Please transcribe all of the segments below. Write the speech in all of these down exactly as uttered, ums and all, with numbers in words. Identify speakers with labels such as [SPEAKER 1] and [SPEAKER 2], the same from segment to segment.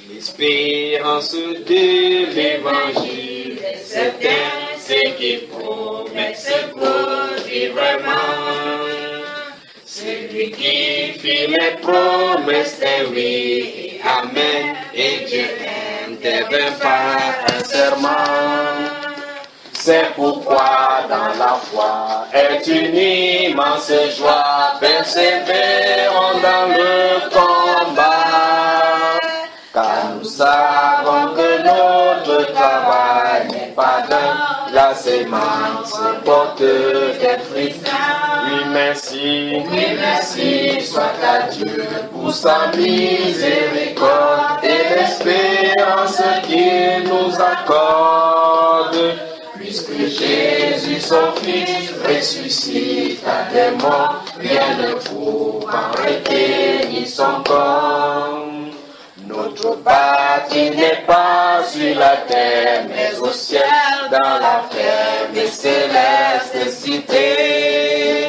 [SPEAKER 1] L'espérance de l'évangile est certaine, ce qu'il promet se produit vraiment. Celui qui fit les promesses est oui et amen, et Dieu n'intervient pas un serment. C'est pourquoi dans la foi est une immense joie, persévérons dans le combat. Car nous savons que notre travail n'est pas vain, la sémence porte des fruits. Oui, merci, oui, merci soit à Dieu pour sa miséricorde et l'espérance qu'il nous accorde. Puisque Jésus, son Fils, ressuscite à des morts, rien ne peut arrêter ni son corps. Notre patrie n'est pas sur la terre, mais au ciel, dans la ferme et céleste cité.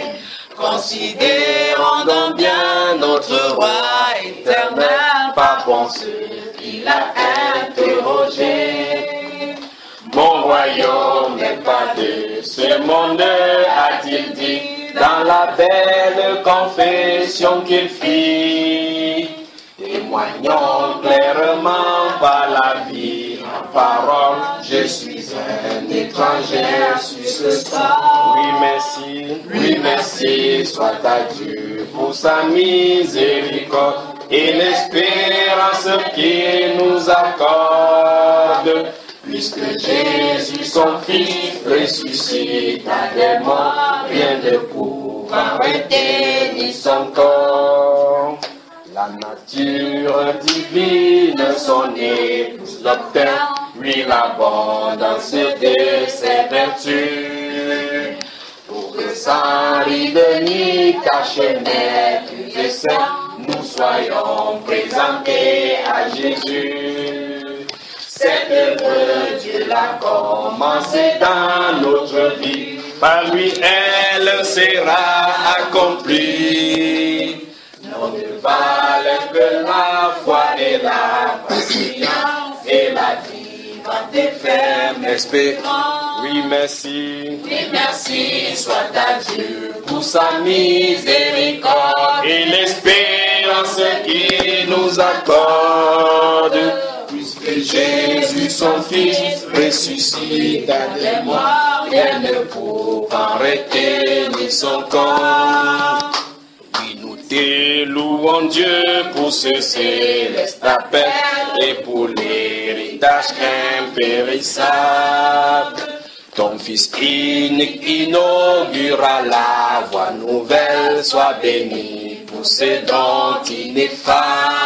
[SPEAKER 1] Considérons donc bien notre roi éternel, pas bon ceux qu'il a interrogé. Mon royaume n'est pas de ce monde, a-t-il dit, dans la belle confession qu'il fit. Témoignons clairement par la vie en parole, je suis un étranger sur ce sol. Oui, merci, oui, merci soit à Dieu pour sa miséricorde et l'espérance qu'il nous accorde. Puisque Jésus, son Fils, ressuscite à des morts, rien ne peut arrêter ni son corps. La nature divine, son épouse l'obtint, lui l'abondance de ses vertus. Pour que sans ride ni cacher n'est plus de saint, nous soyons présentés à Jésus. Cette œuvre, Dieu l'a commencé dans notre vie, par lui elle sera accomplie. Non ne valent que la foi et la patience et la vivante et ferme espérance. Oui, merci. Oui, merci soit à Dieu pour sa miséricorde et l'espérance qu'il nous accorde. Puisque Jésus, son Fils, ressuscite à des morts, rien ne peut arrêter ni son corps. Oui, nous te louons Dieu pour ce céleste appel et pour l'héritage impérissable. Ton Fils unique inaugura la voie nouvelle, sois béni pour ce don ineffable.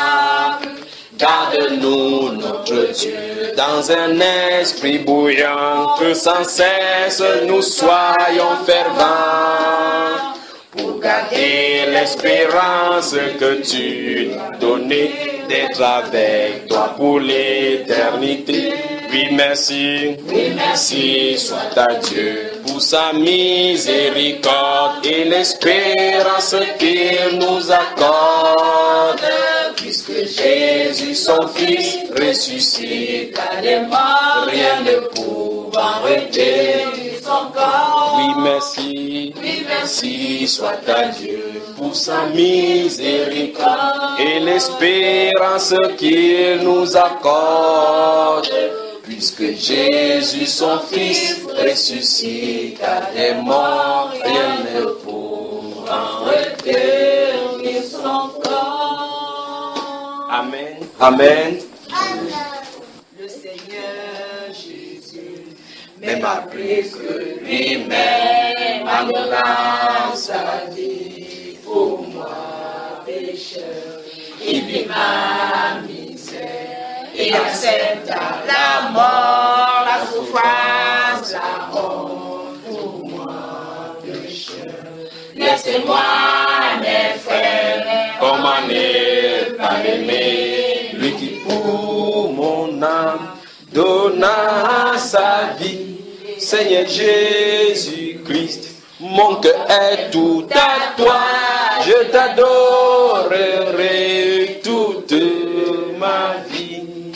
[SPEAKER 1] Garde-nous, notre Dieu, dans un esprit bouillant, que sans cesse nous soyons fervents, pour garder l'espérance que tu nous as donnée d'être avec toi pour l'éternité. Oui, merci, oui, merci soit à Dieu pour sa miséricorde et l'espérance qu'il nous accorde. Puisque Jésus, son Fils, ressuscite à des morts, rien ne peut arrêter son corps. Oui, merci, oui, merci soit à Dieu pour sa miséricorde et l'espérance qu'il nous accorde. Puisque Jésus, son Fils, ressuscite à des morts, rien ne peut arrêter son corps. Amen. Amen. Amen. Le Seigneur Jésus, même après que lui-même abandonna sa vie pour moi, pécheur, il vit ma misère. Il accepta la mort, la souffrance, la honte pour moi, pécheur. Laissez-moi, mes frères, comment ne pas l'aimer, lui qui pour mon âme donna sa vie. Seigneur Jésus-Christ, mon cœur est tout à toi, je t'adorerai toute ma vie.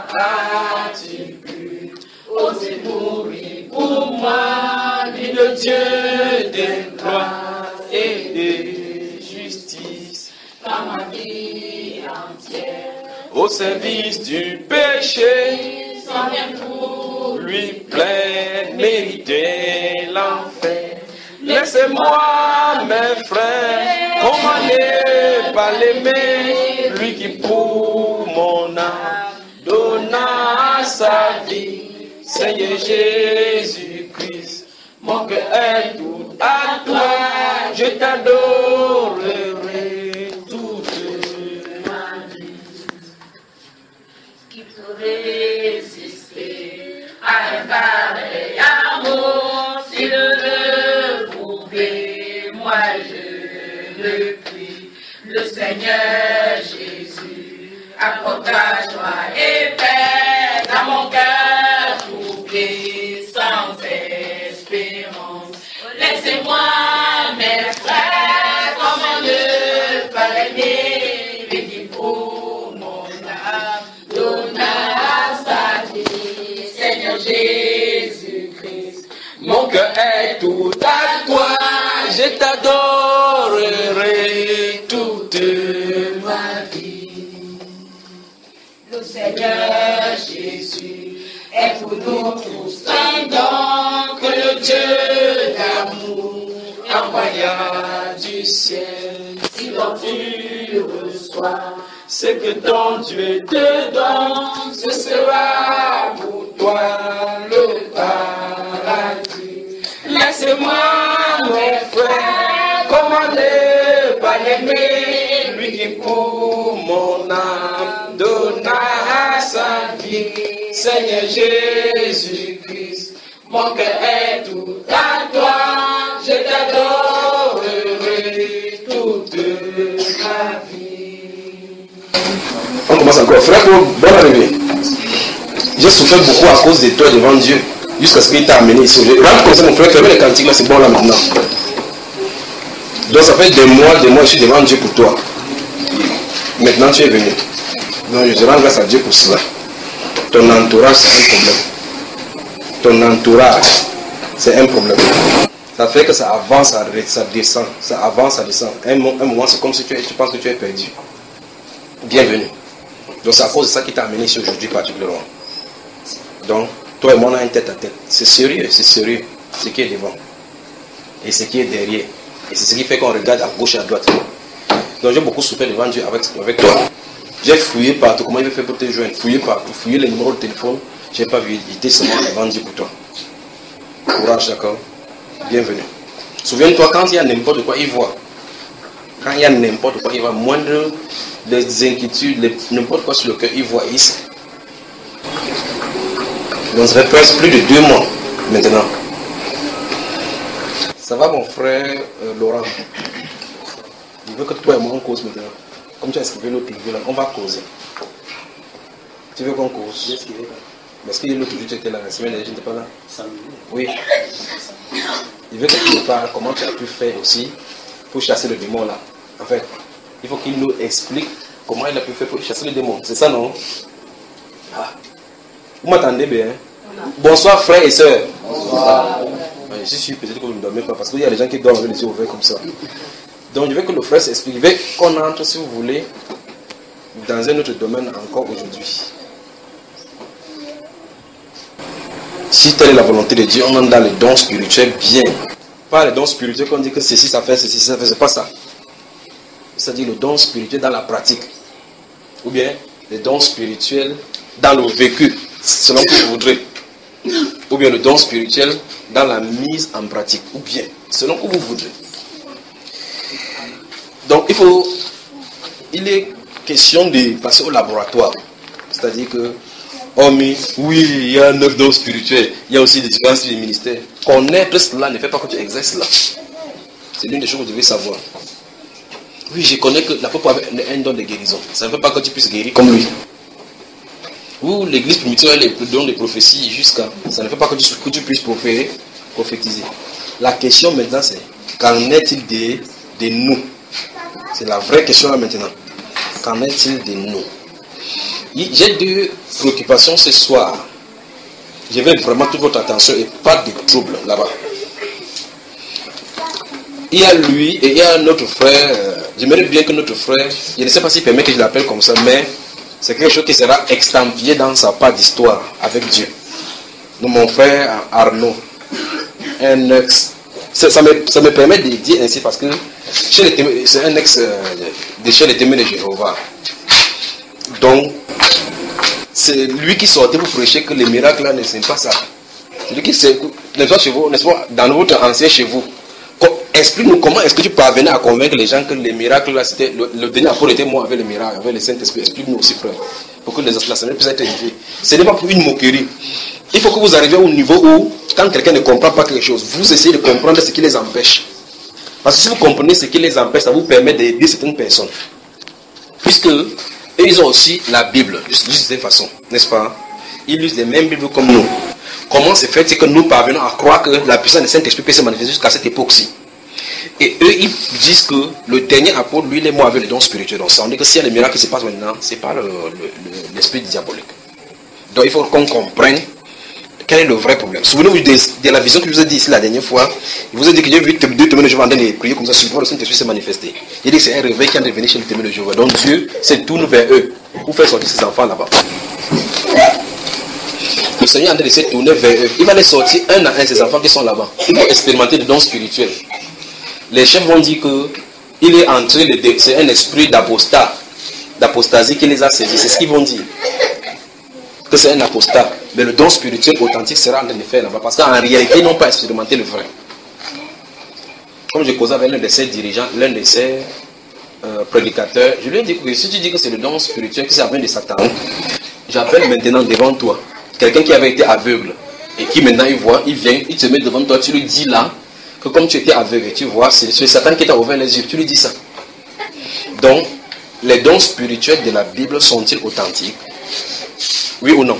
[SPEAKER 1] as-tu pu oser mourir pour moi, Lui de Dieu, de gloire et de justice, par ma vie entière, au service du péché, sans rien pour lui plaire, mériter l'enfer. Laissez-moi, mes frères, comment ne pas l'aimer, lui qui pour mon âme donna sa vie, Seigneur Jésus-Christ. Mon cœur est tout à toi, je t'adorerai toute ma vie. Qui peut résister à un pareil amour, s'il le pouvait, moi je le prie. Le Seigneur Jésus apporte ta joie et paix dans mon cœur troublé sans espérance. Laissez-moi, mes frères, comment ne pas l'aimer, lui qui pour mon âme donna sa vie, Seigneur Jésus-Christ. Mon cœur est tout à toi, je t'adorerai toute ma vie. Le Seigneur Jésus est pour nous tous un don que le Dieu d'amour envoya du ciel. Si donc tu reçois ce que ton Dieu te donne, ce sera pour toi le paradis. Laissez-moi, mes frères, comment ne pas l'aimer, lui qui pour mon âme donna sa vie, Seigneur Jésus-Christ. Mon cœur est tout à toi, je t'adorerai toute ma vie. On commence encore. Frère, bonne arrivée. J'ai souffert beaucoup à cause de toi devant Dieu, jusqu'à ce qu'il t'a amené ici. Je rentre comme ça, mon frère, fermez les cantiques là, c'est bon là maintenant. Donc ça fait des mois, des mois, je suis devant Dieu pour toi. Maintenant tu es venu. Donc je rends grâce à Dieu pour cela. Ton entourage, c'est un problème. Ton entourage, c'est un problème. Ça fait que ça avance, ça descend. Ça avance, ça descend. Un, un moment, c'est comme si tu, es, tu penses que tu es perdu. Bienvenue. Donc c'est à cause de ça qui t'a amené ici aujourd'hui particulièrement. Donc, toi et moi, on a une tête à tête. C'est sérieux, c'est sérieux. Ce qui est devant. Et ce qui est derrière. Et c'est ce qui fait qu'on regarde à gauche et à droite. Donc j'ai beaucoup souffert devant Dieu avec, avec toi. J'ai fouillé partout. Comment il veut faire pour te joindre? Fouillé partout. Fouillé les numéros de téléphone. Je n'ai pas vu. Il était seulement devant Dieu pour toi. Courage, d'accord? Bienvenue. Souviens-toi, quand il y a n'importe quoi, il voit. Quand il y a n'importe quoi, il voit. Moindre des inquiétudes, n'importe quoi sur le cœur, il voit ici. Donc ça fait presque plus de deux mois maintenant. Ça va mon frère euh, Laurent? Il veut que toi et moi on cause maintenant. Comme tu as esquivé l'autre niveau là, on va causer. Tu veux qu'on cause? J'ai esquivé là. Parce qu'il y a l'autre jour tu étais là, la semaine dernière tu n'étais pas là. Oui. Il veut que tu nous parles comment tu as pu faire aussi pour chasser le démon là. En fait, il faut qu'il nous explique comment il a pu faire pour chasser le démon. C'est ça non? Ah. Vous m'attendez bien? Bonsoir frères et sœurs. Bonsoir. Je suis sûr peut-être que vous ne dormez pas parce qu'il y a des gens qui dorment avec les yeux ouverts comme ça. Donc je veux que le frère s'explique. Je veux qu'on entre, si vous voulez, dans un autre domaine encore aujourd'hui. Si telle est la volonté de Dieu, on entre dans les dons spirituels bien. Pas les dons spirituels qu'on dit que ceci ça fait, ceci ça fait, c'est pas ça. C'est-à-dire le don spirituel dans la pratique. Ou bien les dons spirituels dans le vécu, selon que vous voudrez. Ou bien le don spirituel dans la mise en pratique. Ou bien, selon que vous voudrez. Donc il faut, il est question de passer au laboratoire. C'est-à-dire que, oh mais, oui, il y a neuf dons spirituels, il y a aussi des différences des ministères. Connaître cela ne fait pas que tu exerces cela. C'est l'une des choses que vous devez savoir. Oui, je connais que la pauvre avait un don de guérison. Ça ne fait pas que tu puisses guérir comme lui. Ou l'église primitive a les dons de prophétie jusqu'à. Ça ne fait pas que tu, que tu puisses prophérer, prophétiser. La question maintenant c'est, qu'en est-il de, de nous? C'est la vraie question là maintenant. Qu'en est-il de nous? J'ai deux préoccupations ce soir. Je veux vraiment toute votre attention et pas de trouble là-bas. Il y a lui et il y a un autre frère. J'aimerais bien que notre frère, je ne sais pas s'il permet que je l'appelle comme ça, mais c'est quelque chose qui sera extemplié dans sa part d'histoire avec Dieu. Donc mon frère Arnaud, un ex, ça, ça, me, ça me permet de dire ainsi parce que c'est un ex euh, de chez les témoins de Jéhovah. Donc, c'est lui qui sortait pour prêcher que les miracles là ne sont pas ça. C'est lui qui c'est, n'est-ce pas chez vous, n'est-ce pas, dans votre ancien chez vous. Explique-nous comment est-ce que tu parvenais à convaincre les gens que les miracles là, c'était, le, le dernier apôtre était moi avec les miracles, avec le Saint-Esprit. Explique-nous aussi, frère, pour que les assemblées puissent être édifiées. Ce n'est pas pour une moquerie. Il faut que vous arriviez au niveau où, quand quelqu'un ne comprend pas quelque chose, vous essayez de comprendre ce qui les empêche. Parce que si vous comprenez ce qui les empêche, ça vous permet d'aider certaines personnes. Puisque eux, ils ont aussi la Bible, juste de cette façon, n'est-ce pas? Ils lisent les mêmes Bibles comme nous. Comment se fait-il que nous parvenons à croire que la puissance du Saint-Esprit peut se manifester jusqu'à cette époque-ci? Et eux, ils disent que le dernier apôtre, lui, il est mort avec le don spirituel. Donc ça veut dire que s'il y a des miracles qui se passent maintenant, ce n'est pas le, le, le, l'esprit diabolique. Donc il faut qu'on comprenne quel est le vrai problème. Souvenez-vous de, de la vision que je vous ai dit ici la dernière fois. Je vous ai dit que j'ai vu deux témoins de Jéhovah en train de prier comme ça, souvent le Saint-Esprit s'est manifesté. Il dit que c'est un réveil qui est en train de venir chez les témoins de Jéhovah. Donc Dieu se tourne vers eux pour faire sortir ses enfants là-bas. Le Seigneur est en train de se tourner vers eux. Il va les sortir un à un, ces enfants qui sont là-bas. Ils vont expérimenter le don spirituel. Les chefs vont dire qu'il est entré, c'est un esprit d'apostat, d'apostasie qui les a saisis. C'est ce qu'ils vont dire. Que c'est un apostat. Mais le don spirituel authentique sera en train de faire là-bas. Parce qu'en réalité, ils n'ont pas expérimenté le vrai. Comme je causais avec l'un de ses dirigeants, l'un de ses euh, prédicateurs, je lui ai dit que si tu dis que c'est le don spirituel qui vient de Satan, j'appelle maintenant devant toi quelqu'un qui avait été aveugle et qui maintenant il voit, il vient, il te met devant toi, tu lui dis là que comme tu étais aveugle, tu vois, c'est, c'est Satan qui t'a ouvert les yeux, tu lui dis ça. Donc, les dons spirituels de la Bible sont-ils authentiques? Oui ou non?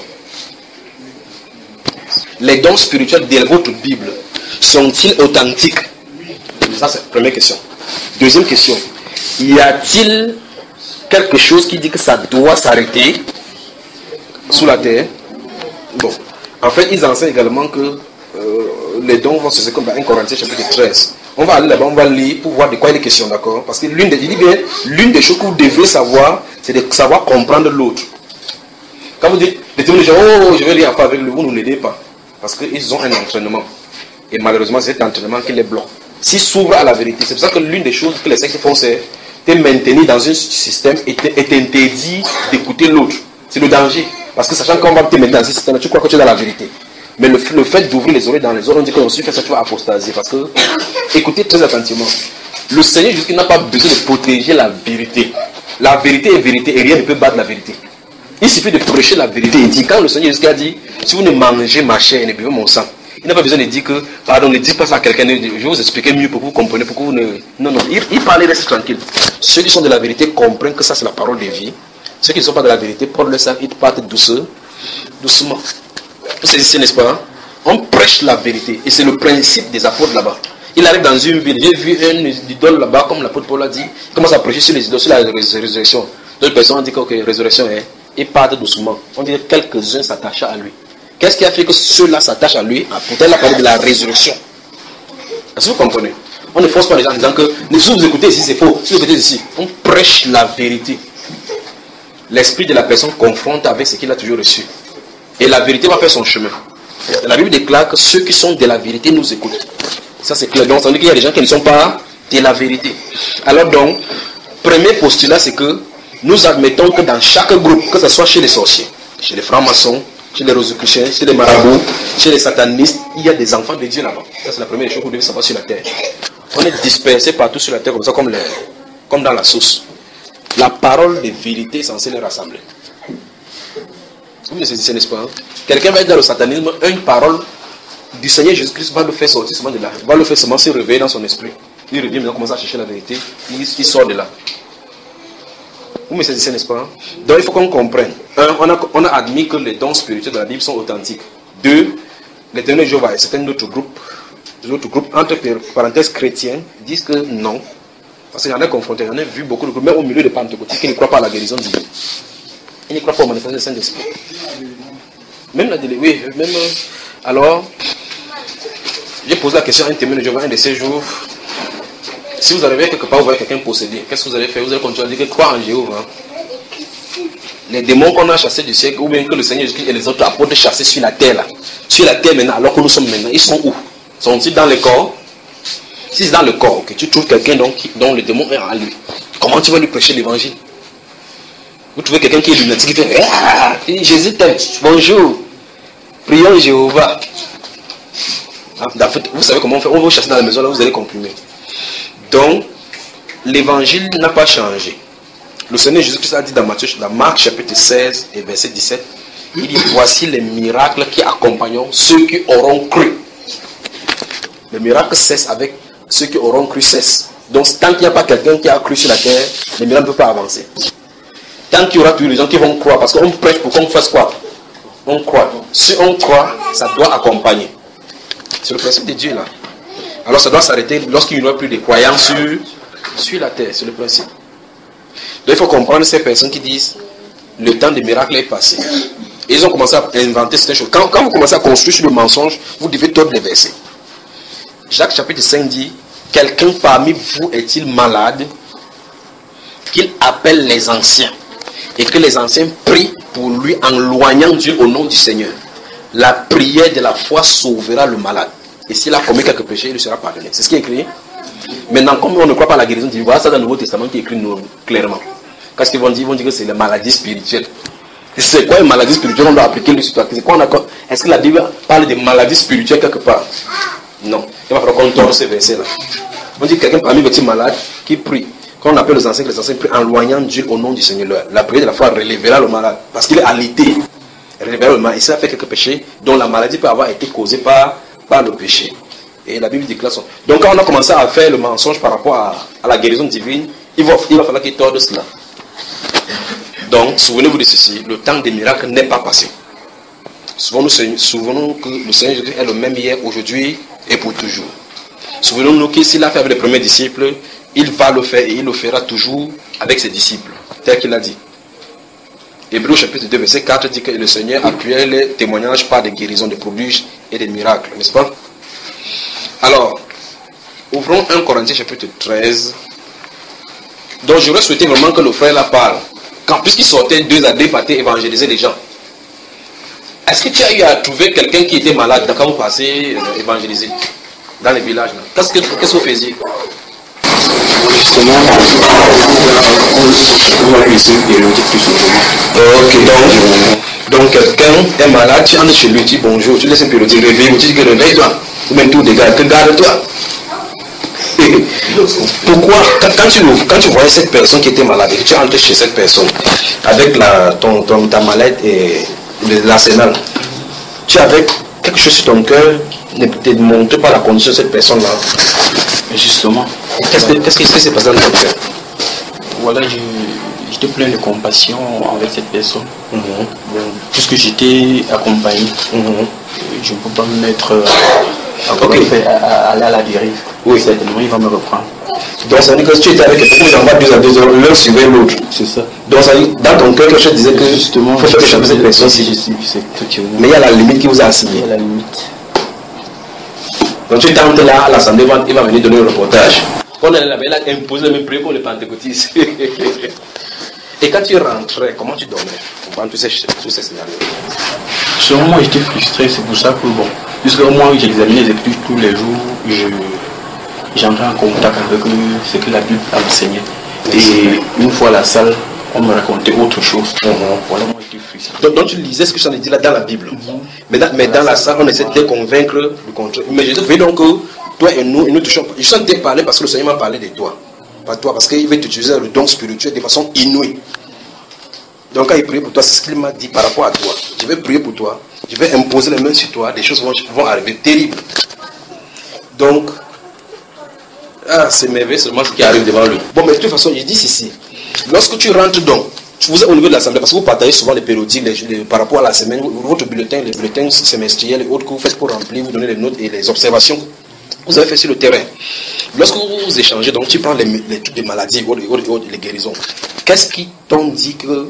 [SPEAKER 1] Les dons spirituels de votre Bible sont-ils authentiques? Ça, c'est la première question. Deuxième question. Y a-t-il quelque chose qui dit que ça doit s'arrêter sous la terre? Bon. En fait, ils enseignent également que euh, les dons vont se faire comme dans un Corinthiens chapitre treize. On va aller là-bas, on va lire pour voir de quoi il est question, d'accord? Parce que l'une des, il dit bien, l'une des choses que vous devez savoir, c'est de savoir comprendre l'autre. Quand vous dites, les témoins disent, oh, je vais lire après avec lui, vous ne l'aidez pas. Parce qu'ils ont un entraînement. Et malheureusement, c'est cet entraînement qui les bloque. S'ils s'ouvrent à la vérité, c'est pour ça que l'une des choses que les sectes font, c'est te maintenir dans un système et t'interdire d'écouter l'autre. C'est le danger. Parce que sachant qu'on va te mettre dans ce système, tu crois que tu es dans la vérité. Mais le, le fait d'ouvrir les oreilles dans les oreilles, on dit que si tu fais ça, tu vas apostasier. Parce que, écoutez très attentivement. Le Seigneur Jésus n'a pas besoin de protéger la vérité. La vérité est vérité et rien ne peut battre la vérité. Il suffit de prêcher la vérité. Il dit, quand le Seigneur Jésus a dit, si vous ne mangez ma chair et ne buvez mon sang, il n'a pas besoin de dire que, pardon, ne dites pas ça à quelqu'un, je vais vous expliquer mieux pour que vous compreniez, pour que vous ne... Non, non, il, il parlait, reste tranquille. Ceux qui sont de la vérité comprennent que ça c'est la parole de vie. Ceux qui ne sont pas de la vérité, prennent le sang, ils partent doucement. doucement. Vous saisissez, n'est-ce pas? On prêche la vérité. Et c'est le principe des apôtres là-bas. Il arrive dans une ville, j'ai vu un idole là-bas, comme l'apôtre Paul a dit, il commence à prêcher sur les idoles, sur la résurrection. D'autres personnes ont dit que okay, résurrection est, ils partent doucement. On dit que quelques-uns s'attachent à lui. Qu'est-ce qui a fait que ceux-là s'attachent à lui? Pourtant, il a parlé de la résurrection. Est-ce que vous comprenez? On ne force pas les gens en disant que si vous écoutez ici, c'est faux. Si vous écoutez ici, on prêche la vérité. L'esprit de la personne confronte avec ce qu'il a toujours reçu. Et la vérité va faire son chemin. La Bible déclare que ceux qui sont de la vérité nous écoutent. Ça c'est clair. Donc ça veut dire qu'il y a des gens qui ne sont pas de la vérité. Alors donc, premier postulat, c'est que nous admettons que dans chaque groupe, que ce soit chez les sorciers, chez les francs-maçons, chez les rosicruciens, chez les marabouts, chez les satanistes, il y a des enfants de Dieu là-bas. Ça c'est la première chose que vous devez savoir sur la terre. On est dispersés partout sur la terre comme ça, comme, les, comme dans la sauce. La parole de vérité est censée les rassembler. Vous me saisissez, n'est-ce pas? Quelqu'un va être dans le satanisme, une parole du Seigneur Jésus-Christ va le faire sortir seulement de là. Va le faire seulement se réveiller dans son esprit. Il revient maintenant, commence à chercher la vérité. Il, il sort de là. Vous me saisissez, n'est-ce pas? Donc il faut qu'on comprenne. Un, on a, on a admis que les dons spirituels de la Bible sont authentiques. Deux, les témoins de Jéhovah et certains autres groupes, d'autres groupes, entre parenthèses chrétiens, disent que non. Parce qu'il y en a confronté, il y en a vu beaucoup de groupes, même au milieu des pentecôtistes qui ne croient pas à la guérison divine. Ils ne croient pas aux manifestations du Saint-Esprit. Même la délé, oui, même. Alors, j'ai posé la question à un témoin de Jéhovah un de ces jours. Si vous arrivez quelque part, vous voyez quelqu'un possédé, qu'est-ce que vous allez faire? Vous allez continuer à dire que croire en Jéhovah. Les démons qu'on a chassés du siècle, ou bien que le Seigneur Jésus et les autres apôtres chassés sur la terre, là. Sur la terre maintenant, alors que nous sommes maintenant, ils sont où? Sont-ils dans le corps? Si c'est dans le corps, que tu trouves quelqu'un dont, dont le démon est en lui, comment tu vas lui prêcher l'évangile? Vous trouvez quelqu'un qui est lunatique, qui fait ah, Jésus t'aime, bonjour, prions Jéhovah. Vous savez comment on fait? On va vous chasser dans la maison, là vous allez comprimer. Donc, l'évangile n'a pas changé. Le Seigneur Jésus-Christ a dit dans Matthieu, dans Marc chapitre seize et verset dix-sept, il dit voici les miracles qui accompagneront ceux qui auront cru. Les miracles cessent avec ceux qui auront cru cessent. Donc, tant qu'il n'y a pas quelqu'un qui a cru sur la terre, les miracles ne peuvent pas avancer. Tant qu'il y aura toujours les gens qui vont croire, parce qu'on prêche pour qu'on fasse quoi? On croit. Si on croit, ça doit accompagner. C'est le principe de Dieu là. Alors ça doit s'arrêter lorsqu'il n'y aura plus de croyants sur, sur la terre. C'est le principe. Donc il faut comprendre ces personnes qui disent le temps des miracles est passé. Et ils ont commencé à inventer certaines choses. Quand, quand vous commencez à construire sur le mensonge, vous devez tordre les versets. Jacques chapitre cinq dit quelqu'un parmi vous est-il malade? Qu'il appelle les anciens. Et que les anciens prient pour lui en loignant Dieu au nom du Seigneur. La prière de la foi sauvera le malade. Et s'il a commis quelques péchés, il lui sera pardonné. C'est ce qui est écrit. Maintenant, comme on ne croit pas à la guérison divine, voilà ça dans le Nouveau Testament qui est écrit clairement. Qu'est-ce qu'ils vont dire? Ils vont dire que c'est la maladie spirituelle. C'est quoi une maladie spirituelle? On doit appliquer le situation. Est-ce que la Bible parle de maladie spirituelle quelque part? Non. Il va falloir qu'on tourne ces versets-là. On dit que quelqu'un parmi les petits malades qui prie. Quand on appelle les anciens, les anciens prient en loignant Dieu au nom du Seigneur. La prière de la foi relèvera le malade. Parce qu'il est alité. Relèvera le malade. Et s'il a fait quelques péchés, dont la maladie peut avoir été causée par, par le péché. Et la Bible déclare ça. Donc quand on a commencé à faire le mensonge par rapport à, à la guérison divine, il va, il va falloir qu'il torde cela. Donc, souvenez-vous de ceci, le temps des miracles n'est pas passé. Souvenons-nous, souvenons-nous que le Seigneur Jésus est le même hier, aujourd'hui et pour toujours. Souvenons-nous que s'il a fait avec les premiers disciples, il va le faire et il le fera toujours avec ses disciples, tel qu'il a dit. Hébreux chapitre deux, verset quatre dit que le Seigneur appuyait les témoignages par des guérisons, des prodiges et des miracles, n'est-ce pas? Alors, ouvrons un Corinthiens chapitre treize. Donc j'aurais souhaité vraiment que le frère là parle. Quand, puisqu'il sortait deux à deux parties évangéliser les gens. Est-ce que tu as eu à trouver quelqu'un qui était malade quand vous passez euh, évangéliser dans les villages là? Qu'est-ce que, qu'est-ce que vous faisiez?
[SPEAKER 2] Justement, on va laisser périodique plus souvent.
[SPEAKER 1] Ok, donc, donc quelqu'un est malade, tu entres chez lui, tu dis bonjour, tu laisses un périodique, réveille, tu dis que réveille-toi, ou même tout dégage, que garde-toi. Pourquoi, quand, quand, tu, quand tu voyais cette personne qui était malade et que tu entres chez cette personne avec la, ton, ton, ta mallette et l'arsenal, tu avais quelque chose sur ton cœur, ne te montre pas la condition de cette personne-là.
[SPEAKER 2] Justement.
[SPEAKER 1] Qu'est-ce que qu'est-ce qui s'est passé dans ton cœur?
[SPEAKER 2] Voilà, j'étais plein de compassion avec cette personne. Mm-hmm. Bon, puisque j'étais accompagné, mm-hmm. je ne peux pas me mettre à, okay. à, à aller à la dérive.
[SPEAKER 1] Oui.
[SPEAKER 2] Certainement, il va me reprendre.
[SPEAKER 1] Donc ça veut dire que si tu étais avec quelqu'un, vous en va deux à deux heures, l'un suivait l'autre.
[SPEAKER 2] C'est ça.
[SPEAKER 1] Donc ça veut dire, dans ton cœur, quelque chose disait que
[SPEAKER 2] justement,
[SPEAKER 1] il faut faire échapper cette personne.
[SPEAKER 2] Si je suis, c'est
[SPEAKER 1] mais il y a la limite qui vous a assigné.
[SPEAKER 2] Il y a la limite.
[SPEAKER 1] Donc tu tentes là, à l'Assemblée, il va venir donner le reportage. Quand on est là-bas, il a imposé le même prix pour les pentecôtistes. Et quand tu rentrais, comment tu dormais? Pendant tous ces, tous ces scénarios.
[SPEAKER 2] Sur moi, j'étais frustré, c'est pour ça que bon, puisque moi, j'examinais les écritures tous les jours, je, j'entrais en contact avec ce que la Bible enseignait. Et une fois à la salle, on me racontait autre chose. Mm-hmm. Voilà, moi, j'étais frustré.
[SPEAKER 1] Donc, donc tu lisais ce que j'en ai dit là dans la Bible. Mm-hmm. Mais dans, mais dans la salle, on essaie de convaincre le contraire. Mais je te fais donc que toi et nous, nous touchons pas. Je sens te parler parce que le Seigneur m'a parlé de toi. Pas toi, parce qu'il veut t'utiliser le don spirituel de façon inouïe. Donc quand il prie pour toi, c'est ce qu'il m'a dit par rapport à toi. Je vais prier pour toi, je vais imposer les mains sur toi, des choses vont, vont arriver terribles. Donc, ah, c'est merveilleux seulement ce qui arrive devant lui. Bon, mais de toute façon, je dis ceci. Lorsque tu rentres donc, vous êtes au niveau de l'assemblée, parce que vous partagez souvent les périodiques les, les, par rapport à la semaine, votre bulletin, les bulletins semestriels et autres que vous faites pour remplir, vous donnez les notes et les observations que vous avez fait sur le terrain. Lorsque vous échangez, donc tu prends les, les trucs de maladies, les, les, les guérisons. Qu'est-ce qui t'ont dit que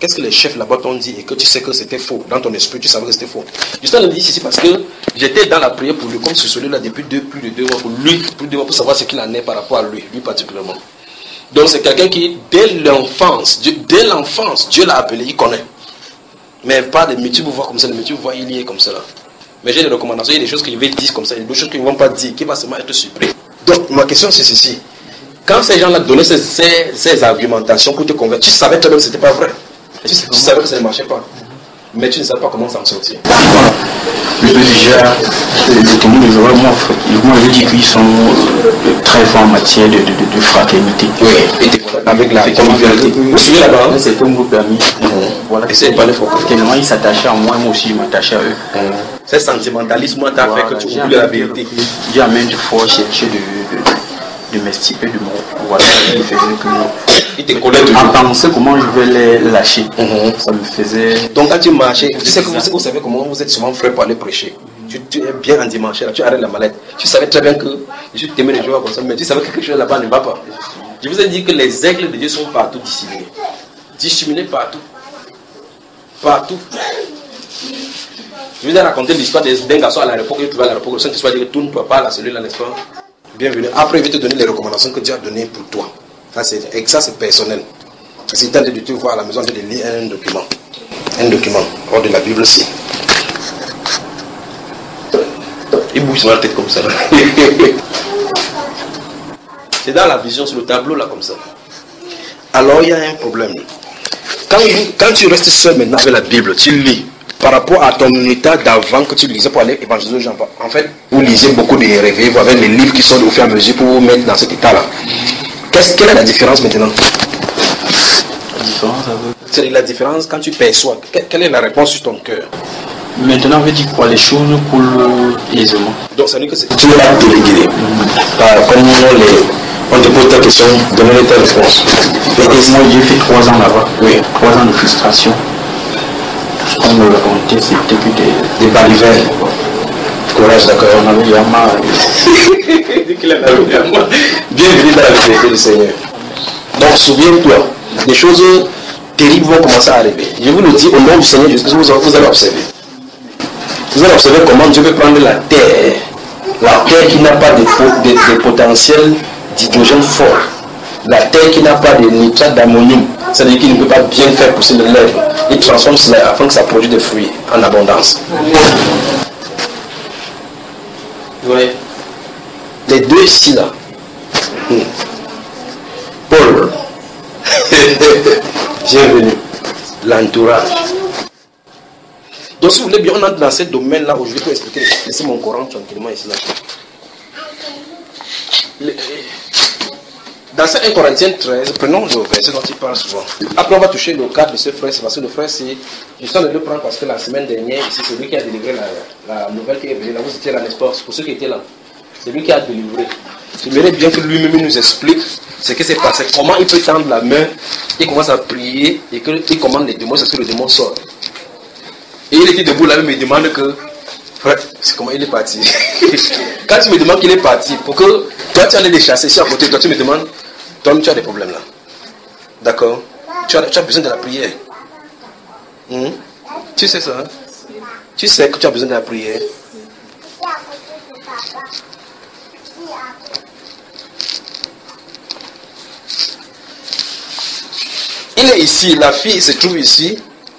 [SPEAKER 1] qu'est-ce que les chefs là-bas t'ont dit et que tu sais que c'était faux. Dans ton esprit, tu savais que c'était faux. Je t'en ai dit ici parce que j'étais dans la prière pour lui, comme ce celui-là depuis deux, plus de deux mois, pour lui, plus de deux mois, pour savoir ce qu'il en est par rapport à lui, lui particulièrement. Donc c'est quelqu'un qui, dès l'enfance, Dieu, dès l'enfance, Dieu l'a appelé, il connaît. Mais pas de multiples comme ça, de multiples voix, il y est comme ça là. Mais j'ai des recommandations, il y a des choses qu'il va dire comme ça, il y a des choses qu'ils ne vont pas dire, qui va seulement être surpris. Donc ma question c'est ceci. Quand ces gens-là donnaient ces, ces, ces argumentations pour te convaincre, tu savais toi-même que ce n'était pas vrai. Tu, tu savais que ça ne marchait pas. Mais tu ne savais pas comment s'en sortir.
[SPEAKER 2] Le peu déjà, les témoins de Jéhovah m'ont dit qu'ils sont très forts en matière de, de, de, de fraternité.
[SPEAKER 1] Oui, et avec la convivialité. Vous suivez là-bas, hein?
[SPEAKER 2] C'était un groupe d'amis.
[SPEAKER 1] Mmh. Voilà. Essayez de parler fort.
[SPEAKER 2] Tellement ils s'attachaient à moi, moi aussi je m'attachais à eux.
[SPEAKER 1] Mmh. C'est sentimentalisme t'a voilà, fait que tu oublies la vérité.
[SPEAKER 2] J'ai même du fois cherché de, de, de m'estiper de mon. Voilà, il faisait que.
[SPEAKER 1] Il te collait
[SPEAKER 2] en pensant comment je vais les lâcher.
[SPEAKER 1] Mmh.
[SPEAKER 2] Ça me faisait.
[SPEAKER 1] Donc quand tu marchais, tu sais que vous, vous savez comment vous êtes souvent frères pour aller prêcher. Tu, tu es bien en dimanche, là, tu arrêtes la mallette. Tu savais très bien que je t'aimais les joueurs comme ça, mais tu savais que quelque chose là-bas ne va pas. Je vous ai dit que les aigles de Dieu sont partout disséminés. Disséminés partout. Partout. Je vous ai raconté l'histoire d'un garçon à l'aéroport, il trouvait à l'aéroport, le Saint-Esprit dit que tourne-toi pas à la cellule, n'est-ce pas? Bienvenue. Après, il va te donner les recommandations que Dieu a données pour toi. Ça, c'est, et ça, c'est personnel. Si tu as de te voir à la maison, tu lis un document. Un document, hors de la Bible, si. Il bouge sur la tête comme ça. C'est dans la vision, sur le tableau, là, comme ça. Alors, il y a un problème. Quand, quand tu restes seul maintenant avec la Bible, tu lis par rapport à ton état d'avant que tu lisais pour aller évangéliser les gens. En fait, vous lisez beaucoup de réveils, vous avez les livres qui sortent au fur et à mesure pour vous mettre dans cet état-là. Qu'est-ce, quelle est la différence maintenant?
[SPEAKER 2] La différence avec...
[SPEAKER 1] C'est la différence quand tu perçois. Quelle est la réponse sur ton cœur?
[SPEAKER 2] Maintenant, on veut dire quoi? Les choses coulent aisément.
[SPEAKER 1] Donc, ça veut dire que c'est... Tu ne vas pas téléguider. Comme les... on te pose ta question, donne-moi ta réponse.
[SPEAKER 2] Et moi, j'ai fait trois ans là-bas.
[SPEAKER 1] Oui.
[SPEAKER 2] Trois ans de frustration. Ce qu'on me racontait, c'était que des,
[SPEAKER 1] des balivernes. Courage, d'accord.
[SPEAKER 2] On avait déjà marre.
[SPEAKER 1] Bienvenue dans la vérité du Seigneur. Donc, souviens-toi, des choses terribles vont commencer à arriver. Je vous le dis au nom du Seigneur Jésus, vous, vous allez observer. Vous allez observer comment Dieu veut prendre la terre. La terre qui n'a pas de, de, de potentiel d'hydrogène fort. La terre qui n'a pas de nitrate d'ammonium. C'est-à-dire qu'il ne peut pas bien faire pousser le lait. Il transforme cela afin que ça produise des fruits en abondance. Vous voyez? Les deux ici là. Hmm. Paul. Bienvenue. L'entourage. Donc si vous voulez bien, on entre dans ce domaine-là où je vais vous expliquer. Laissez mon Coran tranquillement ici là. Le, dans ce un Corinthiens treize, prenons le verset dont il parle souvent. Après on va toucher le cadre de ce frère, c'est parce que le frère c'est... Je sens de le prendre parce que la semaine dernière, c'est lui qui a délivré la, la nouvelle qui est venue là. Vous étiez là, n'est-ce pas? Pour ceux qui étaient là. C'est lui qui a délivré. J'aimerais bien que lui-même nous explique ce qui s'est passé. Comment il peut tendre la main, il commence à prier et qu'il commande les démons, c'est ce que le démon sort. Et il était debout là, il me demande que... Frère, c'est comment il est parti. Quand tu me demandes qu'il est parti, pour que toi tu allais les chasser ici à côté, toi tu me demandes, toi tu as des problèmes là. D'accord? Tu as, tu as besoin de la prière. Hmm? Tu sais ça? Hein? Tu sais que tu as besoin de la prière. Il est ici, la fille se trouve ici.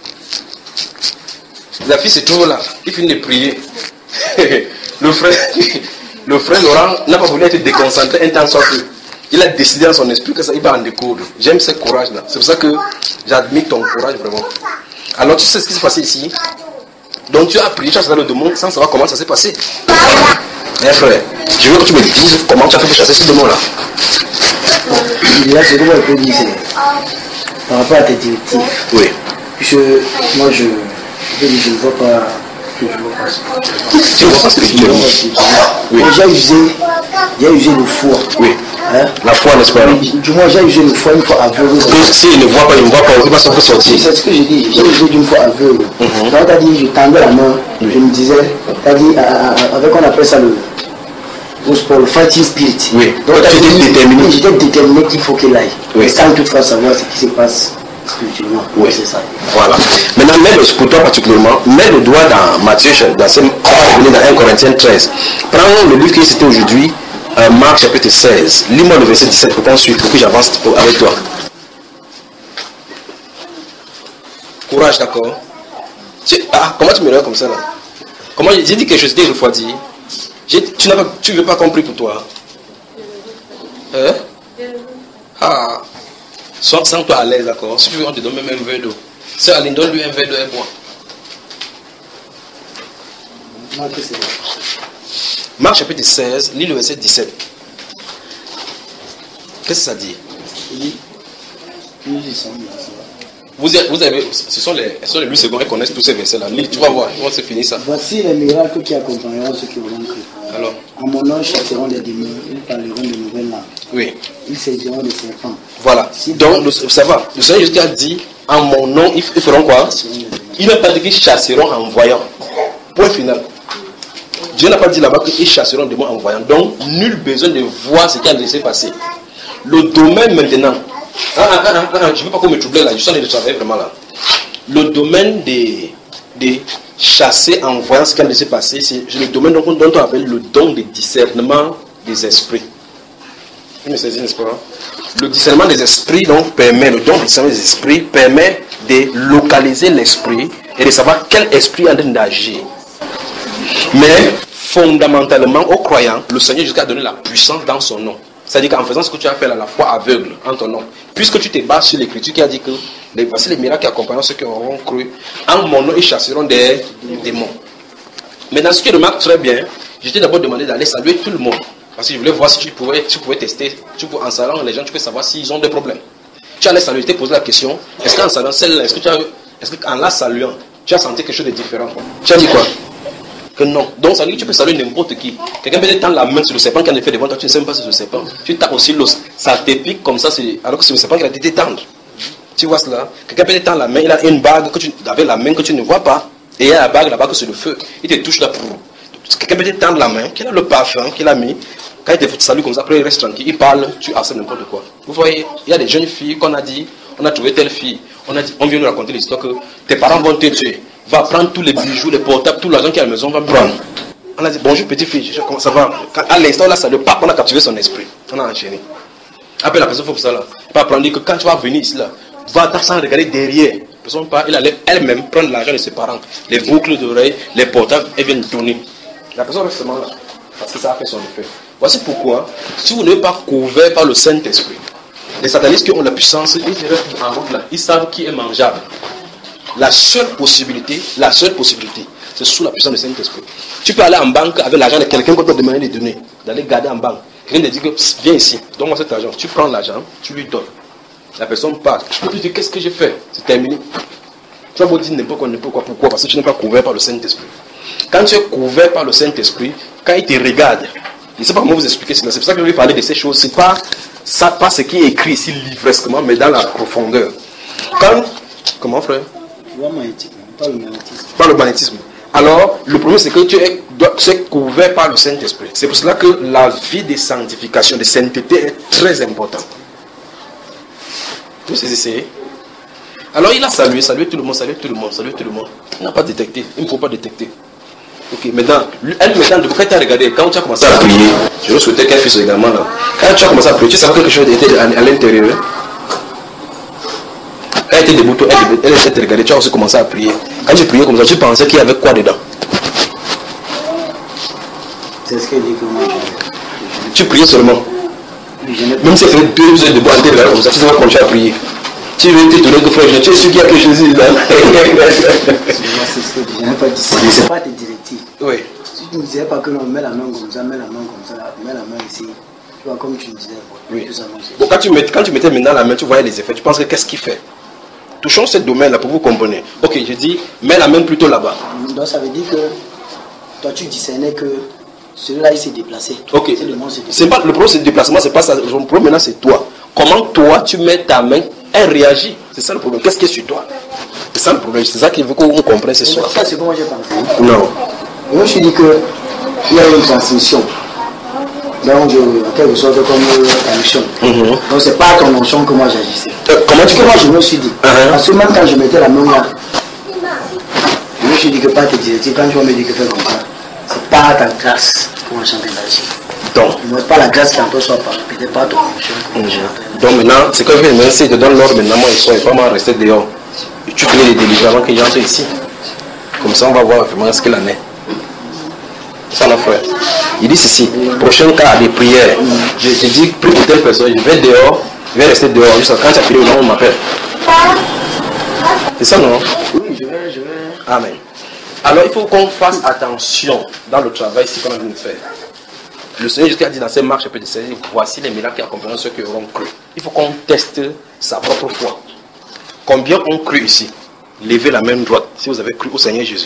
[SPEAKER 1] La fille se trouve là. Il finit de prier. le frère, le frère Laurent n'a pas voulu être déconcentré un temps soit peu. Il a décidé dans son esprit que ça, il va en découdre. J'aime ce courage-là. C'est pour ça que j'admire ton courage vraiment. Alors tu sais ce qui s'est passé ici? Donc tu as prié, tu as chassé le démon sans savoir comment ça s'est passé. Mes frères, je veux que tu me dises comment tu as fait pour chasser ce démon-là.
[SPEAKER 3] Là, c'est comment je peux dire, par rapport à tes directives.
[SPEAKER 1] Oui.
[SPEAKER 3] Puisque moi, je, je, je ne vois pas que je vois pas ça.
[SPEAKER 1] Tu vois pas ce que je vois?
[SPEAKER 3] Oui. J'ai usé, j'ai usé le foie.
[SPEAKER 1] Oui.
[SPEAKER 3] Hein?
[SPEAKER 1] La foi, n'est-ce pas?
[SPEAKER 3] Du moins, j'ai usé le foie une fois aveugle.
[SPEAKER 1] S'il ne voit pas, il ne voit pas, il va s'en faire sortir.
[SPEAKER 3] C'est ce que j'ai dit. J'ai usé d'une fois aveugle.
[SPEAKER 1] Mm-hmm.
[SPEAKER 3] Donc, tu as dit, je tendais la main, oui. Je me disais, tu as dit, avec on appelle ça le. Pour le fighting spirit.
[SPEAKER 1] Oui.
[SPEAKER 3] Donc,
[SPEAKER 1] tu étais déterminé.
[SPEAKER 3] J'étais déterminé qu'il faut qu'il aille.
[SPEAKER 1] Oui.
[SPEAKER 3] Sans toutefois savoir ce qui se passe spirituellement.
[SPEAKER 1] Oui,
[SPEAKER 3] c'est ça.
[SPEAKER 1] Voilà. Maintenant, mets le, pour toi particulièrement, mets le doigt dans Matthieu, dans, ce, dans un Corinthiens treize. Prends le livre qui est cité aujourd'hui, euh, Marc chapitre seize. Lis-moi le verset dix-sept pour qu'on suive, pour que j'avance avec toi. Courage, d'accord. Ah, comment tu me regardes comme ça là? Comment j'ai dit quelque chose, j'ai fois dit. Tu n'as pas, tu veux pas compris pour toi? Hein? Ah. Sois sans toi à l'aise, d'accord? Si tu veux, on te donne même un verre d'eau. Sœur Aline, donne-lui un verre d'eau et bois. Marc chapitre seize, lis le verset dix-sept. Qu'est-ce que ça dit? Vous avez, vous avez, ce sont les, ce sont les huit secondes, elles connaissent tous ces versets-là. Tu vas voir, on se finit ça.
[SPEAKER 3] Voici les miracles qui accompagneront ceux qui auront cru.
[SPEAKER 1] Alors,
[SPEAKER 3] en mon nom, ils chasseront les démons, ils parleront de nouvelles langues.
[SPEAKER 1] Oui.
[SPEAKER 3] Ils saisiront des serpents.
[SPEAKER 1] Voilà. Si donc, le, ça va. Le Seigneur Jésus a dit, en mon nom, ils feront quoi? Il n'a pas dit qu'ils chasseront en voyant. Point final. Dieu n'a pas dit là-bas qu'ils chasseront des démons en voyant. Donc, nul besoin de voir ce qui a laissé passer. Le domaine maintenant. Ah, ah, ah, ah, je ne veux pas qu'on me trouble là, je suis en train de travailler vraiment là. Le domaine des, des chasser en voyant ce qui a laissé passer, c'est le domaine dont, dont on appelle le don de discernement des esprits. Vous me saisissez, n'est-ce pas? Le discernement des esprits donc permet, le don de discernement des esprits permet de localiser l'esprit et de savoir quel esprit est en train d'agir. Mais fondamentalement, aux croyants, le Seigneur Jésus a donné la puissance dans son nom. C'est-à-dire qu'en faisant ce que tu as fait là, la foi aveugle en ton nom, puisque tu te bases sur l'écriture qui a dit que les, voici les miracles qui accompagneront ceux qui auront cru, en mon nom ils chasseront des démons. Maintenant, ce que je remarque très bien, je t'ai d'abord demandé d'aller saluer tout le monde, parce que je voulais voir si tu pouvais, tu pouvais tester, tu pouvais, en saluant les gens, tu peux savoir s'ils ont des problèmes. Tu allais saluer, tu t'es posé la question, est-ce qu'en saluant celle-là, est-ce que tu as, est-ce qu'en la saluant, tu as senti quelque chose de différent? Tu as dit quoi? Que non. Donc ça veut dire que tu peux saluer n'importe qui. Quelqu'un peut te tendre la main sur le serpent qui en est fait devant toi, tu ne sais même pas si c'est le serpent. Tu tapes aussi l'os. Ça te pique comme ça, alors que c'est le serpent qui a été tendre. Tu vois cela? Quelqu'un peut te tendre la main, il a une bague que tu, avec la main que tu ne vois pas. Et il y a la bague là-bas que c'est le feu. Il te touche là pour. Quelqu'un peut te tendre la main, qu'il a le parfum qu'il a mis. Quand il te salue comme ça, après il reste tranquille, il parle, tu acceptes n'importe quoi. Vous voyez, il y a des jeunes filles qu'on a dit, on a trouvé telle fille. On, a dit, on vient nous raconter l'histoire que tes parents vont te tuer. Va prendre tous les bijoux, les portables, tout l'argent qui est à la maison, va prendre. On a dit, bonjour petite fille, comment ça va? À l'instant là, ça le pape, on a captivé son esprit. On a enchaîné. Après la personne, il faut que ça là. Pas prendre que quand tu vas venir ici là, va sans regarder derrière. La personne part, il allait elle-même prendre l'argent de ses parents, les boucles d'oreilles, les portables, et vient donner. La personne reste seulement là. Parce que ça a fait son effet. Voici pourquoi, si vous n'êtes pas couvert par le Saint-Esprit, les satanistes qui ont la puissance, ils restent en route là. Ils savent qui est mangeable. La seule possibilité, la seule possibilité, c'est sous la puissance du Saint-Esprit. Tu peux aller en banque avec l'argent de quelqu'un qui peut te demander des données, d'aller garder en banque. Quelqu'un te dit que viens ici, donne-moi cet argent. Tu prends l'argent, tu lui donnes. La personne part. Tu peux te dire qu'est-ce que j'ai fait? C'est terminé. Tu vas vous dire n'importe quoi, n'importe quoi. Pourquoi? Parce que tu n'es pas couvert par le Saint-Esprit. Quand tu es couvert par le Saint-Esprit, quand il te regarde, je ne sais pas comment vous expliquer cela. C'est pour ça que je vais parler de ces choses. Ce n'est pas, ça, pas ce qui est écrit ici livresquement, mais dans la profondeur. Quand, comment frère?
[SPEAKER 3] Pas le magnétisme.
[SPEAKER 1] Pas le magnétisme. Alors, le problème c'est que tu es, tu es couvert par le Saint-Esprit. C'est pour cela que la vie de sanctification, de sainteté est très importante. Vous essayez. Alors il a salué, salué tout le monde, salué tout le monde, salué tout le monde. Il n'a pas détecté. Il ne faut pas détecter. Ok, maintenant, elle maintenant, quand tu as regardé, quand tu as commencé à prier, je souhaitais qu'elle fasse également là. Quand tu as commencé à prier, tu savais que quelque chose était à, à l'intérieur. Quand elle était debout, elle, elle était regardée, tu as aussi commencé à prier. Quand tu priais comme ça, tu pensais qu'il y avait quoi dedans?
[SPEAKER 3] C'est ce qu'elle dit que moi je...
[SPEAKER 1] Tu priais seulement. Même si elle fait deux heures debout, elle était regardée comme ça, tu savais continuer à prier. Tu veux t'étonner que frère, tu es sûr qu'il y a quelque chose là.
[SPEAKER 3] Je n'ai pas dit ça. Ce n'est pas tes directives.
[SPEAKER 1] Oui.
[SPEAKER 3] Si tu ne disais pas que non, mets la main comme ça, mets la main comme ça, mets la main ici. Tu vois, comme tu me disais.
[SPEAKER 1] Oui. Bon, quand, tu met, quand tu mettais maintenant la main, tu voyais les effets. Tu penses que qu'est-ce qu'il fait? Touchons ce domaine-là pour vous comprendre. Ok, je dis, mets la main plutôt là-bas.
[SPEAKER 3] Donc ça veut dire que toi tu discernais que celui-là il s'est déplacé.
[SPEAKER 1] Ok.
[SPEAKER 3] C'est
[SPEAKER 1] pas, le problème c'est le déplacement, c'est pas ça. Le problème maintenant c'est toi. Comment toi tu mets ta main, elle réagit. C'est ça le problème. Qu'est-ce qui est sur toi? C'est ça le problème. C'est ça qu'il veut qu'on comprenne ce soir.
[SPEAKER 3] Ça c'est comment j'ai pensé.
[SPEAKER 1] Non.
[SPEAKER 3] Moi je dis que il y a une transmission Donc, je, en quelque sorte, comme ta mission. Mm-hmm. Donc, c'est pas à ton notion que moi j'agissais.
[SPEAKER 1] Euh, comment tu
[SPEAKER 3] que moi je me suis dit.
[SPEAKER 1] Uh-huh.
[SPEAKER 3] Parce que même quand je mettais la main là, je me suis dit que pas tes directives, quand tu vas me dire que fais comme ça, c'est pas ta grâce pour un champion d'agir.
[SPEAKER 1] Donc,
[SPEAKER 3] c'est pas la grâce qui en toi soit pas, peut-être pas ton fonction.
[SPEAKER 1] Mm-hmm. Donc maintenant, c'est que je vais essayer de donner l'ordre maintenant, moi ils sont pas mal restés dehors. Et tu connais les délivrer avant qu'ils entrent ici. Comme ça, on va voir vraiment ce qu'il en est. Ça, mon frère. Il dit ceci, prochain cas des prières, je te dis, prie pour telle personne, je vais dehors, je vais rester dehors, jusqu'à quand tu as fini, on m'appelle. C'est ça, non?
[SPEAKER 3] Oui, je vais, je vais.
[SPEAKER 1] Amen. Alors, il faut qu'on fasse attention dans le travail ici qu'on a venu faire. Le Seigneur Jésus a dit dans ses marches, chapitre dix-sept, voici les miracles qui accompagneront ceux qui auront cru. Il faut qu'on teste sa propre foi. Combien ont cru ici? Levez la main droite si vous avez cru au Seigneur Jésus.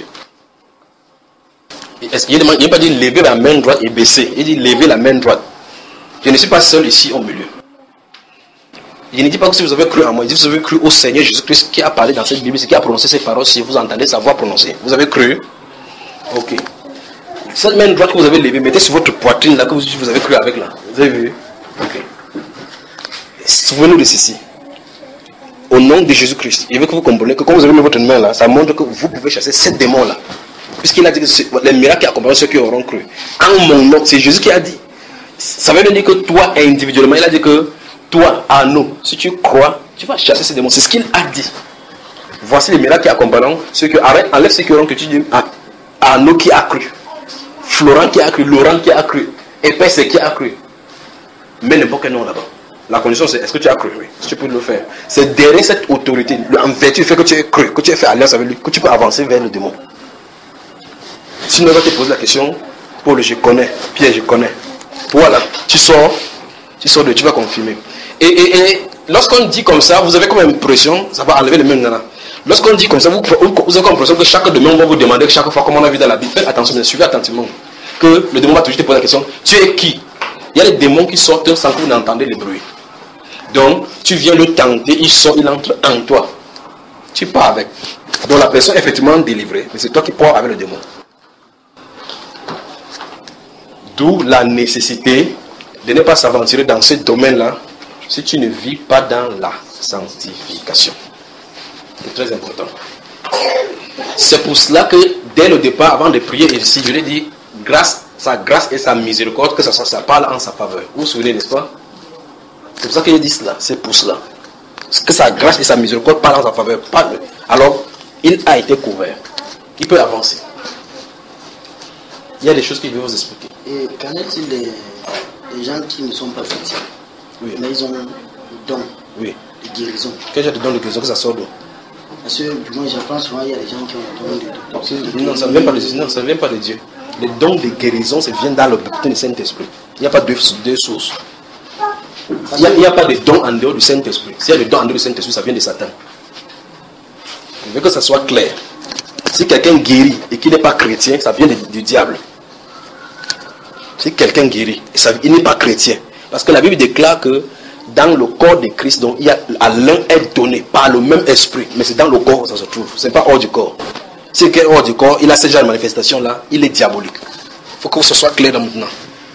[SPEAKER 1] Est-ce qu'il n'a pas dit lever la main droite et baisser? Il dit lever la main droite. Je ne suis pas seul ici au milieu. Il ne dit pas que si vous avez cru en moi, il dit que vous avez cru au Seigneur Jésus-Christ qui a parlé dans cette Bible, qui a prononcé ces paroles, si vous entendez sa voix prononcée. Vous avez cru? Ok. Cette main droite que vous avez levée, mettez sur votre poitrine là que vous, vous avez cru avec là. Vous avez vu? Ok. Souvenez-vous de ceci. Au nom de Jésus-Christ, il veut que vous compreniez que quand vous avez mis votre main là, ça montre que vous pouvez chasser sept démons là. Puisqu'il a dit que les miracles qui accompagnent ceux qui auront cru. En mon nom, c'est Jésus qui a dit. Ça veut dire que toi, individuellement, il a dit que toi, à nous, si tu crois, tu vas chasser ces démons. C'est ce qu'il a dit. Voici les miracles qui accompagnent ceux qui arrêtent, enlève ceux qui auront cru. Tu dis à, à nous qui a cru. Florent qui a cru, Laurent qui a cru, Épaisse qui a cru. Mais n'importe quel nom là-bas. La condition c'est est-ce que tu as cru? Oui, si tu peux le faire. C'est derrière cette autorité, en vertu du fait que tu as cru, que tu as fait alliance avec lui, que tu peux avancer vers le démon. Sinon, il va te poser la question, Paul, je connais, Pierre, je connais. Voilà, tu sors, tu sors de, tu vas confirmer. Et, et, et lorsqu'on dit comme ça, vous avez comme impression, ça va enlever le même là. Lorsqu'on dit comme ça, vous, vous avez comme impression que chaque démon va vous demander chaque fois comment on a vu dans la Bible. Faites attention, mais suivez attentivement. Que le démon va toujours te poser la question, tu es qui? Il y a des démons qui sortent sans que vous n'entendez le bruit. Donc, tu viens le tenter, il sort, il entre en toi. Tu pars avec. Donc la personne est effectivement délivrée, mais c'est toi qui pars avec le démon. D'où la nécessité de ne pas s'aventurer dans ce domaine-là si tu ne vis pas dans la sanctification. C'est très important. C'est pour cela que dès le départ, avant de prier ici, je l'ai dit, grâce, sa grâce et sa miséricorde, que ça, ça parle en sa faveur. Vous vous souvenez, n'est-ce pas? C'est pour ça que je dis cela, c'est pour cela. Que sa grâce et sa miséricorde parlent en sa faveur. Alors, il a été couvert. Il peut avancer. Il y a des choses qu'il veut vous expliquer.
[SPEAKER 3] Et qu'en est-il des, des gens qui ne sont pas chrétiens, oui, mais ils ont le don,
[SPEAKER 1] oui,
[SPEAKER 3] de guérison?
[SPEAKER 1] Quel genre de don de guérison que ça sort d'où?
[SPEAKER 3] Parce que du moins, je pense souvent il y a des gens qui ont le don de, de, de,
[SPEAKER 1] non, ça ne vient pas de Dieu. Non, ça ne vient pas de Dieu. Les dons de guérison, ça vient dans le baptême du Saint-Esprit. Il n'y a pas deux, deux sources. Il n'y a, a pas de dons en dehors du Saint-Esprit. S'il y a des dons en dehors du Saint-Esprit, ça vient de Satan. Je veux que ça soit clair. Si quelqu'un guérit et qu'il n'est pas chrétien, ça vient du, du diable. Si quelqu'un guérit, et ça, il n'est pas chrétien. Parce que la Bible déclare que dans le corps de Christ, donc, il y a, à l'un est donné par le même esprit. Mais c'est dans le corps que ça se trouve. Ce n'est pas hors du corps. Si quelqu'un est hors du corps, il a ce genre de manifestation-là, il est diabolique. Il faut que ce soit clair maintenant.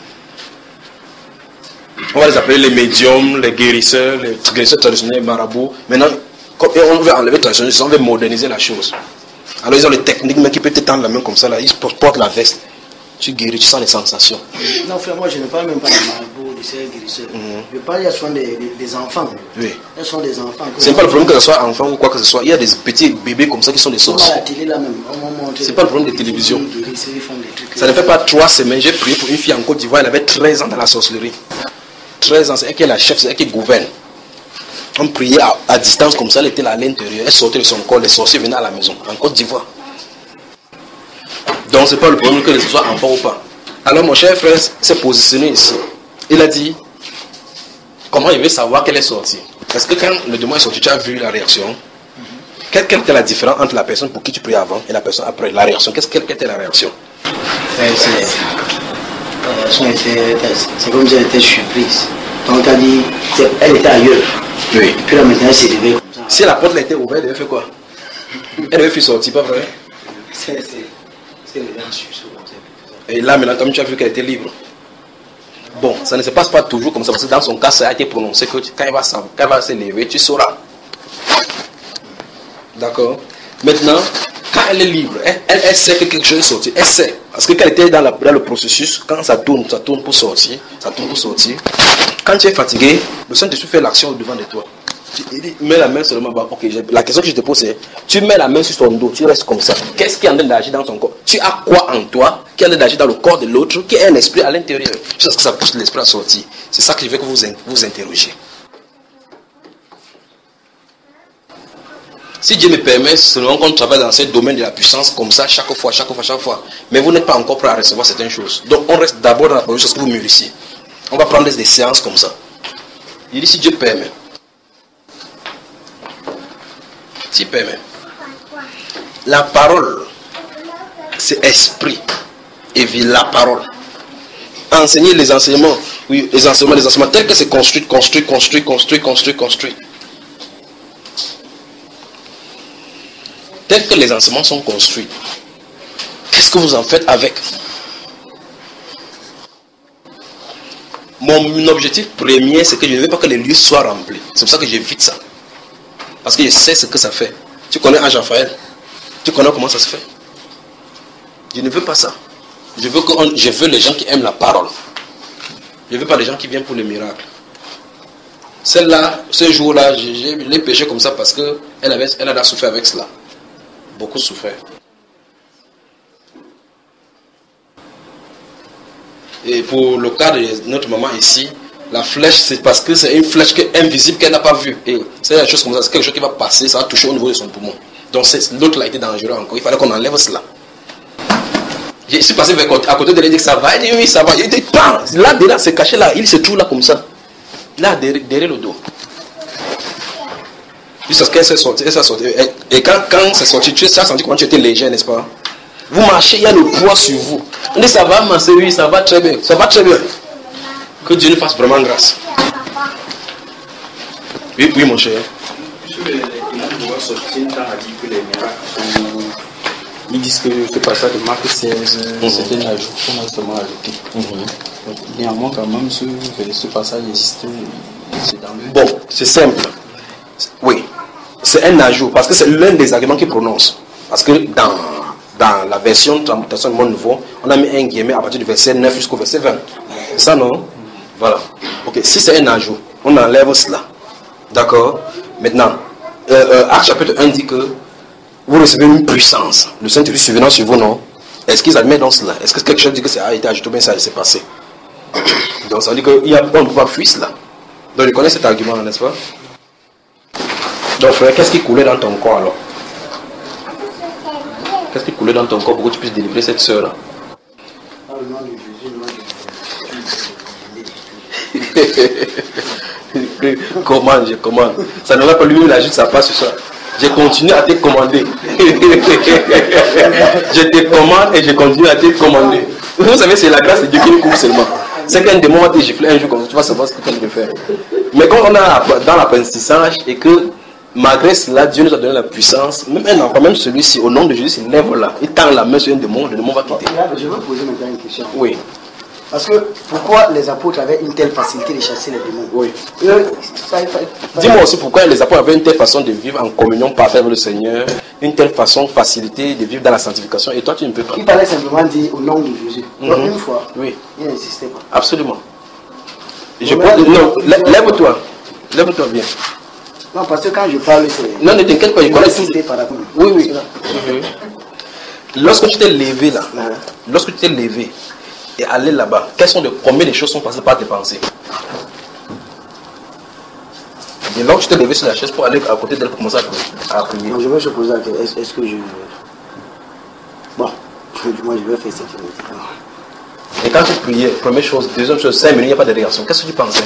[SPEAKER 1] On va les appeler les médiums, les guérisseurs, les guérisseurs traditionnels, marabouts. Maintenant, on veut enlever traditionnel, on veut moderniser la chose. Alors ils ont les techniques, mais qui peuvent t'étendre la main comme ça, là, ils portent la veste. Tu guéris, tu sens les sensations.
[SPEAKER 3] Non, frère, moi je ne parle même pas des marabouts, des sœurs guérisseurs. Mm-hmm. Je parle, il y a souvent des, des, des enfants.
[SPEAKER 1] Oui.
[SPEAKER 3] Il y a souvent des enfants.
[SPEAKER 1] C'est pas le problème que ce soit enfant ou quoi que ce soit. Il y a des petits bébés comme ça qui sont des sorciers. C'est pas le problème de télévision. Ça ne fait pas trois semaines, j'ai prié pour une fille en Côte d'Ivoire, elle avait treize ans dans la sorcellerie. treize ans, c'est elle qui est la chef, c'est elle qui gouverne. On priait à, à distance comme ça, elle était là à l'intérieur, elle sortait de son corps, les sorciers venaient à la maison, en Côte d'Ivoire. Donc c'est pas le problème que ce soit enfant ou pas. Alors mon cher frère s'est positionné ici. Il a dit, comment il veut savoir qu'elle est sortie? Parce que quand le démon est sorti, tu as vu la réaction. Quelle, quelle était la différence entre la personne pour qui tu priais avant et la personne après? La réaction, qu'est-ce, quelle, quelle était la réaction?
[SPEAKER 3] C'est comme si elle était surprise. Donc elle a dit, elle était ailleurs.
[SPEAKER 1] Oui.
[SPEAKER 3] Et puis là maintenant elle s'est levée comme ça.
[SPEAKER 1] Si la porte était ouverte, elle devait faire quoi? Elle devait faire sortir, pas vrai?
[SPEAKER 3] C'est...
[SPEAKER 1] Et là maintenant, comme tu as vu qu'elle était libre. Bon, ça ne se passe pas toujours comme ça, parce que dans son cas, ça a été prononcé que quand il va, quand il va se lever, tu sauras. D'accord? Maintenant, quand elle est libre, elle, elle, elle sait que quelque chose est sorti. Elle sait. Parce que quand elle était dans, la, dans le processus, quand ça tourne, ça tourne pour sortir, ça tourne pour sortir. Quand tu es fatigué, le Saint-Esprit fait l'action au devant de toi. Tu mets la main seulement bas. Ok, la question que je te pose c'est, tu mets la main sur son dos, tu restes comme ça. Qu'est-ce qui est en train d'agir dans ton corps? Tu as quoi en toi qui est en train d'agir dans le corps de l'autre, qui est un esprit à l'intérieur? Jusqu'à ce que ça pousse l'esprit à sortir. C'est ça que je veux que vous vous interrogiez. Si Dieu me permet, seulement qu'on travaille dans ce domaine de la puissance comme ça, chaque fois, chaque fois, chaque fois. Mais vous n'êtes pas encore prêt à recevoir certaines choses. Donc on reste d'abord dans la première chose que vous mûrissez. On va prendre des séances comme ça. Il dit si Dieu permet. S'il permet. La parole, c'est esprit et vie, la parole. Enseigner les enseignements, oui, les enseignements, les enseignements, tels que c'est construit, construit, construit, construit, construit, construit. Tels que les enseignements sont construits. Qu'est-ce que vous en faites avec? Mon objectif premier, c'est que je ne veux pas que les lieux soient remplis. C'est pour ça que j'évite ça. Parce que je sais ce que ça fait. Tu connais Ange-Raphaël? Tu connais comment ça se fait? Je ne veux pas ça. Je veux, que on, je veux les gens qui aiment la parole. Je ne veux pas les gens qui viennent pour le miracle. Celle-là, ce jour-là, je l'ai péché comme ça parce qu'elle avait, elle a souffert avec cela. Beaucoup souffert. Et pour le cas de notre maman ici, la flèche, c'est parce que c'est une flèche qui est invisible qu'elle n'a pas vue. Et c'est une chose comme ça, c'est quelque chose qui va passer, ça va toucher au niveau de son poumon. Donc l'autre là a été dangereux encore, il fallait qu'on enlève cela. Je suis passé à côté de elle, il dit que ça va, il dit oui, ça va. Il dit, bam, là, dedans, c'est caché là, il se trouve là comme ça. Là, derrière, derrière le dos. Jusqu'à ce qu'elle s'est sortie, elle s'est sortie. Et, et quand, quand c'est sorti, tu as senti comment tu étais léger, n'est-ce pas? Vous marchez, il y a le poids sur vous. On dit ça va, ma sœur, oui, ça va très bien. Ça va très bien. Que Dieu nous fasse vraiment grâce. Oui, oui, mon cher.
[SPEAKER 2] Ils disent que ce passage de Marc seize, mmh. c'est un ajout qu'on a seulement ajouté. Mmh. Néanmoins, quand même, ce, ce passage existait.
[SPEAKER 1] Bon, c'est simple. Oui, c'est un ajout, parce que c'est l'un des arguments qu'il prononce. Parce que dans, dans la version de Transmutation du Monde Nouveau, on a mis un guillemet à partir du verset neuf jusqu'au verset vingt. C'est ça, non? Voilà. Ok, si c'est un ajout, on enlève cela. D'accord? Maintenant, euh, euh, Acte chapitre un dit que vous recevez une puissance. Le Saint-Esprit survenant sur vous, non? Est-ce qu'ils admettent dans cela? Est-ce que quelque chose dit que ça a été ajouté ou bien ça s'est passé? Donc ça veut dire qu'on ne peut pas fuir cela. Donc je connais cet argument, n'est-ce pas? Donc frère, qu'est-ce qui coulait dans ton corps alors? Qu'est-ce qui coulait dans ton corps pour que tu puisses délivrer cette soeur-là? Comment, je commande. Ça ne va pas lui la juste, ça passe sur ça. Je continue à te commander. Je te commande et je continue à te commander. Vous savez, c'est la grâce de Dieu qui nous couvre seulement. C'est qu'un démon va te gifler un jour comme ça, tu vas savoir ce que tu veux faire. Mais quand on est dans l'apprentissage et que malgré cela, Dieu nous a donné la puissance, même un enfant, même celui-ci, au nom de Jésus, il lève là, il tend la main sur un démon, le démon va quitter.
[SPEAKER 3] Je veux poser maintenant une question.
[SPEAKER 1] Oui.
[SPEAKER 3] Parce que pourquoi les apôtres avaient une telle facilité de chasser les démons?
[SPEAKER 1] Oui.
[SPEAKER 3] Euh,
[SPEAKER 1] Dis-moi aussi pourquoi les apôtres avaient une telle façon de vivre en communion parfaite avec le Seigneur, une telle façon, facilité de vivre dans la sanctification, et toi tu ne peux pas.
[SPEAKER 3] Il fallait simplement dire au nom de Jésus.
[SPEAKER 1] Mm-hmm.
[SPEAKER 3] Donc une fois,
[SPEAKER 1] oui.
[SPEAKER 3] il n'insistait pas.
[SPEAKER 1] Absolument. Je peux... Non, lève-toi. Lève-toi bien.
[SPEAKER 3] Non, parce que quand je parle, c'est...
[SPEAKER 1] Non, ne t'inquiète pas, je connais tout. Oui, oui. Mm-hmm. Lorsque tu t'es levé là, mm-hmm. lorsque tu t'es levé et allé là-bas, quelles sont les combien de choses sont passées par tes pensées? Et lorsque tu t'es levé sur la chaise pour aller à côté d'elle pour commencer à prier.
[SPEAKER 3] Non, je vais se poser la question, est-ce, est-ce que je... Bon, moi je vais faire cette chose.
[SPEAKER 1] Et quand tu priais, première chose, deuxième chose, cinq minutes, il n'y a pas de réaction. Qu'est-ce que tu pensais?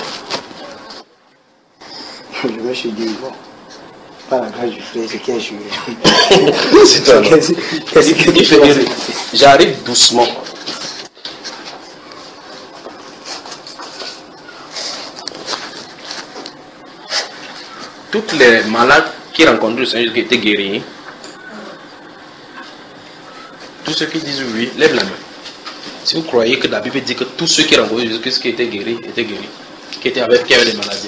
[SPEAKER 3] Je me suis dit, bon, par la grâce du frère, c'est qu'un je
[SPEAKER 1] c'est toi. Qu'est-ce que tu fais? J'arrive doucement. Toutes les malades qui rencontrent le Seigneur qui étaient guéris, tous ceux qui disent oui, lève la main. Si vous croyez que la Bible dit que tous ceux qui rencontraient Jésus-Christ qui étaient guéris, étaient guéris, qui étaient avec, qui avaient des maladies.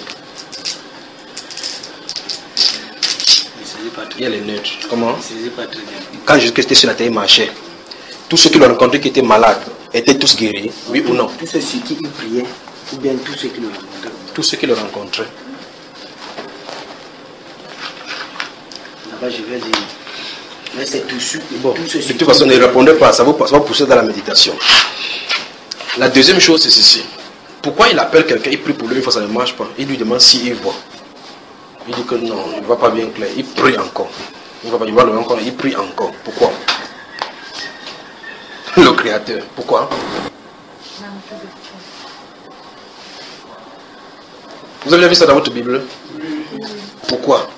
[SPEAKER 1] Il y a les neutres. Comment? Quand Jésus-Christ était sur la terre, il marchait. Tous ceux qui l'ont rencontré qui étaient malades étaient tous guéris, oui ou non?
[SPEAKER 3] Tous ceux qui priaient, ou bien tous ceux qui le rencontraient?
[SPEAKER 1] Tous ceux qui le rencontraient.
[SPEAKER 3] Là-bas, je vais dire. Mais c'est tout ceux,
[SPEAKER 1] bon,
[SPEAKER 3] tous ceux
[SPEAKER 1] de toute façon, ne répondez pas, ça va vous pousser dans la méditation. La deuxième chose, c'est ceci. Pourquoi il appelle quelqu'un, il prie pour lui, une fois ça ne marche pas. Il lui demande s'il voit. Il dit que non, il ne va pas bien clair. Il prie encore. Il va pas, il va le encore, il prie encore. Pourquoi? Le Créateur. Pourquoi? Vous avez vu ça dans votre Bible? Pourquoi?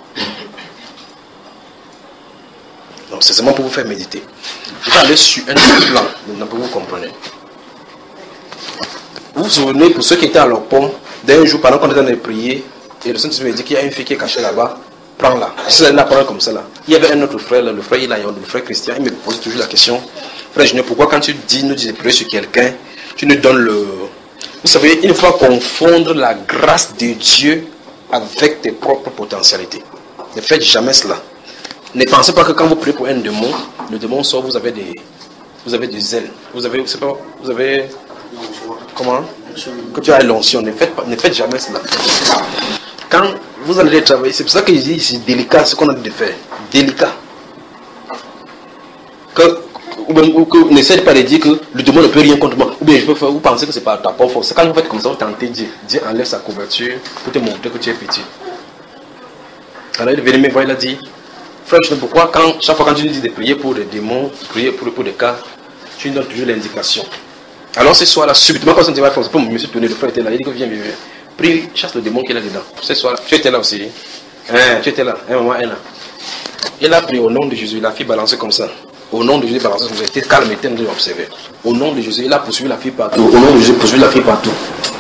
[SPEAKER 1] Non, c'est seulement pour vous faire méditer. Je vais aller sur un plan, maintenant pour vous comprendre. Vous vous souvenez, pour ceux qui étaient à leur pont, d'un jour, pendant qu'on était en train de prier, et le Saint-Esprit me dit qu'il y a une fille qui est cachée là-bas, prends-la. Si elle la prend comme ça là. Il y avait un autre frère, là, le frère il a, le frère Christian, il me pose toujours la question, frère Junior, pourquoi quand tu dis, nous dis de prier sur quelqu'un, tu nous donnes le... Vous savez, il faut confondre la grâce de Dieu avec tes propres potentialités. Ne faites jamais cela. Ne pensez pas que quand vous priez pour un démon, le démon sort, vous avez des, vous avez des ailes. Vous avez, c'est pas, vous avez, comment? Que tu as l'onction. Ne faites pas, ne faites jamais cela. Quand vous allez travailler, c'est pour ça que je dis c'est délicat ce qu'on a dit de faire. Délicat. Que, ou bien, ou que n'essayez pas de dire que le démon ne peut rien contre moi. Ou bien je peux faire, vous pensez que c'est pas ta propre force. C'est quand vous faites comme ça, vous tentez Dieu. Dieu enlève sa couverture pour te montrer que tu es petit. Alors il est venu me voir, il a dit, frère, je sais pourquoi quand, chaque fois quand tu nous dis de prier pour des démons, prier pour, pour des cas, tu nous donnes toujours l'indication. Alors ce soir-là, subitement, quand on dit, je me suis tourné, le frère était là, il dit que viens, viens, viens. Prie, chasse le démon qui est là dedans. Ce soir-là, tu étais là aussi. Hein, tu étais là, un moment, un là. Il a pris au nom de Jésus, la fille balançait comme ça. Au nom de Jésus, balançait comme ça. Il était calme, il était observé. Au nom de Jésus, il a poursuivi la fille partout. Au nom de Jésus, poursuivi la fille partout.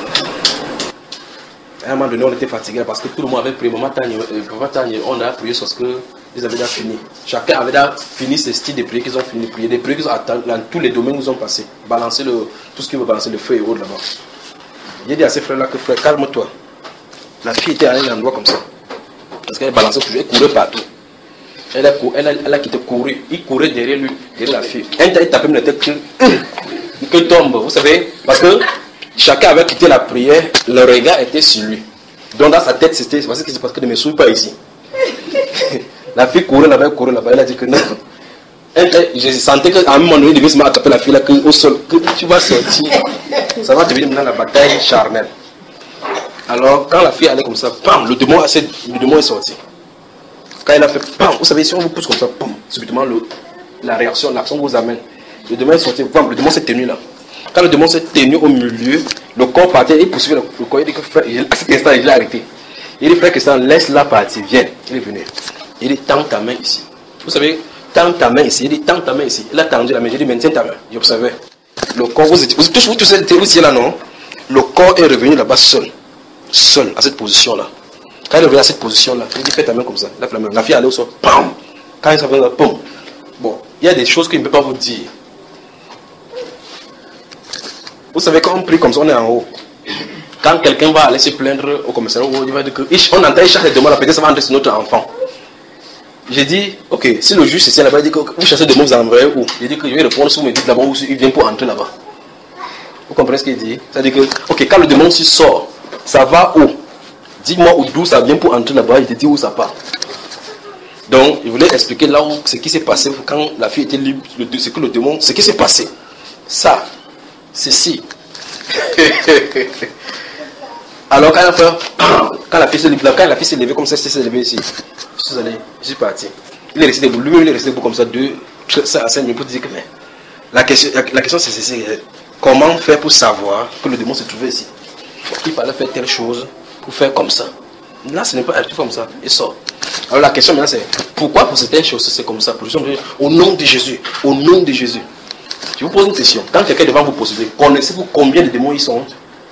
[SPEAKER 1] À un moment donné, on était fatigué parce que tout le monde avait prié. Maman Tanya, on a prié parce qu'ils avaient déjà fini. Chacun avait déjà fini ce style de prière qu'ils ont fini de prier. Des prières qu'ils ont attendu, dans tous les domaines nous ont passé. Balancer le, tout ce qui veut balancer, le feu et autres là-bas. J'ai dit à ces frères-là que frère, calme-toi. La fille était à un endroit comme ça. Parce qu'elle balançait toujours, elle courait partout. Elle a, elle a, elle a quitté courir. Il courait derrière lui, derrière la fille. Un temps, il tapait la tête que, que tombe. Vous savez, parce que chacun avait quitté la prière, le regard était sur lui. Donc dans sa tête, c'était parce que c'est parce que ne me souille pas ici. La fille courait là-bas, elle courait là-bas. Elle a dit que non. Elle, je sentais qu'à un moment donné, il devait se mettre à taper la fille là, que, au sol, que tu vas sortir. Ça va devenir maintenant la bataille charnelle. Alors, quand la fille allait comme ça, pam, le démon, le démon est sorti. Quand il a fait pam, vous savez, si on vous pousse comme ça, pam, subitement, le, la réaction, l'action vous amène. Le démon est sorti, pam, le démon s'est tenu là. Quand le démon s'est tenu au milieu, le corps partait, il poursuivait le, le corps, il dit que frère, à cet instant, il l'a arrêté. Il dit, frère Christian, laisse-la partir, viens. Il est venu. Il dit, tends ta main ici. Vous savez, tends ta main ici. Il dit, tends ta main ici. Il a tendu la main. Il dit, maintiens ta main. J'observais. Le corps, vous étiez, vous tous, vous tous étiez aussi là, non? Le corps est revenu là-bas seul. Seul, à cette position-là. Quand il est revenu à cette position-là, il dit, fais ta main comme ça. La, la, main. La fille allait au sol. Pam! Quand il s'est fait là, pam! Bon, il y a des choses qu'il ne peut pas vous dire. Vous savez, quand on prie comme ça, on est en haut. Quand quelqu'un va aller se plaindre au commissariat, il va dire que on entend, il cherche des demandes, peut-être ça va entrer sur notre enfant. J'ai dit, ok, si le juge c'est là-bas, il dit que vous cherchez des mots, vous envoyez où? Il dit que je vais répondre si vous me dites d'abord où il vient pour entrer là-bas. Vous comprenez ce qu'il dit? C'est-à-dire que, ok, quand le démon sort, ça va où? Dis-moi d'où ça vient pour entrer là-bas, il te dit où ça part. Donc, il voulait expliquer là où ce qui s'est passé quand la fille était libre, ce que le démon, ce qui s'est passé. Ça, ceci. Alors, quand, fait, quand la fille s'est levée, quand la fille s'est levée comme ça, elle s'est levée ici. Je suis allé, je suis parti. Il est resté debout, lui-même il est resté debout comme ça, deux, ça à cinq minutes pour dire que mais. La question, la, la question c'est ceci, comment faire pour savoir que le démon se trouvait ici? Il fallait faire telle chose pour faire comme ça. Là, ce n'est pas actif comme ça, il sort. Alors la question maintenant c'est, pourquoi pour certaines choses c'est comme ça? Pour au nom de Jésus, au nom de Jésus. Je vous pose une question. Quand quelqu'un devant vous posséder, connaissez-vous combien de démons ils sont?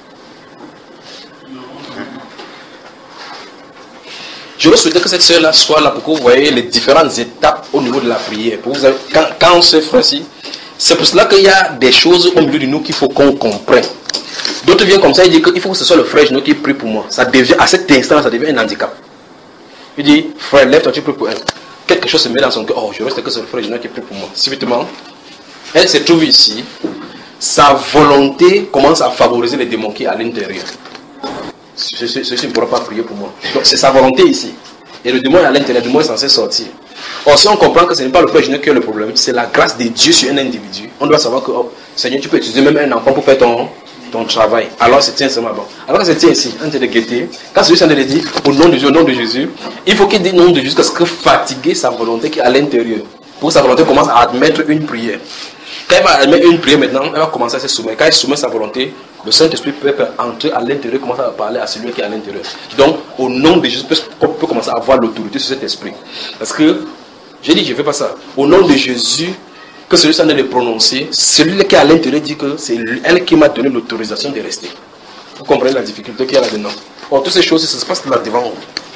[SPEAKER 1] Je veux souhaiter que cette sœur-là soit là pour que vous voyez les différentes étapes au niveau de la prière. Pour vous, quand, quand ce frère-ci, C'est pour cela qu'il y a des choses au milieu de nous qu'il faut qu'on comprenne. D'autres viennent comme ça et disent qu'il faut que ce soit le frère Gino qui prie pour moi. Ça devient, à cet instant, ça devient un handicap. Il dit, frère, lève-toi, tu pries pour elle. Quelque chose se met dans son cœur. Oh, je reste que c'est le frère Gino qui prie pour moi. Subitement, elle se trouve ici. Sa volonté commence à favoriser les démons qui sont à l'intérieur. Ceci ne pourra pas prier pour moi. Donc c'est sa volonté ici. Et le démon est à l'intérieur, le démon est censé sortir. Or, si on comprend que ce n'est pas le frère Gino qui a le problème, c'est la grâce de Dieu sur un individu. On doit savoir que, oh, Seigneur, tu peux utiliser même un enfant pour faire ton, ton travail. Alors, c'est tient seulement bon. Alors, que c'est tient ici, on te le guetter. Quand celui-ci le dit, au nom de Dieu, au nom de Jésus, il faut qu'il dise au nom de Jésus parce que fatiguer sa volonté qui est à l'intérieur. Pour que sa volonté commence à admettre une prière. Quand elle va admettre une prière maintenant, elle va commencer à se soumettre. Quand elle soumet sa volonté, le Saint-Esprit peut entrer à l'intérieur et commencer à parler à celui qui est à l'intérieur. Donc, au nom de Jésus, on peut commencer à avoir l'autorité sur cet esprit. Parce que, j'ai dit, je ne fais pas ça. Au nom de Jésus, que celui-ci en est le prononcer, celui qui est à l'intérieur dit que c'est elle qui m'a donné l'autorisation de rester. Vous comprenez la difficulté qu'il y a là-dedans. Or, toutes ces choses, ça se passe là devant.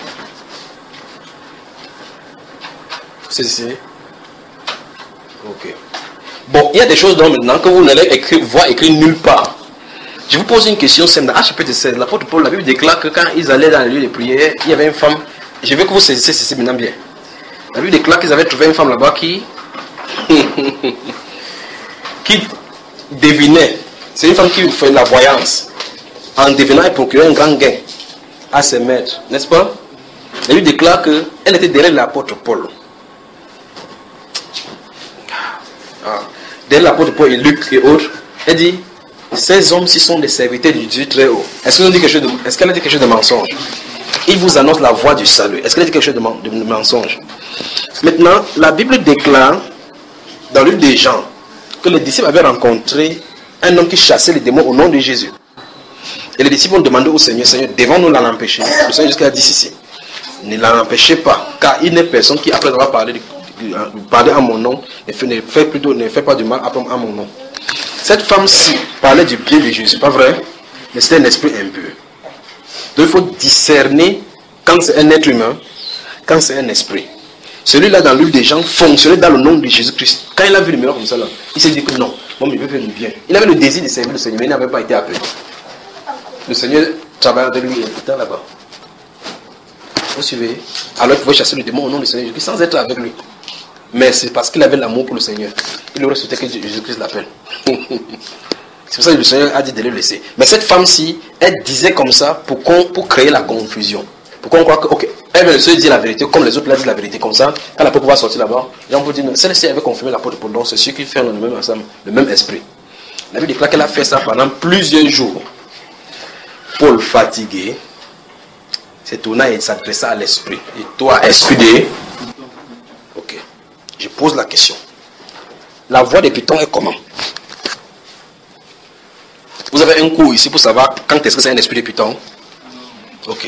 [SPEAKER 1] C'est ici. Ok. Bon, il y a des choses dont maintenant que vous n'allez écrire, voir écrit nulle part. Je vous pose une question simple. Dans H chapitre seize, l'apôtre Paul, la Bible déclare que quand ils allaient dans le lieu de prière, il y avait une femme. Je veux que vous saisissiez ceci maintenant bien. La Bible déclare qu'ils avaient trouvé une femme là-bas qui qui devinait. C'est une femme qui fait la voyance. En devinant, elle procurait un grand gain à ses maîtres, n'est-ce pas? La Bible déclare qu'elle était derrière l'apôtre Paul. Ah. Derrière l'apôtre Paul et Luc et autres, elle dit, ces hommes-ci sont des serviteurs du Dieu très haut. Est-ce qu'elle a dit quelque chose de, est-ce qu'elle a dit quelque chose de mensonge? Il vous annonce la voie du salut. Est-ce qu'elle a dit quelque chose de, de mensonge? Maintenant, la Bible déclare, dans le livre des Jean, que les disciples avaient rencontré un homme qui chassait les démons au nom de Jésus. Et les disciples ont demandé au Seigneur, Seigneur, devons-nous l'en empêcher? Le Seigneur jusqu'à dit ceci, ne l'en empêchez pas, car il n'est personne qui, après avoir parlé, de, parlé à mon nom, ne fait, ne, fait plutôt, ne fait pas du mal à mon nom. Cette femme-ci parlait du bien de Jésus, pas vrai? Mais c'était un esprit impur. Donc il faut discerner quand c'est un être humain, quand c'est un esprit. Celui-là dans l'huile des gens fonctionnait dans le nom de Jésus-Christ. Quand il a vu le miracle comme ça, là, il s'est dit que non, moi je veux faire du bien. Il avait le désir de servir le Seigneur, mais il n'avait pas été appelé. Le Seigneur travaille avec lui et était là-bas. Vous suivez? Alors il pouvait chasser le démon au nom du Seigneur Jésus-Christ sans être avec lui. Mais c'est parce qu'il avait l'amour pour le Seigneur. Il aurait souhaité que Jésus-Christ l'appelle. C'est pour ça que le Seigneur a dit de le laisser. Mais cette femme-ci, elle disait comme ça pour, pour créer la confusion. Pour qu'on croit que, ok, elle veut se dire la vérité comme les autres l'ont dit la vérité. Comme ça, quand l'apôtre va sortir là-bas, les gens vont dire, celle-ci avait confirmé l'apôtre Paul. Donc c'est ceux qui font le même ensemble, le même esprit. La Bible déclare qu'elle a fait ça pendant plusieurs jours. Paul, fatigué, s'est tourné et s'adressa à l'esprit. Et toi, esprit de... Ok. Je pose la question. La voix des pitons est comment? Vous avez un cours ici pour savoir quand est-ce que c'est un esprit de python? Ok.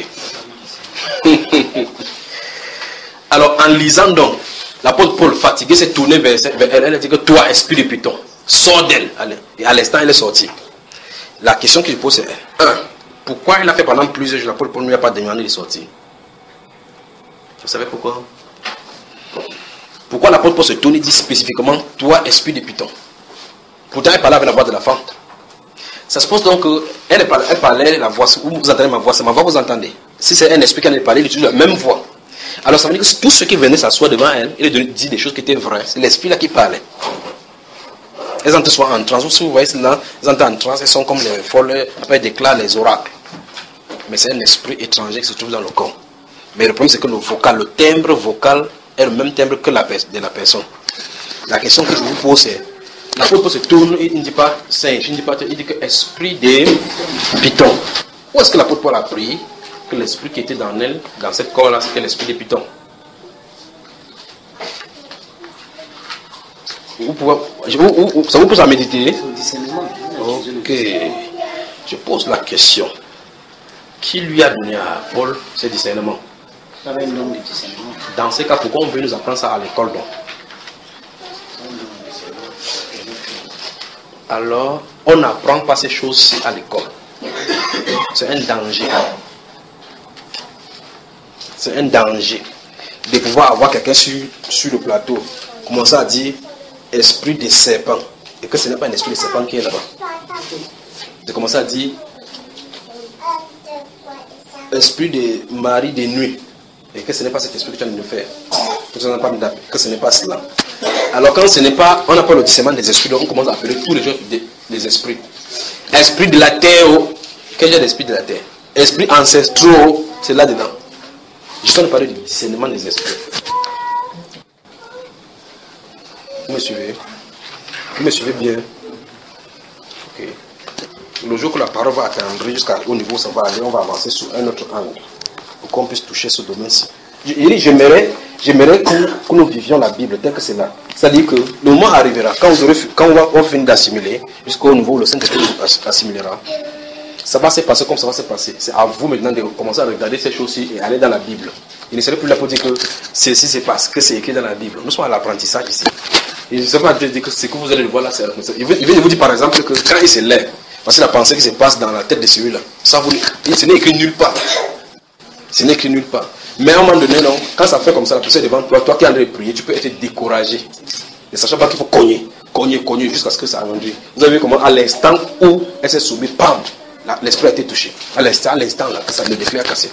[SPEAKER 1] Alors, en lisant donc, l'apôtre Paul, fatigué, s'est tourné vers, vers elle. Elle a dit que toi, esprit de python, sors d'elle. Et à l'instant, elle est sortie. La question que je pose, c'est un, pourquoi il a fait pendant plusieurs jours, l'apôtre Paul ne lui a pas demandé de sortir? Vous savez pourquoi? Pourquoi l'apôtre Paul se tourne et dit spécifiquement, toi, esprit de python? Pourtant, elle parlait avec la voix de la femme. Ça se pose donc qu'elle elle parlait la voix, vous entendez ma voix, c'est ma voix, vous entendez. Si c'est un esprit qui en est parlé, il utilise la même voix. Alors ça veut dire que tous ceux qui venaient s'asseoir devant elle, il lui dit des choses qui étaient vraies. C'est l'esprit là qui parlait. Elles entrent soit en transe, si vous voyez là, elles entrent en transe, elles sont comme les folles, après elles déclarent les oracles. Mais c'est un esprit étranger qui se trouve dans le corps. Mais le problème c'est que le vocal, le timbre vocal est le même timbre que la de la personne. La question que je vous pose c'est, l'apôtre Paul se tourne, il ne dit pas singe, il ne dit pas, il dit que esprit de python. Où est-ce que l'apôtre Paul a appris que l'esprit qui était dans elle, dans cette corps-là, c'était l'esprit de python? Vous pouvez, vous, vous, ça vous pose à méditer? Ok. Je pose la question. Qui lui a donné à Paul ce discernement? Dans ce cas, pourquoi on veut nous apprendre ça à l'école donc? Alors, on n'apprend pas ces choses à l'école. C'est un danger. C'est un danger de pouvoir avoir quelqu'un sur, sur le plateau, commencer à dire esprit de serpent. et que ce n'est pas un esprit de serpent qui est là-bas. J'ai commencé à dire esprit de mari de nuit, et que ce n'est pas cet esprit que tu as de faire, que ce n'est pas, que ce n'est pas cela. Alors quand ce n'est pas, on n'a pas le discernement des esprits, donc on commence à appeler tous les gens des, des esprits. Esprit de la terre, quel genre d'esprit de la terre? Esprit ancestraux, c'est là-dedans. Je suis en train de parler du discernement des esprits. Vous me suivez? Vous me suivez bien? Ok. Le jour que la parole va atteindre jusqu'au niveau où ça va aller, on va avancer sur un autre angle pour qu'on puisse toucher ce domaine-ci. J'aimerais, j'aimerais que, que nous vivions la Bible telle que c'est là. C'est-à-dire que le moment arrivera, quand, vous aurez, quand on va on finir d'assimiler, jusqu'au niveau où le Saint-Esprit assimilera, ça va se passer comme ça va se passer. C'est à vous maintenant de commencer à regarder ces choses-ci et aller dans la Bible. Il ne serait plus là pour dire que ceci se passe, que c'est écrit dans la Bible. Nous sommes à l'apprentissage ici. Il ne serait pas dire que ce que vous allez voir là, c'est il vient de vous dire par exemple que quand il se lève, voici la pensée qui se passe dans la tête de celui-là. Ça vous, ce n'est écrit nulle part. Ce n'est écrit nulle part. Mais à un moment donné, non, quand ça fait comme ça, la poussière devant toi, toi qui es en train de prier, tu peux être découragé. Ne sachant pas qu'il faut cogner, cogner, cogner jusqu'à ce que ça arrive. Vous avez vu comment, à l'instant où elle s'est soumise, pam, l'esprit a été touché. À l'instant, à l'instant là, que ça, le défi a cassé.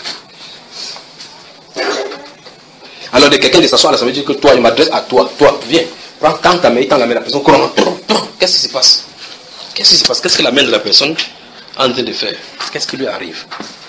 [SPEAKER 1] Alors de quelqu'un de s'asseoir là, ça veut dire que toi, il m'adresse à toi, toi, viens, prends tant ta main, tant la main de la personne, qu'est-ce qui se passe? Qu'est-ce qui se passe? Qu'est-ce que la main de la personne est en train de faire? Qu'est-ce qui lui arrive?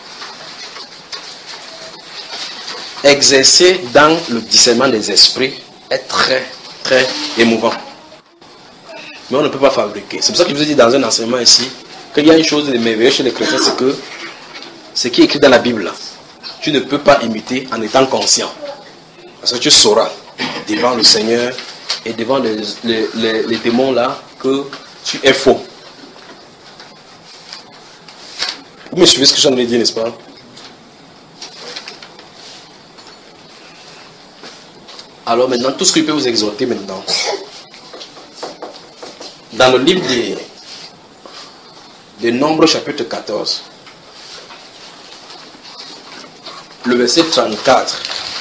[SPEAKER 1] Exercer dans le discernement des esprits est très, très émouvant. Mais on ne peut pas fabriquer. C'est pour ça que je vous ai dit dans un enseignement ici qu'il y a une chose de merveilleux chez les chrétiens, c'est que ce qui est écrit dans la Bible, tu ne peux pas imiter en étant conscient. Parce que tu sauras devant le Seigneur et devant les, les, les, les démons là que tu es faux. Vous me suivez ce que j'en ai dit, n'est-ce pas? Alors maintenant, tout ce que je peux vous exhorter maintenant, dans le livre des, des Nombres chapitre quatorze, le verset trente-quatre,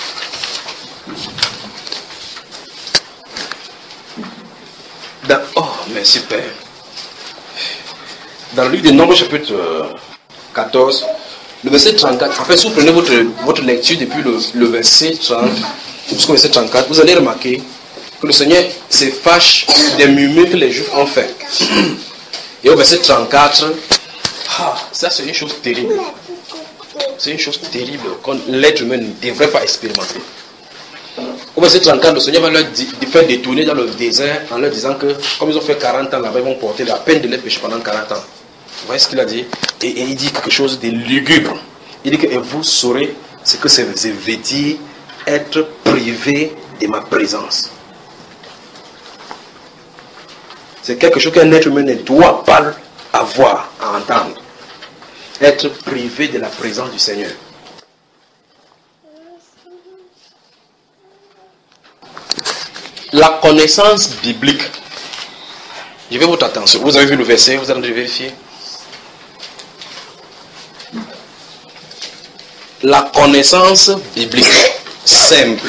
[SPEAKER 1] dans, oh mais super, dans le livre des Nombres chapitre quatorze, le verset trente-quatre, en fait si vous prenez votre, votre lecture depuis le, le verset trente, jusqu'au verset trente-quatre, vous allez remarquer que le Seigneur se fâche des murmures que les Juifs ont fait. Et au verset trente-quatre, ah, ça c'est une chose terrible. C'est une chose terrible que l'être humain ne devrait pas expérimenter. Au verset trente-quatre, le Seigneur va leur di- faire détourner dans le désert en leur disant que, comme ils ont fait quarante ans là-bas, ils vont porter la peine de les pécher pendant quarante ans. Vous voyez ce qu'il a dit? Et, et il dit quelque chose de lugubre. Il dit que et vous saurez ce que ça veut dire être privé de ma présence. C'est quelque chose qu'un être humain ne doit pas avoir à entendre. Être privé de la présence du Seigneur. La connaissance biblique. Je vais votre attention. Vous avez vu le verset, vous allez vérifier. La connaissance biblique simple,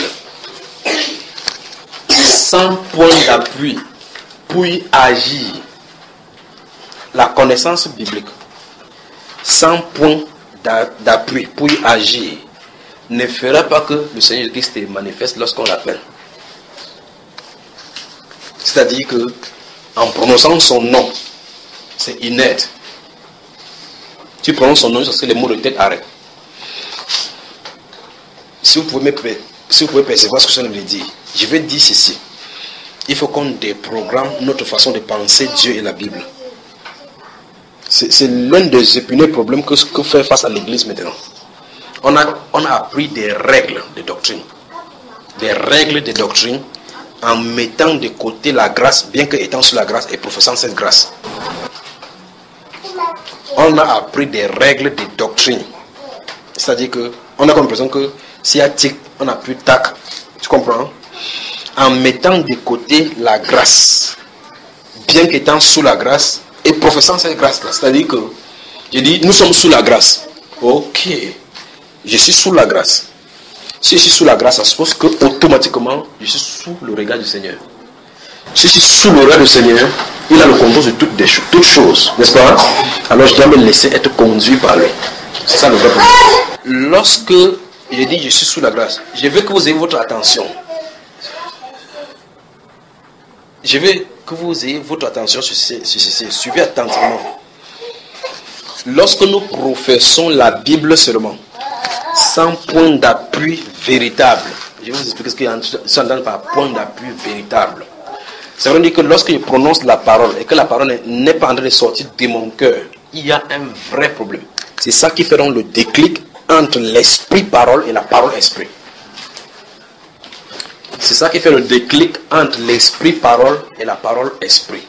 [SPEAKER 1] sans point d'appui, puis agir. La connaissance biblique, sans point d'appui, puis agir, ne fera pas que le Seigneur Christ se manifeste lorsqu'on l'appelle. C'est-à-dire que, en prononçant son nom, c'est inerte. Tu prononces son nom jusqu'à ce que les mots de tête arrêtent. Si vous pouvez, me, si vous pouvez percevoir ce que je viens de dire, je vais dire ceci. Il faut qu'on déprogramme notre façon de penser Dieu et la Bible. C'est, c'est l'un des épineux problèmes que, que fait face à l'Église maintenant. On a, on a appris des règles de doctrine. Des règles de doctrine en mettant de côté la grâce, bien que étant sous la grâce et professant cette grâce. On a appris des règles de doctrine. C'est-à-dire qu'on a comme l'impression que s'il y a tic, on n'a plus tac. Tu comprends? En mettant de côté la grâce, bien qu'étant sous la grâce et professant cette grâce-là. C'est-à-dire que, je dis, nous sommes sous la grâce. Ok, je suis sous la grâce. Si je suis sous la grâce, ça suppose que automatiquement, je suis sous le regard du Seigneur. Si je suis sous le regard du Seigneur, Il a le contrôle de toutes, des, toutes choses, n'est-ce pas? Alors je dois me laisser être conduit par lui. C'est ça le vrai problème. Lorsque je dis je suis sous la grâce, je veux que vous ayez votre attention. Je veux que vous ayez votre attention sur ceci. Suivez attentivement. Lorsque nous professons la Bible seulement, sans point d'appui véritable, je vais vous expliquer ce qu'il entend par point d'appui véritable. Ça veut dire que lorsque je prononce la parole et que la parole n'est pas en train de sortir de mon cœur, il y a un vrai problème. C'est ça qui fait donc le déclic entre l'esprit parole et la parole esprit. C'est ça qui fait le déclic entre l'esprit parole et la parole esprit.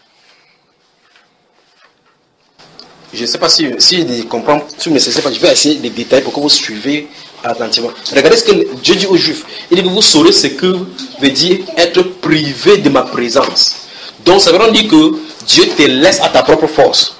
[SPEAKER 1] Je ne sais pas si, si je comprends, si vous ne savez pas, je vais essayer de détailler pour que vous suivez attentivement. Regardez ce que Dieu dit aux Juifs. Il dit que vous saurez ce que veut dire être privé de ma présence. Donc ça veut dire que Dieu te laisse à ta propre force.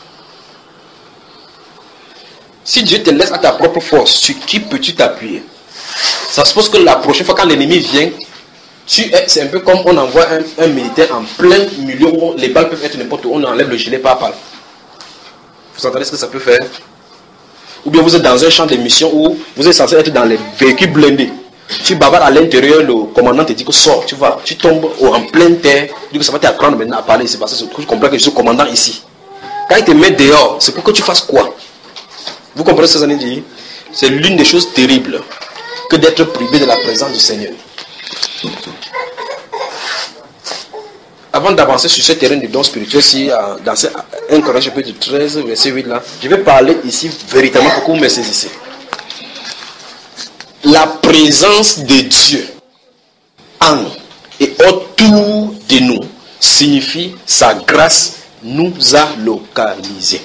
[SPEAKER 1] Si Dieu te laisse à ta propre force, sur qui peux-tu t'appuyer? Ça suppose que la prochaine fois quand l'ennemi vient, c'est un peu comme on envoie un, un militaire en plein milieu où les balles peuvent être n'importe où, on enlève le gilet par balle. Vous entendez ce que ça peut faire? Ou bien vous êtes dans un champ de mission où vous êtes censé être dans les véhicules blindés. Tu bavardes à l'intérieur, le commandant te dit que sors, tu vas, tu tombes en pleine terre, du coup ça va t'apprendre maintenant à parler, c'est parce que tu comprends que je suis commandant ici. Quand il te met dehors, c'est pour que tu fasses quoi? Vous comprenez ce que ça veut dire? C'est l'une des choses terribles que d'être privé de la présence du Seigneur. Avant d'avancer sur ce terrain du don spirituel, si dans un Corinthiens chapitre treize, verset huit là, je vais parler ici véritablement pour que vous me saisissez. La présence de Dieu en et autour de nous signifie sa grâce nous a localisés.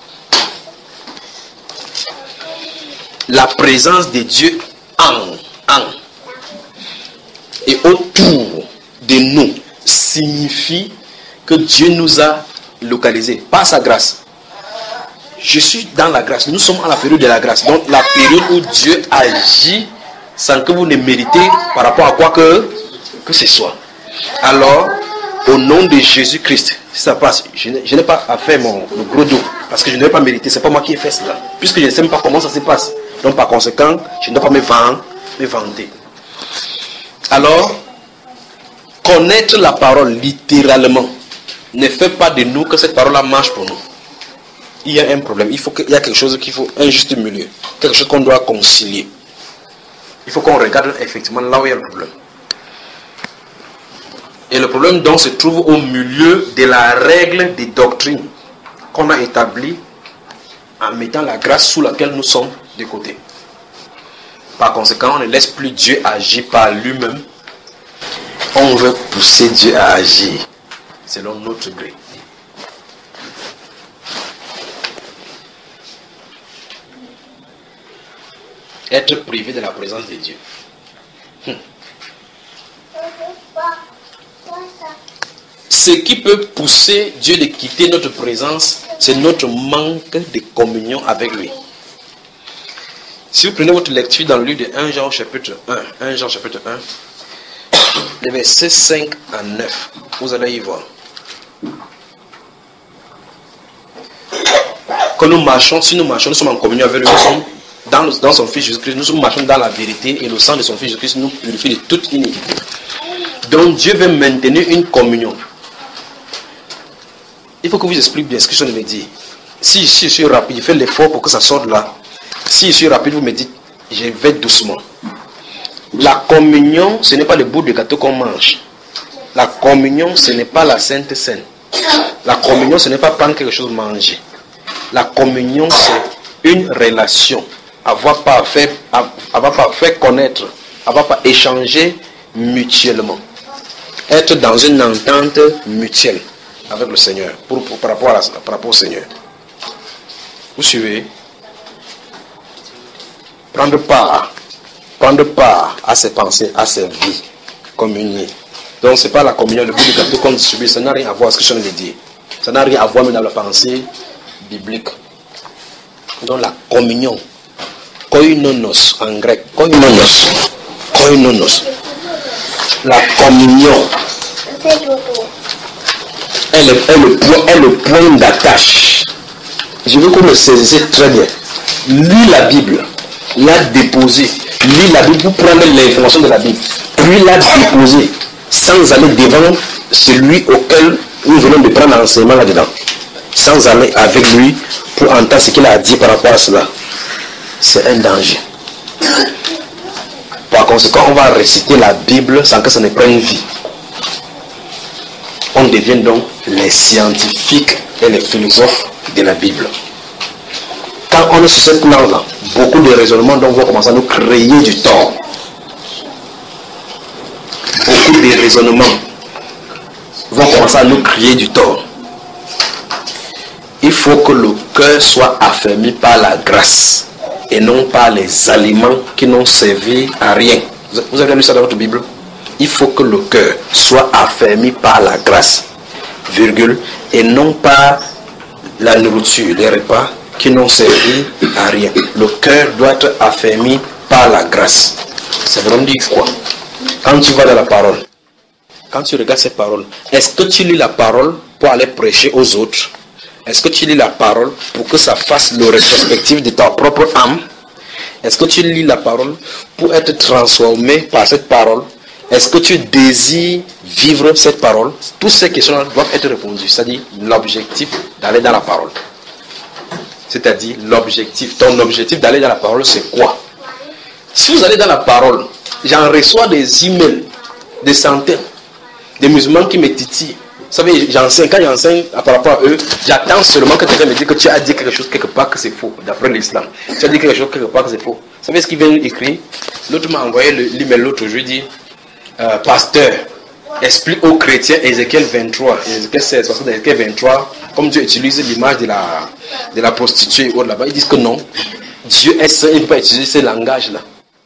[SPEAKER 1] La présence de Dieu en, en et autour de nous signifie que Dieu nous a localisés par sa grâce. Je suis dans la grâce. Nous sommes à la période de la grâce. Donc la période où Dieu agit sans que vous ne méritez par rapport à quoi que, que ce soit. Alors, au nom de Jésus-Christ, si ça passe, je n'ai pas à faire mon, le gros dos. Parce que je ne vais pas mériter. Ce n'est pas moi qui ai fait cela. Puisque je ne sais même pas comment ça se passe. Donc par conséquent, je ne dois pas me vendre, me vanter. Alors, connaître la parole littéralement ne fait pas de nous que cette parole-là marche pour nous. Il y a un problème. Il faut que, il y a quelque chose qu'il faut, un juste milieu. Quelque chose qu'on doit concilier. Il faut qu'on regarde effectivement là où il y a le problème. Et le problème donc se trouve au milieu de la règle des doctrines qu'on a établie en mettant la grâce sous laquelle nous sommes de côté. Par conséquent, on ne laisse plus Dieu agir par lui-même. On veut pousser Dieu à agir selon notre gré. Être privé de la présence de Dieu. Hum. Ce qui peut pousser Dieu de quitter notre présence, c'est notre manque de communion avec lui. Si vous prenez votre lecture dans le livre de premier Jean chapitre un, premier Jean chapitre un, les versets cinq à neuf, vous allez y voir. Quand nous marchons, si nous marchons, nous sommes en communion avec lui, nous sommes dans, le, dans son Fils Jésus-Christ, nous sommes marchons dans la vérité et le sang de son Fils Jésus-Christ nous purifie de toute iniquité. Donc Dieu veut maintenir une communion. Il faut que vous expliquiez bien ce que je veux dire. Si je suis rapide, je fais l'effort pour que ça sorte là. Si je suis rapide, vous me dites, je vais doucement. La communion, ce n'est pas le bout de gâteau qu'on mange. La communion, ce n'est pas la Sainte Seine. La communion, ce n'est pas prendre quelque chose manger. La communion, c'est une relation. Avoir pas fait, avoir pas fait connaître, avoir pas échanger mutuellement. Être dans une entente mutuelle avec le Seigneur, pour, pour, par, rapport à la, par rapport au Seigneur. Vous suivez? Prendre part, prendre part à ses pensées, à ses vies, communier. Donc ce n'est pas la communion, le bout de gâteau qu'on distribue, ça n'a rien à voir avec ce que je viens de dire. Ça n'a rien à voir même dans la pensée biblique. Donc la communion, koinonos en grec, koinonos, koinonos. La communion est est, est le point, est le point d'attache. Je veux que vous le saisissiez très bien. Lis la Bible, la déposer. Lis la Bible pour prendre l'information de la Bible. Puis la déposer sans aller devant celui auquel nous venons de prendre l'enseignement là-dedans. Sans aller avec lui pour entendre ce qu'il a dit par rapport à cela. C'est un danger. Par conséquent, on va réciter la Bible sans que ça ne prenne vie. On devient donc les scientifiques et les philosophes de la Bible. Quand on est sur cette langue-là, beaucoup de raisonnements donc vont commencer à nous créer du tort. Beaucoup de raisonnements vont commencer à nous créer du tort. Il faut que le cœur soit affermi par la grâce et non par les aliments qui n'ont servi à rien. Vous avez lu ça dans votre Bible? Il faut que le cœur soit affermi par la grâce, virgule, et non par la nourriture, les repas qui n'ont servi à rien. Le cœur doit être affermi par la grâce. Ça veut dire quoi? Quand tu vas dans la parole, quand tu regardes cette parole, est-ce que tu lis la parole pour aller prêcher aux autres? Est-ce que tu lis la parole pour que ça fasse le rétrospectif de ta propre âme? Est-ce que tu lis la parole pour être transformé par cette parole? Est-ce que tu désires vivre cette parole? Toutes ces questions doivent être répondues. C'est-à-dire l'objectif d'aller dans la parole. C'est-à-dire l'objectif. Ton objectif d'aller dans la parole, c'est quoi? Si vous allez dans la parole, j'en reçois des emails, des centaines, des musulmans qui me titillent. Vous savez, j'enseigne, quand j'enseigne par rapport à eux, j'attends seulement que quelqu'un me dise que tu as dit quelque chose quelque part que c'est faux, d'après l'islam. Tu as dit quelque chose quelque part que c'est faux. Vous savez ce qu'il vient d'écrire? L'autre m'a envoyé l'email l'autre jour, il dit, euh, pasteur, explique aux chrétiens Ézéchiel vingt-trois, Ézéchiel seize, parce que dans Ézéchiel vingt-trois, comme Dieu utilise l'image de la, de la prostituée ou là-bas, ils disent que non, Dieu est saint, il ne peut pas utiliser ce langage-là.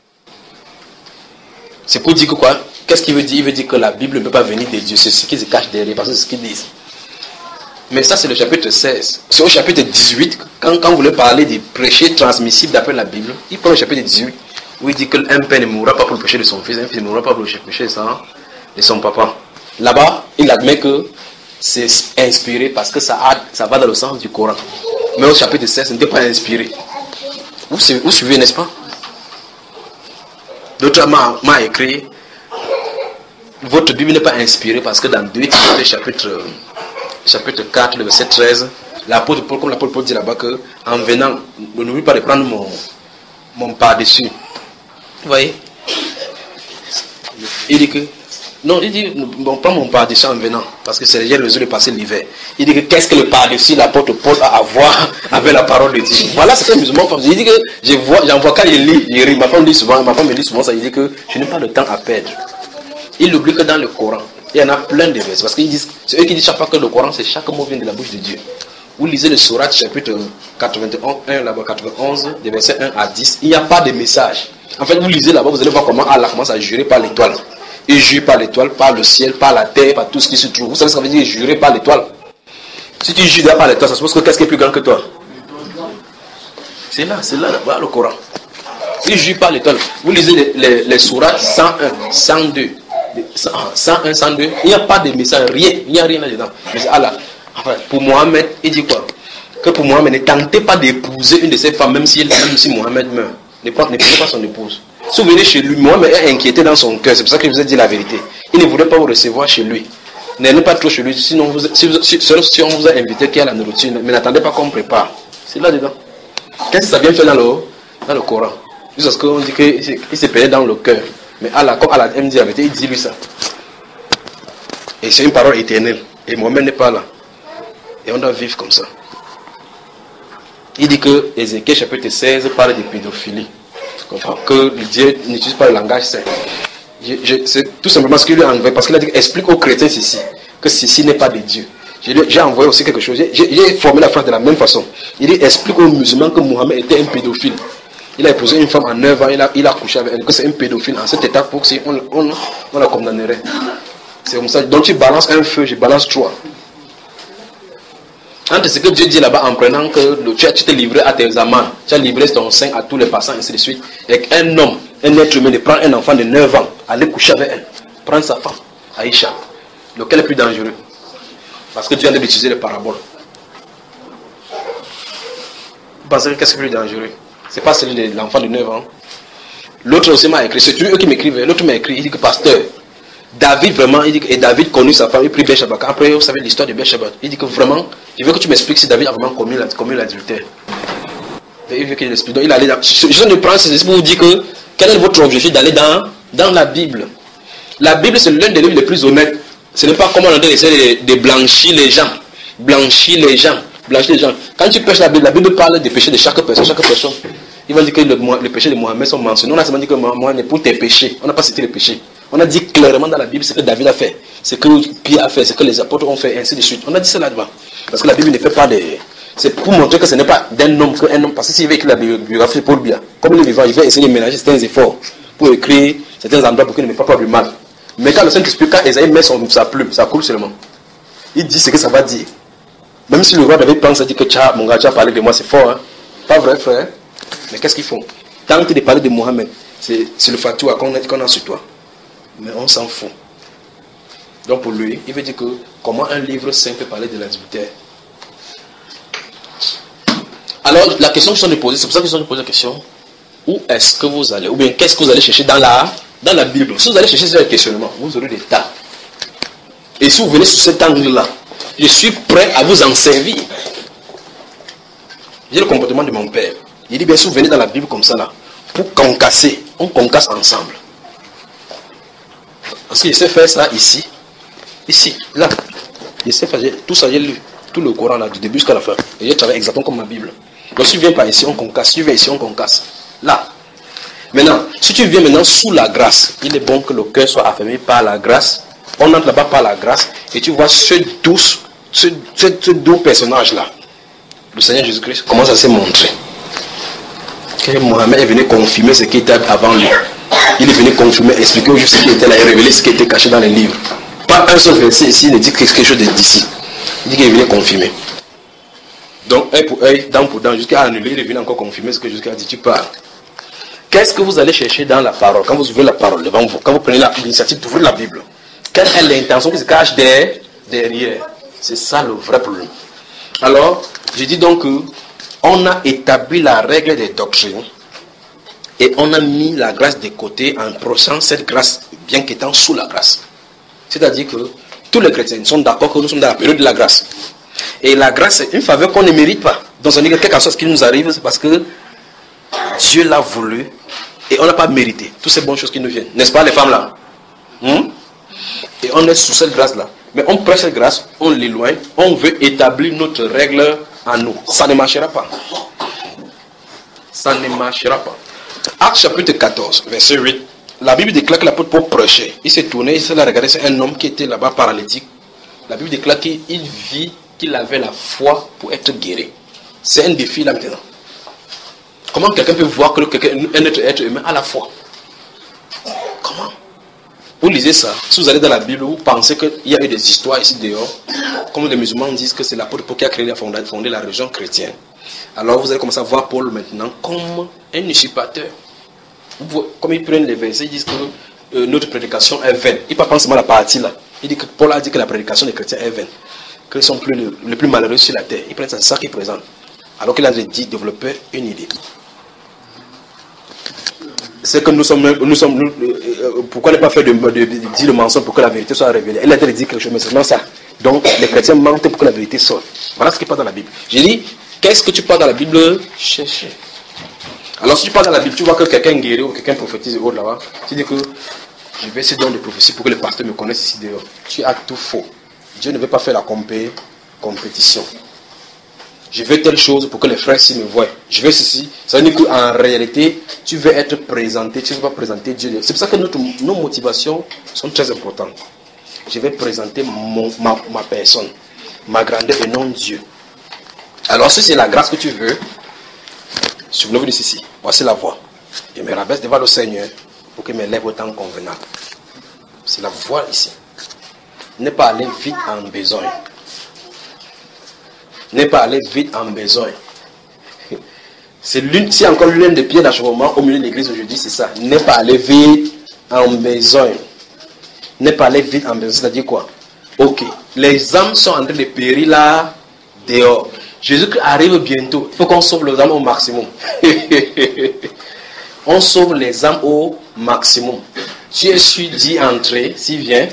[SPEAKER 1] C'est pour dire que quoi? Qu'est-ce qu'il veut dire? Il veut dire que la Bible ne peut pas venir de Dieu. C'est ce qui se cache derrière, parce que c'est ce qu'ils disent. Mais ça, c'est le chapitre seize. C'est au chapitre dix-huit, quand, quand vous voulez parler des péchés transmissibles d'après la Bible, il prend le chapitre dix-huit, où il dit qu'un père ne mourra pas pour le péché de son fils, un fils ne mourra pas pour le péché de son, de son papa. Là-bas, il admet que c'est inspiré parce que ça, a, ça va dans le sens du Coran. Mais au chapitre seize, ce n'était pas inspiré. Vous, vous suivez, n'est-ce pas? D'autres m'ont écrit, votre Bible n'est pas inspirée parce que dans deux Timothée chapitre, chapitre quatre, le verset treize, l'apôtre Paul, comme l'apôtre Paul dit là-bas, que en venant, n'oublie pas de prendre mon, mon par-dessus. Vous voyez? Il dit que, non, il dit, bon, prends mon par-dessus en venant, parce que c'est j'ai résolu de passer l'hiver. Il dit que qu'est-ce que le par-dessus l'apôtre Paul a à voir avec la parole de Dieu? Voilà ce que les musulmans font. Il dit que je vois, j'en vois quand il lit, il rit. Ma femme dit souvent, ma femme me dit souvent ça, il dit que je n'ai pas de temps à perdre. Il oublie que dans le Coran, il y en a plein de versets. Parce qu'ils disent, c'est eux qui disent chaque fois que le Coran, c'est chaque mot vient de la bouche de Dieu. Vous lisez le Surat chapitre quatre-vingt-un, là-bas, quatre-vingt-onze, des versets un à dix, il n'y a pas de message. En fait, vous lisez là-bas, vous allez voir comment Allah commence à jurer par l'étoile. Il jure par l'étoile, par le ciel, par la terre, par tout ce qui se trouve. Vous savez ce que ça veut dire jurer par l'étoile? Si tu jures par l'étoile, ça suppose que qu'est-ce qui est plus grand que toi? C'est là, c'est là, là-bas, le Coran. Il jure par l'étoile. Vous lisez les, les, les sourates cent un, cent deux. cent un, cent deux, il n'y a pas de message, rien, il n'y a rien là-dedans. Mais Allah, enfin, pour Mohamed, il dit quoi? Que pour Mohamed, ne tentez pas d'épouser une de ses femmes, même si, même si Mohamed meurt. Ne prenez pas son épouse. Si vous venez chez lui, Mohamed est inquiété dans son cœur, c'est pour ça que je vous ai dit la vérité. Il ne voudrait pas vous recevoir chez lui. N'allez pas trop chez lui, sinon vous, si, vous, si, si on vous a invité qu'il y a la nourriture, mais n'attendez pas qu'on prépare. C'est là-dedans. Qu'est-ce que ça vient faire dans le, dans le Coran? Juste parce qu'on dit qu'il s'est payé dans le cœur. Mais Allah, comme Allah aime dire la vérité, il dit lui ça. Et c'est une parole éternelle. Et Mohamed n'est pas là. Et on doit vivre comme ça. Il dit que Ézéchiel chapitre seize parle de pédophilie. Que Dieu n'utilise pas le langage saint. Je, je, c'est tout simplement ce qu'il lui a envoyé. Parce qu'il a dit, explique aux chrétiens ceci. Que ceci n'est pas de Dieu. J'ai envoyé aussi quelque chose. J'ai formé la phrase de la même façon. Il dit, explique aux musulmans que Mohamed était un pédophile. Il a épousé une femme en neuf ans, il a, il a couché avec elle, que c'est un pédophile. En cet état, pour que on, on, on la condamnerait. C'est comme ça. Donc tu balances un feu, je balance trois. Entre ce que Dieu dit là-bas en prenant que le, tu, tu t'es livré à tes amants, tu as livré ton sein à tous les passants, ainsi de suite. Et qu'un homme, un être humain, de prendre un enfant de neuf ans, aller coucher avec elle, prendre sa femme, Aïcha, lequel est plus dangereux? Parce que tu viens d'utiliser les paraboles. Vous pensez que qu'est-ce qui est plus dangereux? C'est pas celui de l'enfant de neuf ans. L'autre aussi m'a écrit, c'est eux qui m'écrivent. L'autre m'a écrit, il dit que pasteur, David vraiment, il dit que, et David connu sa femme, il prit Bathsheba. Après, vous savez l'histoire de Bathsheba. Il dit que vraiment, je veux que tu m'expliques si David a vraiment commis l'adultère. Il veut qu'il l'explique. Donc il allait. Je viens de prendre ces pour vous dire que quel est votre objectif d'aller dans, dans la Bible. La Bible, c'est l'un des livres les plus honnêtes. Ce n'est pas comme on essaie de, de blanchir les gens. Blanchir les gens. Blanchir les gens. Quand tu pêches la Bible, la Bible parle des péchés de chaque personne. Chaque personne. Il va dire que le, les péchés de Mohamed sont mentionnés. On a seulement dit que Mohamed est pour tes péchés. On n'a pas cité les péchés. On a dit clairement dans la Bible ce que David a fait, ce que Pierre a fait, ce que les apôtres ont fait, ainsi de suite. On a dit ça là-devant. Parce que la Bible ne fait pas des. C'est pour montrer que ce n'est pas d'un homme qu'un homme. Parce que s'il veut écrire la biographie de Paul Biya, comme il est vivant, il va essayer de ménager certains efforts pour écrire certains endroits pour qu'il ne mette pas du mal. Mais quand le Saint-Esprit, quand Esaïe met son, sa plume, ça coule seulement. Il dit ce que ça va dire. Même si le roi David pense, il dit que mon gars, tu as parlé de moi, c'est fort. Hein? Pas vrai, frère. Mais qu'est-ce qu'ils font? Tant que de parler de Mohamed, c'est le fatwa qu'on a, qu'on a sur toi. Mais on s'en fout. Donc pour lui, il veut dire que comment un livre saint peut parler de l'adultère. Alors la question que je suis en train de poser, c'est pour ça que je suis en train de poser la question. Où est-ce que vous allez? Ou bien qu'est-ce que vous allez chercher dans la, dans la Bible? Si vous allez chercher ce questionnement, vous aurez des tas. Et si vous venez sous cet angle-là, je suis prêt à vous en servir. J'ai le comportement de mon père. Il dit bien si vous venez dans la Bible comme ça là, pour concasser, on concasse ensemble. Parce qu'il sait faire ça ici, ici, là. Il sait faire tout ça, j'ai lu, tout le Coran là, du début jusqu'à la fin. Et j'ai travaillé exactement comme ma Bible. Donc si tu viens par ici, on concasse. Si tu viens ici, on concasse. Là. Maintenant, si tu viens maintenant sous la grâce, il est bon que le cœur soit affermi par la grâce. On entre là-bas par la grâce et tu vois ce doux, ce, ce, ce doux personnage là. Le Seigneur Jésus-Christ commence à se montrer. Que Mohamed est venu confirmer ce qui était avant lui. Il est venu confirmer, expliquer juste ce qui était là et révéler ce qui était caché dans les livres. Pas un seul verset ici, il ne dit quelque chose d'ici. Il dit qu'il est venu confirmer. Donc, œil pour œil, dent pour dent, jusqu'à annuler, il est venu encore confirmer ce que jusqu'à dit. Tu parles. Qu'est-ce que vous allez chercher dans la parole? Quand vous ouvrez la parole devant vous, quand vous prenez l'initiative d'ouvrir la Bible, quelle est l'intention qui se cache derrière? C'est ça le vrai problème. Alors, je dis donc que on a établi la règle des doctrines et on a mis la grâce de côté en prochant cette grâce, bien qu'étant sous la grâce. C'est-à-dire que tous les chrétiens sont d'accord que nous sommes dans la période de la grâce. Et la grâce, c'est une faveur qu'on ne mérite pas. Donc, ça veut dire que quelque chose qui nous arrive, c'est parce que Dieu l'a voulu et on n'a pas mérité toutes ces bonnes choses qui nous viennent. N'est-ce pas, les femmes là? hmm? Et on est sous cette grâce-là. Mais on prêche cette grâce, on l'éloigne, on veut établir notre règle en nous. Ça ne marchera pas. Ça ne marchera pas. Acte chapitre quatorze, verset huit. La Bible déclare que l'apôtre Paul prêchait. Il s'est tourné, il s'est regardé, c'est un homme qui était là-bas paralytique. La Bible déclare qu'il vit qu'il avait la foi pour être guéri. C'est un défi là maintenant. Comment quelqu'un peut voir que quelqu'un, un être, être humain a la foi? Comment? Vous lisez ça, si vous allez dans la Bible, vous pensez qu'il y a eu des histoires ici dehors, comme les musulmans disent que c'est l'apôtre Paul qui a créé la fondé, fondé la religion chrétienne. Alors vous allez commencer à voir Paul maintenant comme un usurpateur. Comme ils prennent les versets, ils disent que euh, notre prédication est vaine. Ils ne parlent pas seulement la partie là. Il dit que Paul a dit que la prédication des chrétiens est vaine. Qu'ils sont plus, le, les plus malheureux sur la terre. Ils prennent ça, c'est ça qu'ils présentent. Alors qu'il a dit développer une idée. C'est que nous sommes, nous sommes nous, euh, pourquoi ne pas faire de, de, de, de dire le mensonge pour que la vérité soit révélée? Il a dit quelque chose, mais c'est non ça. Donc les chrétiens mentent pour que la vérité sorte. Voilà ce qui est pas dans la Bible. J'ai dit, qu'est-ce que tu parles dans la Bible? Chercher. Alors si tu parles dans la Bible, tu vois que quelqu'un guérit ou quelqu'un prophétise ou autre là-bas, tu dis que je vais essayer de donner des prophéties pour que les pasteurs me connaissent ici dehors. Tu as tout faux. Dieu ne veut pas faire la compé, compétition. Je veux telle chose pour que les frères ici me voient. Je veux ceci. Ça veut dire qu'en réalité, tu veux être présenté, tu ne veux pas présenter Dieu. C'est pour ça que notre, nos motivations sont très importantes. Je vais présenter mon, ma, ma personne, ma grandeur et non Dieu. Alors si c'est la grâce que tu veux, souvenez-vous de ceci. Voici la voie. Je me rabaisse devant le Seigneur pour qu'il me lève au temps convenable. C'est la voie ici. Ne pas aller vite en besoin. Ne pas aller vite en besoin. C'est l'une, c'est encore l'une des pierres d'achèvement au milieu de l'église aujourd'hui, c'est ça. Ne pas aller vite en besoin. Ne pas aller vite en besoin, c'est-à-dire quoi? Ok. Les âmes sont en train de périr là, dehors. Jésus-Christ arrive bientôt. Il faut qu'on sauve les âmes au maximum. On sauve les âmes au maximum. Jésus dit entrer, s'il vient.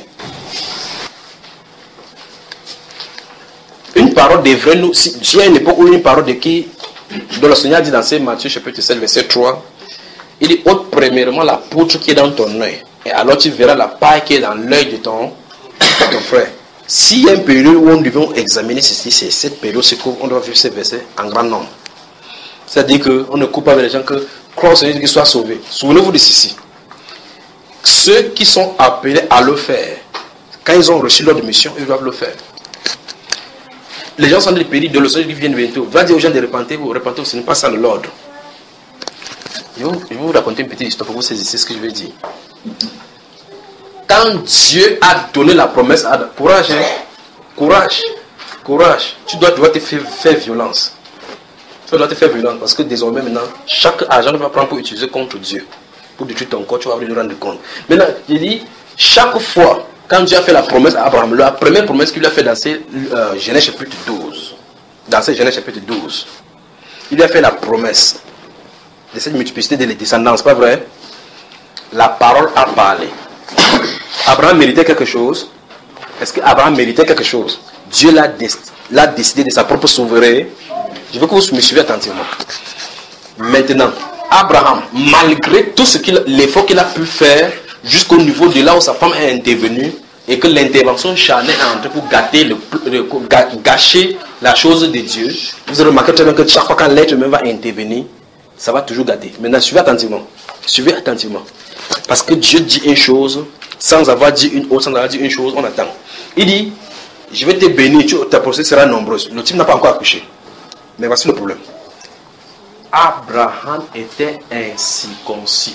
[SPEAKER 1] Une parole devrait nous... Si, il y a une époque où une parole de qui, dont le Seigneur dit dans Saint Matthieu chapitre sept, verset trois, il dit, ôte premièrement la poutre qui est dans ton œil. Et alors tu verras la paille qui est dans l'œil de ton, de ton frère. S'il y a une période où on devait examiner ceci, c'est cette période, c'est qu'on doit vivre ces versets en grand nombre. C'est-à-dire qu'on ne coupe pas avec les gens que croient au Seigneur qu'ils soient sauvés. Souvenez-vous de ceci. Ceux qui sont appelés à le faire, quand ils ont reçu leur mission, ils doivent le faire. Les gens sont dans les pays de le Seigneur qui viennent bientôt. Va dire aux gens de repentez-vous, repentez-vous, ce n'est pas ça l'ordre. Je vais vous raconter une petite histoire pour que vous saisissiez ce que je vais dire. Quand Dieu a donné la promesse à Adam, courage, hein? courage, courage, tu dois, tu dois te faire, faire violence. Tu dois te faire violence parce que désormais maintenant, chaque argent que tu vas prendre pour utiliser contre Dieu, pour détruire ton corps, tu vas nous rendre compte. Maintenant, il dit, chaque fois, quand Dieu a fait la promesse à Abraham, la première promesse qu'il lui a fait dans ces euh, Genèse chapitre douze, dans ces Genèse chapitre douze, il lui a fait la promesse de cette multiplicité des descendants, c'est pas vrai? La parole a parlé. Abraham méritait quelque chose. Est-ce qu'Abraham méritait quelque chose? Dieu l'a, l'a décidé de sa propre souveraineté. Je veux que vous me suivez attentivement. Maintenant, Abraham, malgré tout ce qu'il, l'effort qu'il a pu faire, jusqu'au niveau de là où sa femme est intervenue, et que l'intervention charnelle est entrée pour gâter le, le, gâcher la chose de Dieu, vous avez remarqué très bien que chaque fois quand l'être humain va intervenir, ça va toujours gâter. Maintenant, suivez attentivement. Suivez attentivement. Parce que Dieu dit une chose, sans avoir dit une autre, sans avoir dit une chose, on attend. Il dit, je vais te bénir, tu, ta procès sera nombreuse. Le type n'a pas encore accouché. Mais voici le problème. Abraham était incirconcis.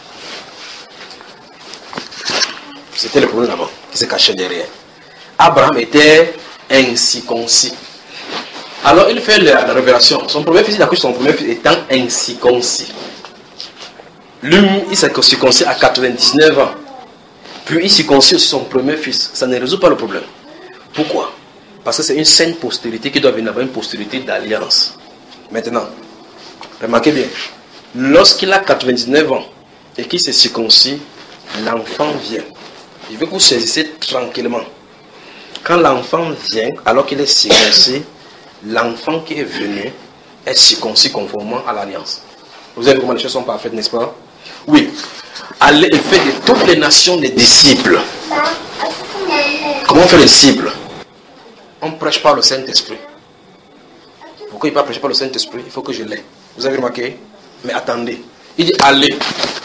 [SPEAKER 1] C'était le problème là-bas, qui se cachait derrière. Abraham était incirconcis. Alors il fait la, la révélation. Son premier fils, il accouche son premier fils étant incirconcis. Lui, il s'est circoncis à quatre-vingt-dix-neuf ans. Puis il circoncis aussi son premier fils. Ça ne résout pas le problème. Pourquoi? Parce que c'est une saine postérité qui doit venir avoir une postérité d'alliance. Maintenant, remarquez bien. Lorsqu'il a quatre-vingt-dix-neuf ans et qu'il s'est circoncis, l'enfant vient. Je veux que vous saisissiez tranquillement. Quand l'enfant vient, alors qu'il est circoncis, l'enfant qui est venu est circoncis conformément à l'alliance. Vous avez vu comment les choses sont parfaites, n'est-ce pas? Oui. Allez et faites de toutes les nations des disciples. Comment on fait les disciples? On prêche par le Saint-Esprit. Pourquoi il ne peut pas prêcher par le Saint-Esprit? Il faut que je l'aie. Vous avez remarqué? Mais attendez. Il dit allez.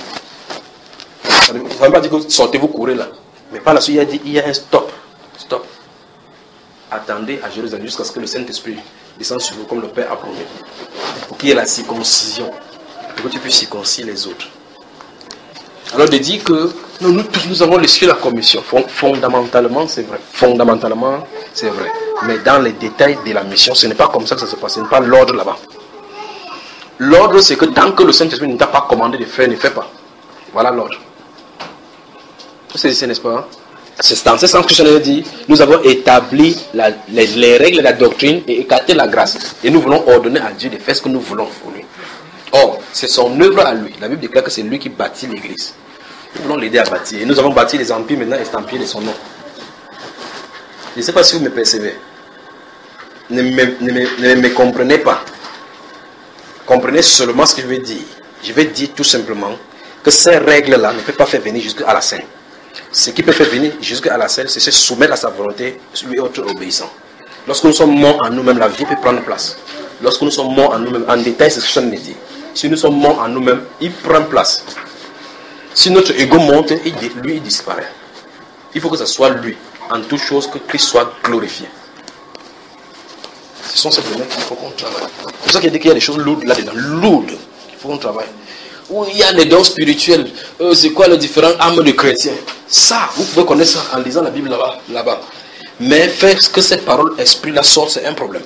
[SPEAKER 1] Ça ne veut pas dire que sortez-vous, courez là. Mais par la suite, il a dit il y a un stop. Stop. Attendez à Jérusalem jusqu'à ce que le Saint-Esprit descende sur vous comme le Père a promis. Pour qu'il y ait la circoncision. Pour que tu puisses circoncire les autres. Alors de dire que nous, nous tous nous avons reçu la commission. Fondamentalement, c'est vrai. Fondamentalement, c'est vrai. Mais dans les détails de la mission, ce n'est pas comme ça que ça se passe. Ce n'est pas l'ordre là-bas. L'ordre, c'est que tant que le Saint-Esprit ne t'a pas commandé de faire, ne fais pas. Voilà l'ordre. Vous savez, n'est-ce pas? C'est dans ce sens que je l'ai dit, nous avons établi la, les, les règles de la doctrine et écarté la grâce. Et nous voulons ordonner à Dieu de faire ce que nous voulons pour lui. Or, c'est son œuvre à lui. La Bible déclare que c'est lui qui bâtit l'église. Nous voulons l'aider à bâtir. Et nous avons bâti les empires maintenant estampillés de son nom. Je ne sais pas si vous me percevez. Ne me, ne, me, ne me comprenez pas. Comprenez seulement ce que je vais dire. Je vais dire tout simplement que ces règles-là ne peuvent pas faire venir jusqu'à la scène. Ce qui peut faire venir jusqu'à la scène, c'est se soumettre à sa volonté, lui être obéissant. Lorsque nous sommes morts en nous-mêmes, la vie peut prendre place. Lorsque nous sommes morts en nous-mêmes, en détail, c'est ce que je me dis. Si nous sommes morts en nous-mêmes, il prend place. Si notre ego monte, lui, il disparaît. Il faut que ce soit lui, en toute chose, que Christ soit glorifié. Ce sont ces domaines qu'il faut qu'on travaille. C'est pour ça qu'il dit qu'il y a des choses lourdes là-dedans. Lourdes. Il faut qu'on travaille. Où il y a les dons spirituels. Euh, c'est quoi les différentes âmes de chrétiens? Ça, vous pouvez connaître ça en lisant la Bible là-bas. Là-bas. Mais faire ce que cette parole, esprit la sorte, c'est un problème.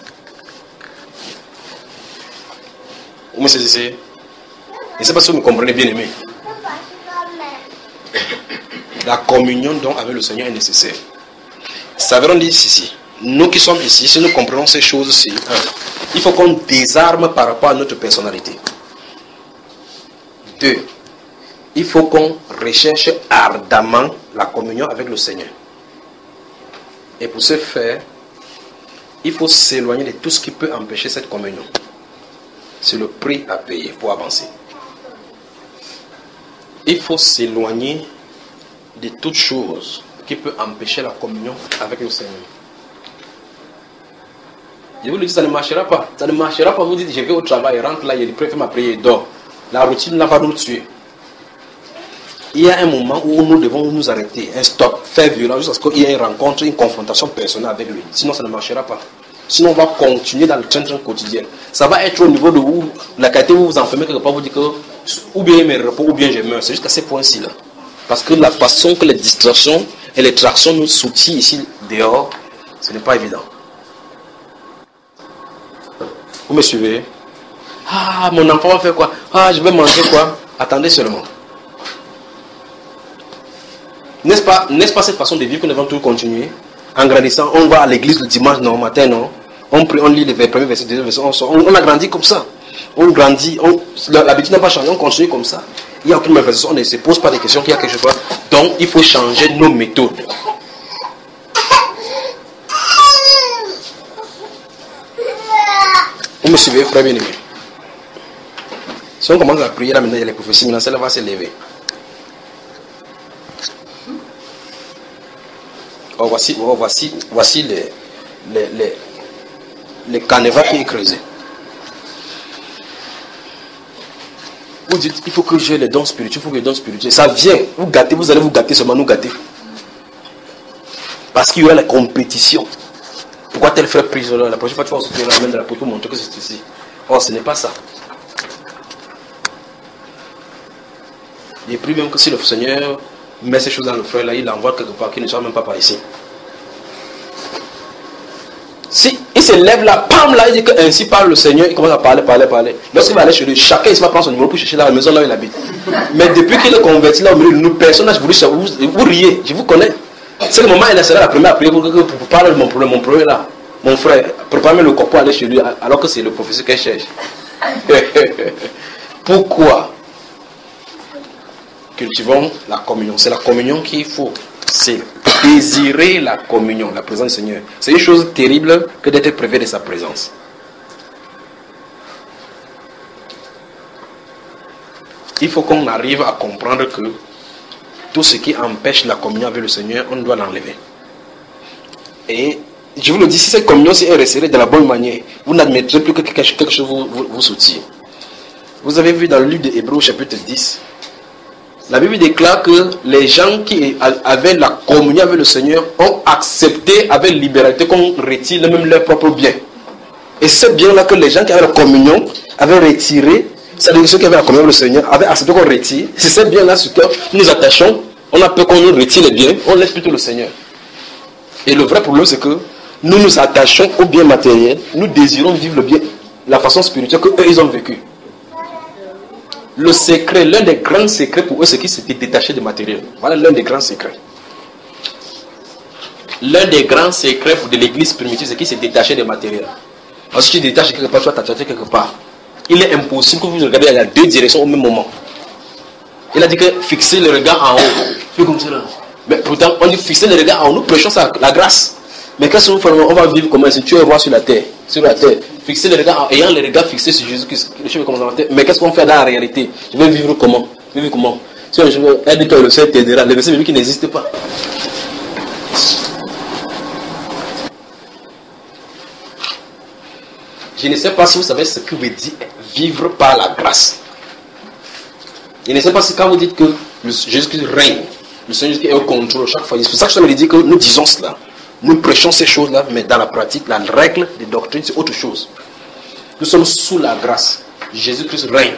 [SPEAKER 1] Vous me saisissez? Je ne sais pas si vous me comprenez bien aimé. La communion donc avec le Seigneur est nécessaire. ça veut dire ceci. Nous qui sommes ici, si nous comprenons ces choses-ci, hein, il faut qu'on désarme par rapport à notre personnalité. Deux, il faut qu'on recherche ardemment la communion avec le Seigneur. Et pour ce faire, il faut s'éloigner de tout ce qui peut empêcher cette communion. C'est le prix à payer pour avancer. Il faut s'éloigner de toute chose qui peut empêcher la communion avec le Seigneur. Je vous le dis, ça ne marchera pas. Ça ne marchera pas. Vous dites, je vais au travail, rentre là, il préfère ma prière et dort. La routine là va nous tuer. Il y a un moment où nous devons nous arrêter, un stop, faire violence jusqu'à ce qu'il y ait une rencontre, une confrontation personnelle avec lui. Sinon, ça ne marchera pas. Sinon, on va continuer dans le train quotidien. Ça va être au niveau de où la qualité où vous vous enfermez quelque part, vous dites que ou bien il me repos ou bien je meurs. C'est jusqu'à ces points-ci là. Parce que la façon que les distractions et les tractions nous soutient ici dehors, ce n'est pas évident. Vous me suivez? Ah, mon enfant va faire quoi? Ah, je vais manger quoi? Attendez seulement. N'est-ce pas, n'est-ce pas cette façon de vivre que nous devons toujours continuer? En grandissant, on va à l'église le dimanche, non, matin, non. On, prie, on lit les premiers versets, deuxième verset, on, on, on a grandi comme ça. On grandit, on, l'habitude n'a pas changé, on continue comme ça. Il n'y a aucune manifestation, on ne se pose pas des questions, qu'il y a quelque chose. Donc, il faut changer nos méthodes. Vous me suivez, frère bien-aimé? Si on commence à prier là maintenant, il y a les prophéties, maintenant celle-là va se lever. Oh, voici, oh, voici, voici les, les, les, les canevas qui est creusé. Vous dites, il faut que j'ai les dons spirituels, il faut que les dons spirituels. Ça vient, vous gâtez, vous allez vous gâter seulement, nous gâter. Parce qu'il y aura la compétition. Pourquoi tel frère prie la prochaine fois tu vas soutenir la main de la peau pour montrer que c'est ici. Or, ce n'est pas ça. Il prie même que si le Seigneur met ces choses dans le frère là, il l'envoie quelque part, qu'il ne soit même pas par ici. Si il se lève là, pam là, il dit que ainsi parle le Seigneur, il commence à parler, parler, parler. Lorsqu'il va aller chez lui, chacun il va prendre son numéro pour chercher dans la maison là où il habite. Mais depuis qu'il est converti là au milieu de nous, personne n'a voulu vous, vous riez, je vous connais. C'est le moment où il sera la première à prier pour, pour, pour parler de mon problème, mon problème là. Mon frère, prépare-moi le corps pour aller chez lui alors que c'est le professeur qu'elle cherche. Pourquoi? Cultivons la communion. C'est la communion qu'il faut. C'est désirer la communion, la présence du Seigneur. C'est une chose terrible que d'être privé de sa présence. Il faut qu'on arrive à comprendre que tout ce qui empêche la communion avec le Seigneur, on doit l'enlever. Et je vous le dis, si cette communion est resserrée de la bonne manière, vous n'admettrez plus que quelque chose vous, vous, vous soutient. Vous avez vu dans le livre d'Hébreux chapitre dix, la Bible déclare que les gens qui avaient la communion avec le Seigneur ont accepté avec liberté qu'on retire même leurs propres biens. Et c'est bien là que les gens qui avaient la communion avaient retiré, c'est-à-dire ceux qui avaient la communion avec le Seigneur avaient accepté qu'on retire. C'est ces biens-là sur lesquels nous nous attachons, on a peur qu'on nous retire les biens, on laisse plutôt le Seigneur. Et le vrai problème c'est que nous nous attachons aux biens matériels, nous désirons vivre le bien, la façon spirituelle qu'eux ils ont vécu. Le secret, l'un des grands secrets pour eux, c'est qu'ils s'étaient détachés du matériel. Voilà l'un des grands secrets. L'un des grands secrets de l'église primitive, c'est qu'ils s'étaient détachés du matériel. Parce que si tu détaches quelque part, tu vas t'attacher quelque part. Il est impossible que vous regardez, il y a deux directions au même moment. Il a dit que fixer le regard en haut. Fais comme ça là. Mais pourtant, on dit fixer le regard en haut. Nous prêchons ça, la grâce. Mais qu'est-ce que nous faisons? On va vivre comment? Si tu es roi sur la terre, sur la terre, fixer le regard, ayant le regard fixé sur Jésus-Christ, je vais commencer à terre. Mais qu'est-ce qu'on fait dans la réalité? Je vais vivre comment? Je vais vivre comment? Si je veux aider toi, le Seigneur t'aidera. Le verset qui n'existe pas. Je ne sais pas si vous savez ce que veut dire vivre par la grâce. Je ne sais pas si quand vous dites que Jésus-Christ règne, le Seigneur est au contrôle chaque fois. C'est pour ça que je me dis que nous disons cela. Nous prêchons ces choses-là, mais dans la pratique, la règle des doctrines, c'est autre chose. Nous sommes sous la grâce. Jésus-Christ règne.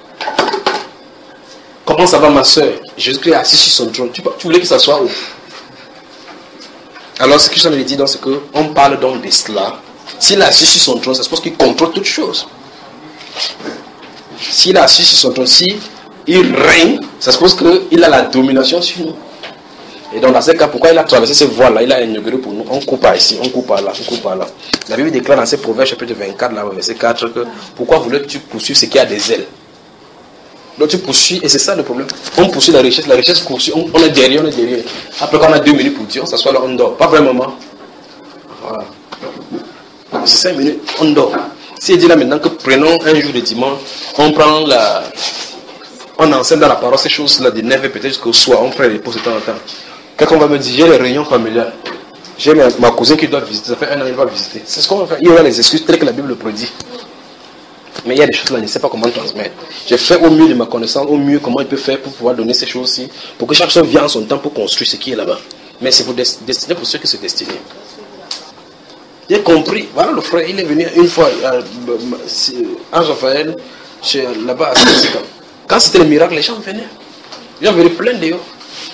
[SPEAKER 1] Comment ça va, ma soeur? Jésus-Christ est assis sur son trône. Tu, tu voulais qu'il s'assoie où? Alors, ce que je me dis, c'est qu'on parle donc de cela. S'il est assis sur son trône, ça se pense qu'il contrôle toutes choses. S'il est assis sur son trône, s'il règne, ça se pense qu'il a la domination sur nous. Et donc, dans ce cas, pourquoi il a traversé cette voie-là? Il a inauguré pour nous. on coupe par ici, on coupe par là, on coupe par là. La Bible déclare dans ces Proverbes chapitre vingt-quatre, là, verset quatre, que pourquoi voulais-tu poursuivre ce qui a des ailes? Donc tu poursuis, et c'est ça le problème. On poursuit la richesse, la richesse poursuit, on, on est derrière, on est derrière. Après quand on a deux minutes pour dire, on s'assoit là, on dort. Pas vraiment. Voilà. C'est cinq minutes, on dort. Si il dit là maintenant que prenons un jour de dimanche, on prend la... On enseigne dans la parole ces choses-là de neuf heures peut-être jusqu'au soir, on prend les pauses de temps en temps. Quelqu'un va me dire, j'ai les réunions familiales. J'ai ma, ma cousine qui doit visiter, ça fait un an qu'il va visiter. C'est ce qu'on va faire. Il y aura les excuses telles que la Bible le prédit. Mais il y a des choses là, je ne sais pas comment transmettre. J'ai fait au mieux de ma connaissance, au mieux comment il peut faire pour pouvoir donner ces choses-ci, pour que chaque chose vienne en son temps pour construire ce qui est là-bas. Mais c'est pour destiner pour ceux qui se destinent. J'ai compris. Voilà le frère, il est venu une fois, euh, Ange Raphaël, là-bas à Saint-Cycan. Quand c'était le miracle, les gens venaient. Les gens venaient plein de eux.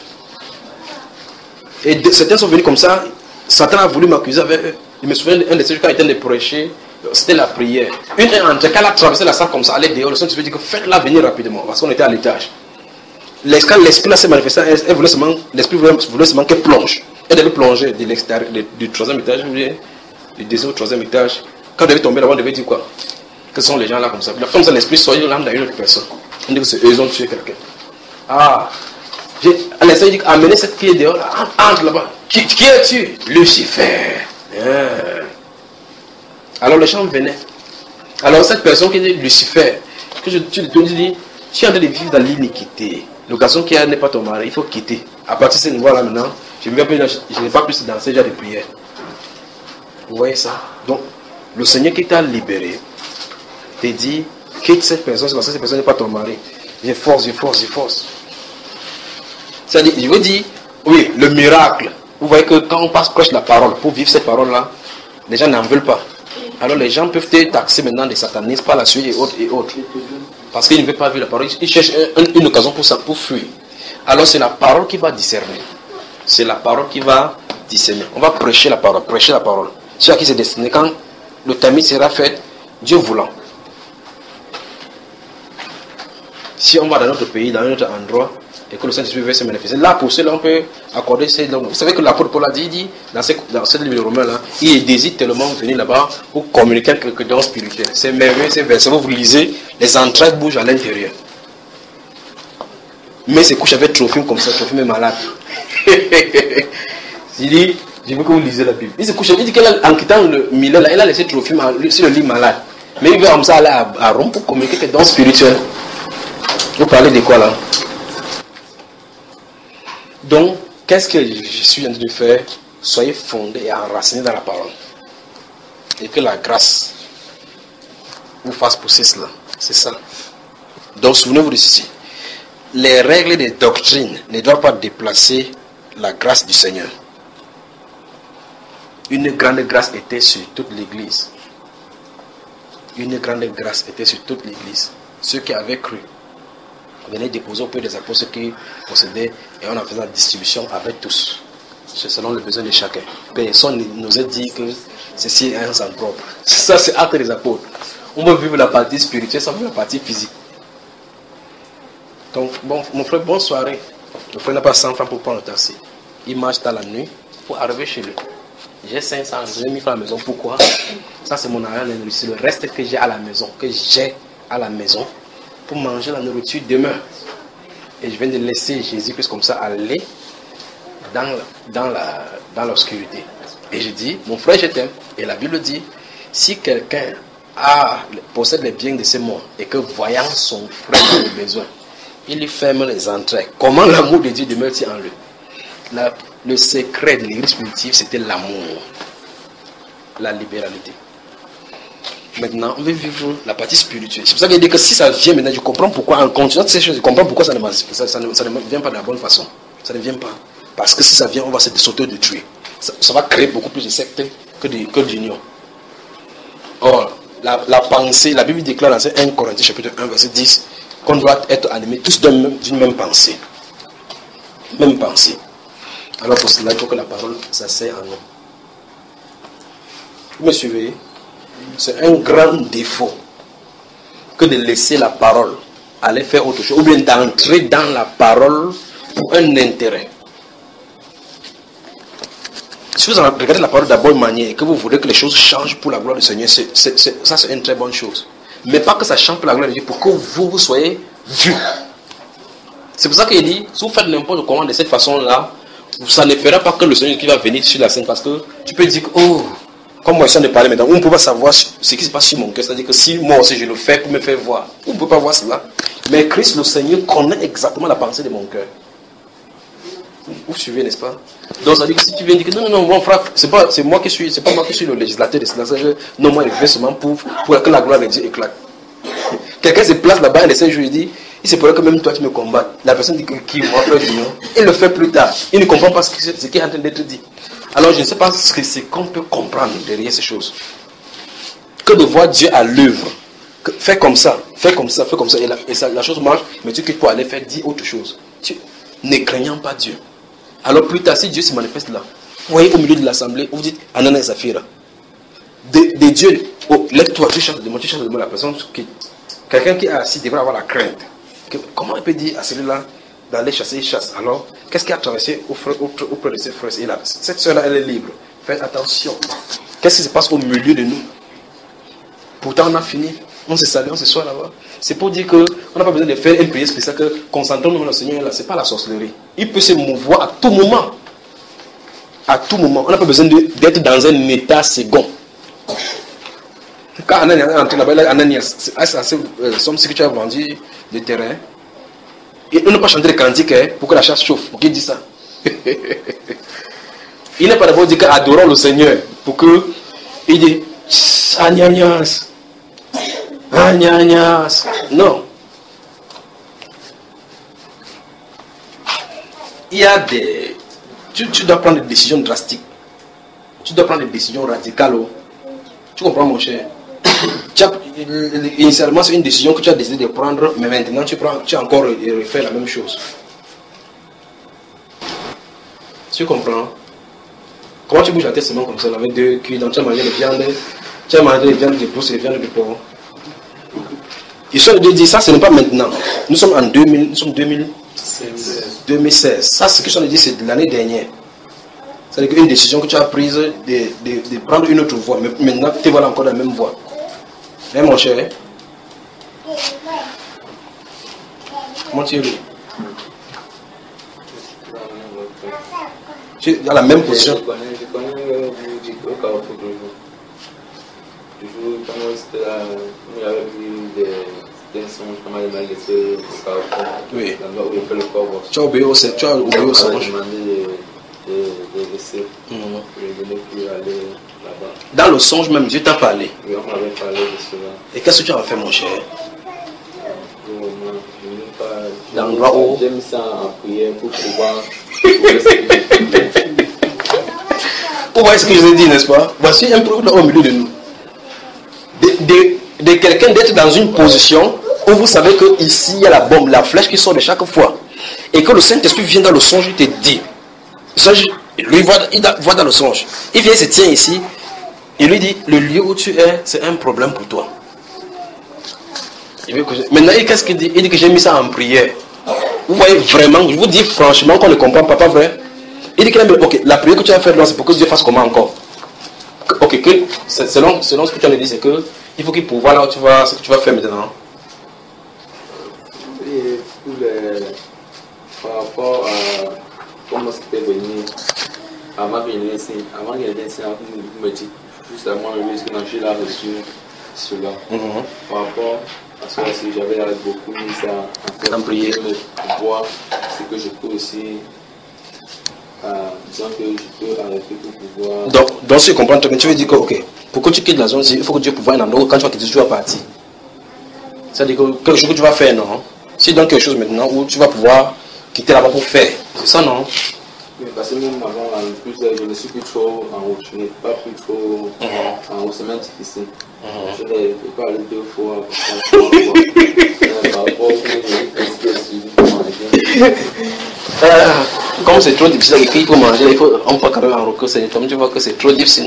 [SPEAKER 1] Et de, certains sont venus comme ça. Satan a voulu m'accuser avec eux. Je me souviens d'un de ces jours quand il était de prêcher. C'était la prière. Une est entrée, quand elle a traversé la salle comme ça, elle est dehors. Le Saint-Esprit dit que faites-la venir rapidement. Parce qu'on était à l'étage. Quand l'esprit s'est manifesté, elle, elle voulait seulement, l'esprit voulait, voulait seulement qu'elle plonge. Elle devait plonger de l'extérieur, du troisième étage, du deuxième au troisième étage. Quand elle devait tomber là-bas, on devait dire quoi? Que sont les gens là comme ça. Comme ça, l'esprit sort, il l'âme dans une autre personne. On dit que c'est eux, ils ont tué quelqu'un. Ah! L'instant, il dit amenez cette fille dehors, là, entre là-bas. Qui, qui es-tu? Lucifer. Yeah. Alors les gens venaient. Alors cette personne qui dit Lucifer, que je, tu te dis, tu es en train de vivre dans l'iniquité. L'occasion qui n'est pas ton mari, il faut quitter. À partir de ce niveau-là maintenant, je n'ai pas plus dans ce genre de prière. Vous voyez ça? Donc, le Seigneur qui t'a libéré, te dit, quitte cette personne, parce que cette personne n'est pas ton mari. Je force, je force, je force. C'est-à-dire, je veux dire, oui, le miracle. Vous voyez que quand on passe prêche la parole, pour vivre cette parole-là, les gens n'en veulent pas. Alors les gens peuvent te taxer maintenant des satanistes par la suite et autres et autres. Parce qu'ils ne veulent pas vivre la parole. Ils cherchent un, une occasion pour ça, pour fuir. Alors c'est la parole qui va discerner. C'est la parole qui va discerner. On va prêcher la parole, prêcher la parole. C'est à qui c'est destiné. Quand le tamis sera fait, Dieu voulant. Si on va dans notre pays, dans un autre endroit, et que le Saint-Esprit veut se manifester, là pour cela on peut accorder ces dons. Vous savez que l'apôtre Paul a dit, dit dans, ce, dans ce livre de Romains là, il désire tellement venir là-bas pour communiquer quelques dons spirituels. C'est merveilleux, c'est versets, vous lisez, les entrailles bougent à l'intérieur. Mais c'est couche avec Trophime comme ça, Trophime est malade. Il dit, je veux que vous lisez la Bible. Il se couche, il dit qu'en quittant le milieu là, il a laissé Trophime sur le lit malade. Mais il veut comme ça aller à, à Rome pour communiquer quelques dons spirituels. Vous parlez de quoi là? Donc, qu'est-ce que je suis en train de faire? Soyez fondés et enracinés dans la parole. Et que la grâce vous fasse pousser cela. C'est ça. Donc, souvenez-vous de ceci. Les règles des doctrines ne doivent pas déplacer la grâce du Seigneur. Une grande grâce était sur toute l'Église. Une grande grâce était sur toute l'Église. Ceux qui avaient cru venaient déposer au peu des apôtres qui possédaient et on en faisait la distribution avec tous. C'est selon le besoin de chacun. Personne ne nous a dit que ceci est un sang propre. Ça, c'est acte des apôtres. On veut vivre la partie spirituelle sans vivre la partie physique. Donc, bon, mon frère, bonne soirée. Le frère n'a pas cent francs pour prendre le taxi. Il marche dans la nuit pour arriver chez lui. J'ai cinq cents, j'ai mis à la maison. Pourquoi? Ça, c'est mon argent de nourriture. Le reste que j'ai à la maison, que j'ai à la maison, pour manger la nourriture demain. Et je viens de laisser Jésus-Christ comme ça aller dans, dans, la, dans l'obscurité. Et je dis, mon frère, je t'aime. Et la Bible dit, si quelqu'un a, possède les biens de ce monde et que voyant son frère dans le besoin, il lui ferme les entrailles. Comment l'amour de Dieu demeure-t-il en lui? La, le secret de l'église primitive, c'était l'amour, la libéralité. Maintenant, on veut vivre la partie spirituelle. C'est pour ça qu'il dit que si ça vient maintenant, je comprends pourquoi, en continuant ces choses, je comprends pourquoi ça ne, ça, ça, ne, ça ne vient pas de la bonne façon. Ça ne vient pas. Parce que si ça vient, on va s'auto-détruire. Ça, ça va créer beaucoup plus de sectes que, de, que d'union. Or, la, la pensée, la Bible déclare dans un Corinthiens chapitre un, verset dix, qu'on doit être animés tous d'une même, d'une même pensée. Même pensée. Alors pour cela, il faut que la parole s'asseye en nous. Vous me suivez? C'est un grand défaut que de laisser la parole aller faire autre chose, ou bien d'entrer dans la parole pour un intérêt. si vous regardez la parole de la bonne manière et que vous voulez que les choses changent pour la gloire du Seigneur, c'est, c'est, c'est, ça c'est une très bonne chose. Mais pas que ça change pour la gloire de Dieu, pour que vous, vous soyez vus. C'est pour ça qu'il dit, si vous faites n'importe comment de cette façon-là, ça ne fera pas que le Seigneur qui va venir sur la scène, parce que tu peux dire que, oh, comme moi je viens de parler maintenant, on ne peut pas savoir ce qui se passe sur mon cœur. C'est-à-dire que si moi aussi je le fais pour me faire voir, on ne peut pas voir cela. Mais Christ, le Seigneur, connaît exactement la pensée de mon cœur. Vous suivez, n'est-ce pas? Donc ça veut dire que si tu viens dire que non, non, non, mon frère, c'est pas, c'est moi qui suis, c'est pas moi qui suis le législateur de cela. Non, moi je fais seulement pour, pour que la gloire de Dieu éclate. Quelqu'un se place là-bas, et essaie, je lui dis, il se pourrait que même toi tu me combattes. La personne dit que qui va faire du non. Il le fait plus tard. Il ne comprend pas ce qui, ce qui est en train d'être dit. Alors je ne sais pas ce que c'est qu'on peut comprendre derrière ces choses. Que de voir Dieu à l'œuvre. Fais comme ça, fais comme ça, fais comme ça. Et la, et ça, la chose marche, mais tu quittes pour aller faire dire autre chose. Tu, ne craignant pas Dieu. Alors plus tard, si Dieu se manifeste là, vous voyez au milieu de l'assemblée, vous dites Anana et Saphira. De, de Dieu, oh, lève-toi, tu changes de mot, tu changes de mot. La personne qui, quelqu'un qui est assis devrait avoir la crainte. Que, comment il peut dire à celui-là d'aller chasser, il chasse. Alors, qu'est-ce qui a traversé auprès de ses frères? Et là, cette soeur-là, elle est libre. Faites attention. Qu'est-ce qui se passe au milieu de nous? Pourtant, on a fini. On se salue, on se soit là-bas. C'est pour dire qu'on n'a pas besoin de faire une prière spéciale que concentrons-nous dans le Seigneur là. Ce n'est pas la sorcellerie. Il peut se mouvoir à tout moment. À tout moment. On n'a pas besoin de, d'être dans un état second. Quand Ananias est entré là-bas, Ananias, c'est somme si tu as vendu des terrains. Et on n'a pas chanté les cantiques pour que la chasse chauffe. Pour qu'il dise ça? Il n'a pas d'abord dit qu'adorons le Seigneur. Pour que il dit Ananias. Ananias. Non. Il y a des... Tu, tu dois prendre des décisions drastiques. Tu dois prendre des décisions radicales. Tu comprends mon cher? Tu as, initialement c'est une décision que tu as décidé de prendre, mais maintenant tu, prends, tu as encore refait la même chose. Tu comprends? Comment tu bouges la tête seulement comme ça, avec deux cuits, donc tu as mangé les viandes, tu as mangé les viandes de pousse et les viandes de porc. Ils sont de dire ça, ce n'est pas maintenant. Nous sommes en deux mille, nous sommes deux mille seize. Ça, ce qu'ils sont de dire, c'est de l'année dernière. C'est-à-dire qu'une décision que tu as prise de, de, de prendre une autre voie, mais maintenant tu vois encore dans la même voie. Hein, mon cher? Comment tu es? Tu es dans la même position.
[SPEAKER 4] Je connais, je connais au Carrefour toujours. Toujours, quand c'était là, il y avait vu des songes, comment il m'a laissé au Carrefour.
[SPEAKER 1] Oui.
[SPEAKER 4] L'endroit où il fait le corps.
[SPEAKER 1] Tu as obéi au songe. Tu as obéi au songe.
[SPEAKER 4] Il m'a demandé de laisser. Je ne venais plus aller là-bas.
[SPEAKER 1] Dans le songe même, Dieu t'a parlé.
[SPEAKER 4] Oui, on m'avait parlé de cela.
[SPEAKER 1] Et qu'est-ce que tu as fait, mon cher?
[SPEAKER 4] Dans
[SPEAKER 1] l'endroit où
[SPEAKER 4] j'ai mis ça en prière pour pouvoir.
[SPEAKER 1] Vous voyez ce que je vous ai dit, n'est-ce pas? Voici un problème au milieu de nous. De, de, de quelqu'un d'être dans une position où vous savez que ici il y a la bombe, la flèche qui sort de chaque fois. Et que le Saint-Esprit vient dans le songe, il te dit. Lui voit, il voit dans le songe. Il vient, il se tient ici. Il lui dit, le lieu où tu es, c'est un problème pour toi. Maintenant, qu'est-ce qu'il dit? Il dit que j'ai mis ça en prière. Vous voyez vraiment, je vous dis franchement qu'on ne comprend pas, pas vrai? Il dit que okay, la prière que tu as faite, c'est pour que Dieu fasse comment encore? Ok, que, selon, selon ce que tu as dit, c'est que il faut qu'il pour voir là où tu vas, ce que tu vas faire maintenant.
[SPEAKER 4] Et pour les, par rapport à comment c'était venu, avant qu'il vienne ici, avant qu'il vienne ici, vous me dites, juste avant le risque que j'ai là reçu cela. Mm-hmm. Par rapport à cela, si j'avais beaucoup mis ça en prière, pour voir ce que je peux aussi. Euh, disons que je peux arrêter pour pouvoir.
[SPEAKER 1] Donc, donc si je comprends, tu veux dire que, ok, pour que tu quittes la zone, il faut que Dieu pouvoir un endroit, quand tu vas quitter, tu vas partir. C'est-à-dire que quelque chose que tu vas faire, non? Si donc quelque chose maintenant où tu vas pouvoir quitter là-bas pour faire, c'est ça, non?
[SPEAKER 4] Oui, parce que même avant, en plus, je ne suis plus trop en haut, je n'ai pas plus trop mm-hmm. en haut, c'est même difficile. Mm-hmm. Je n'ai pas aller deux fois, trois fois. Par rapport au fait que je
[SPEAKER 1] comme c'est trop difficile à écrire pour manger, il faut, on peut quand même en recours, c'est comme tu vois que c'est trop difficile.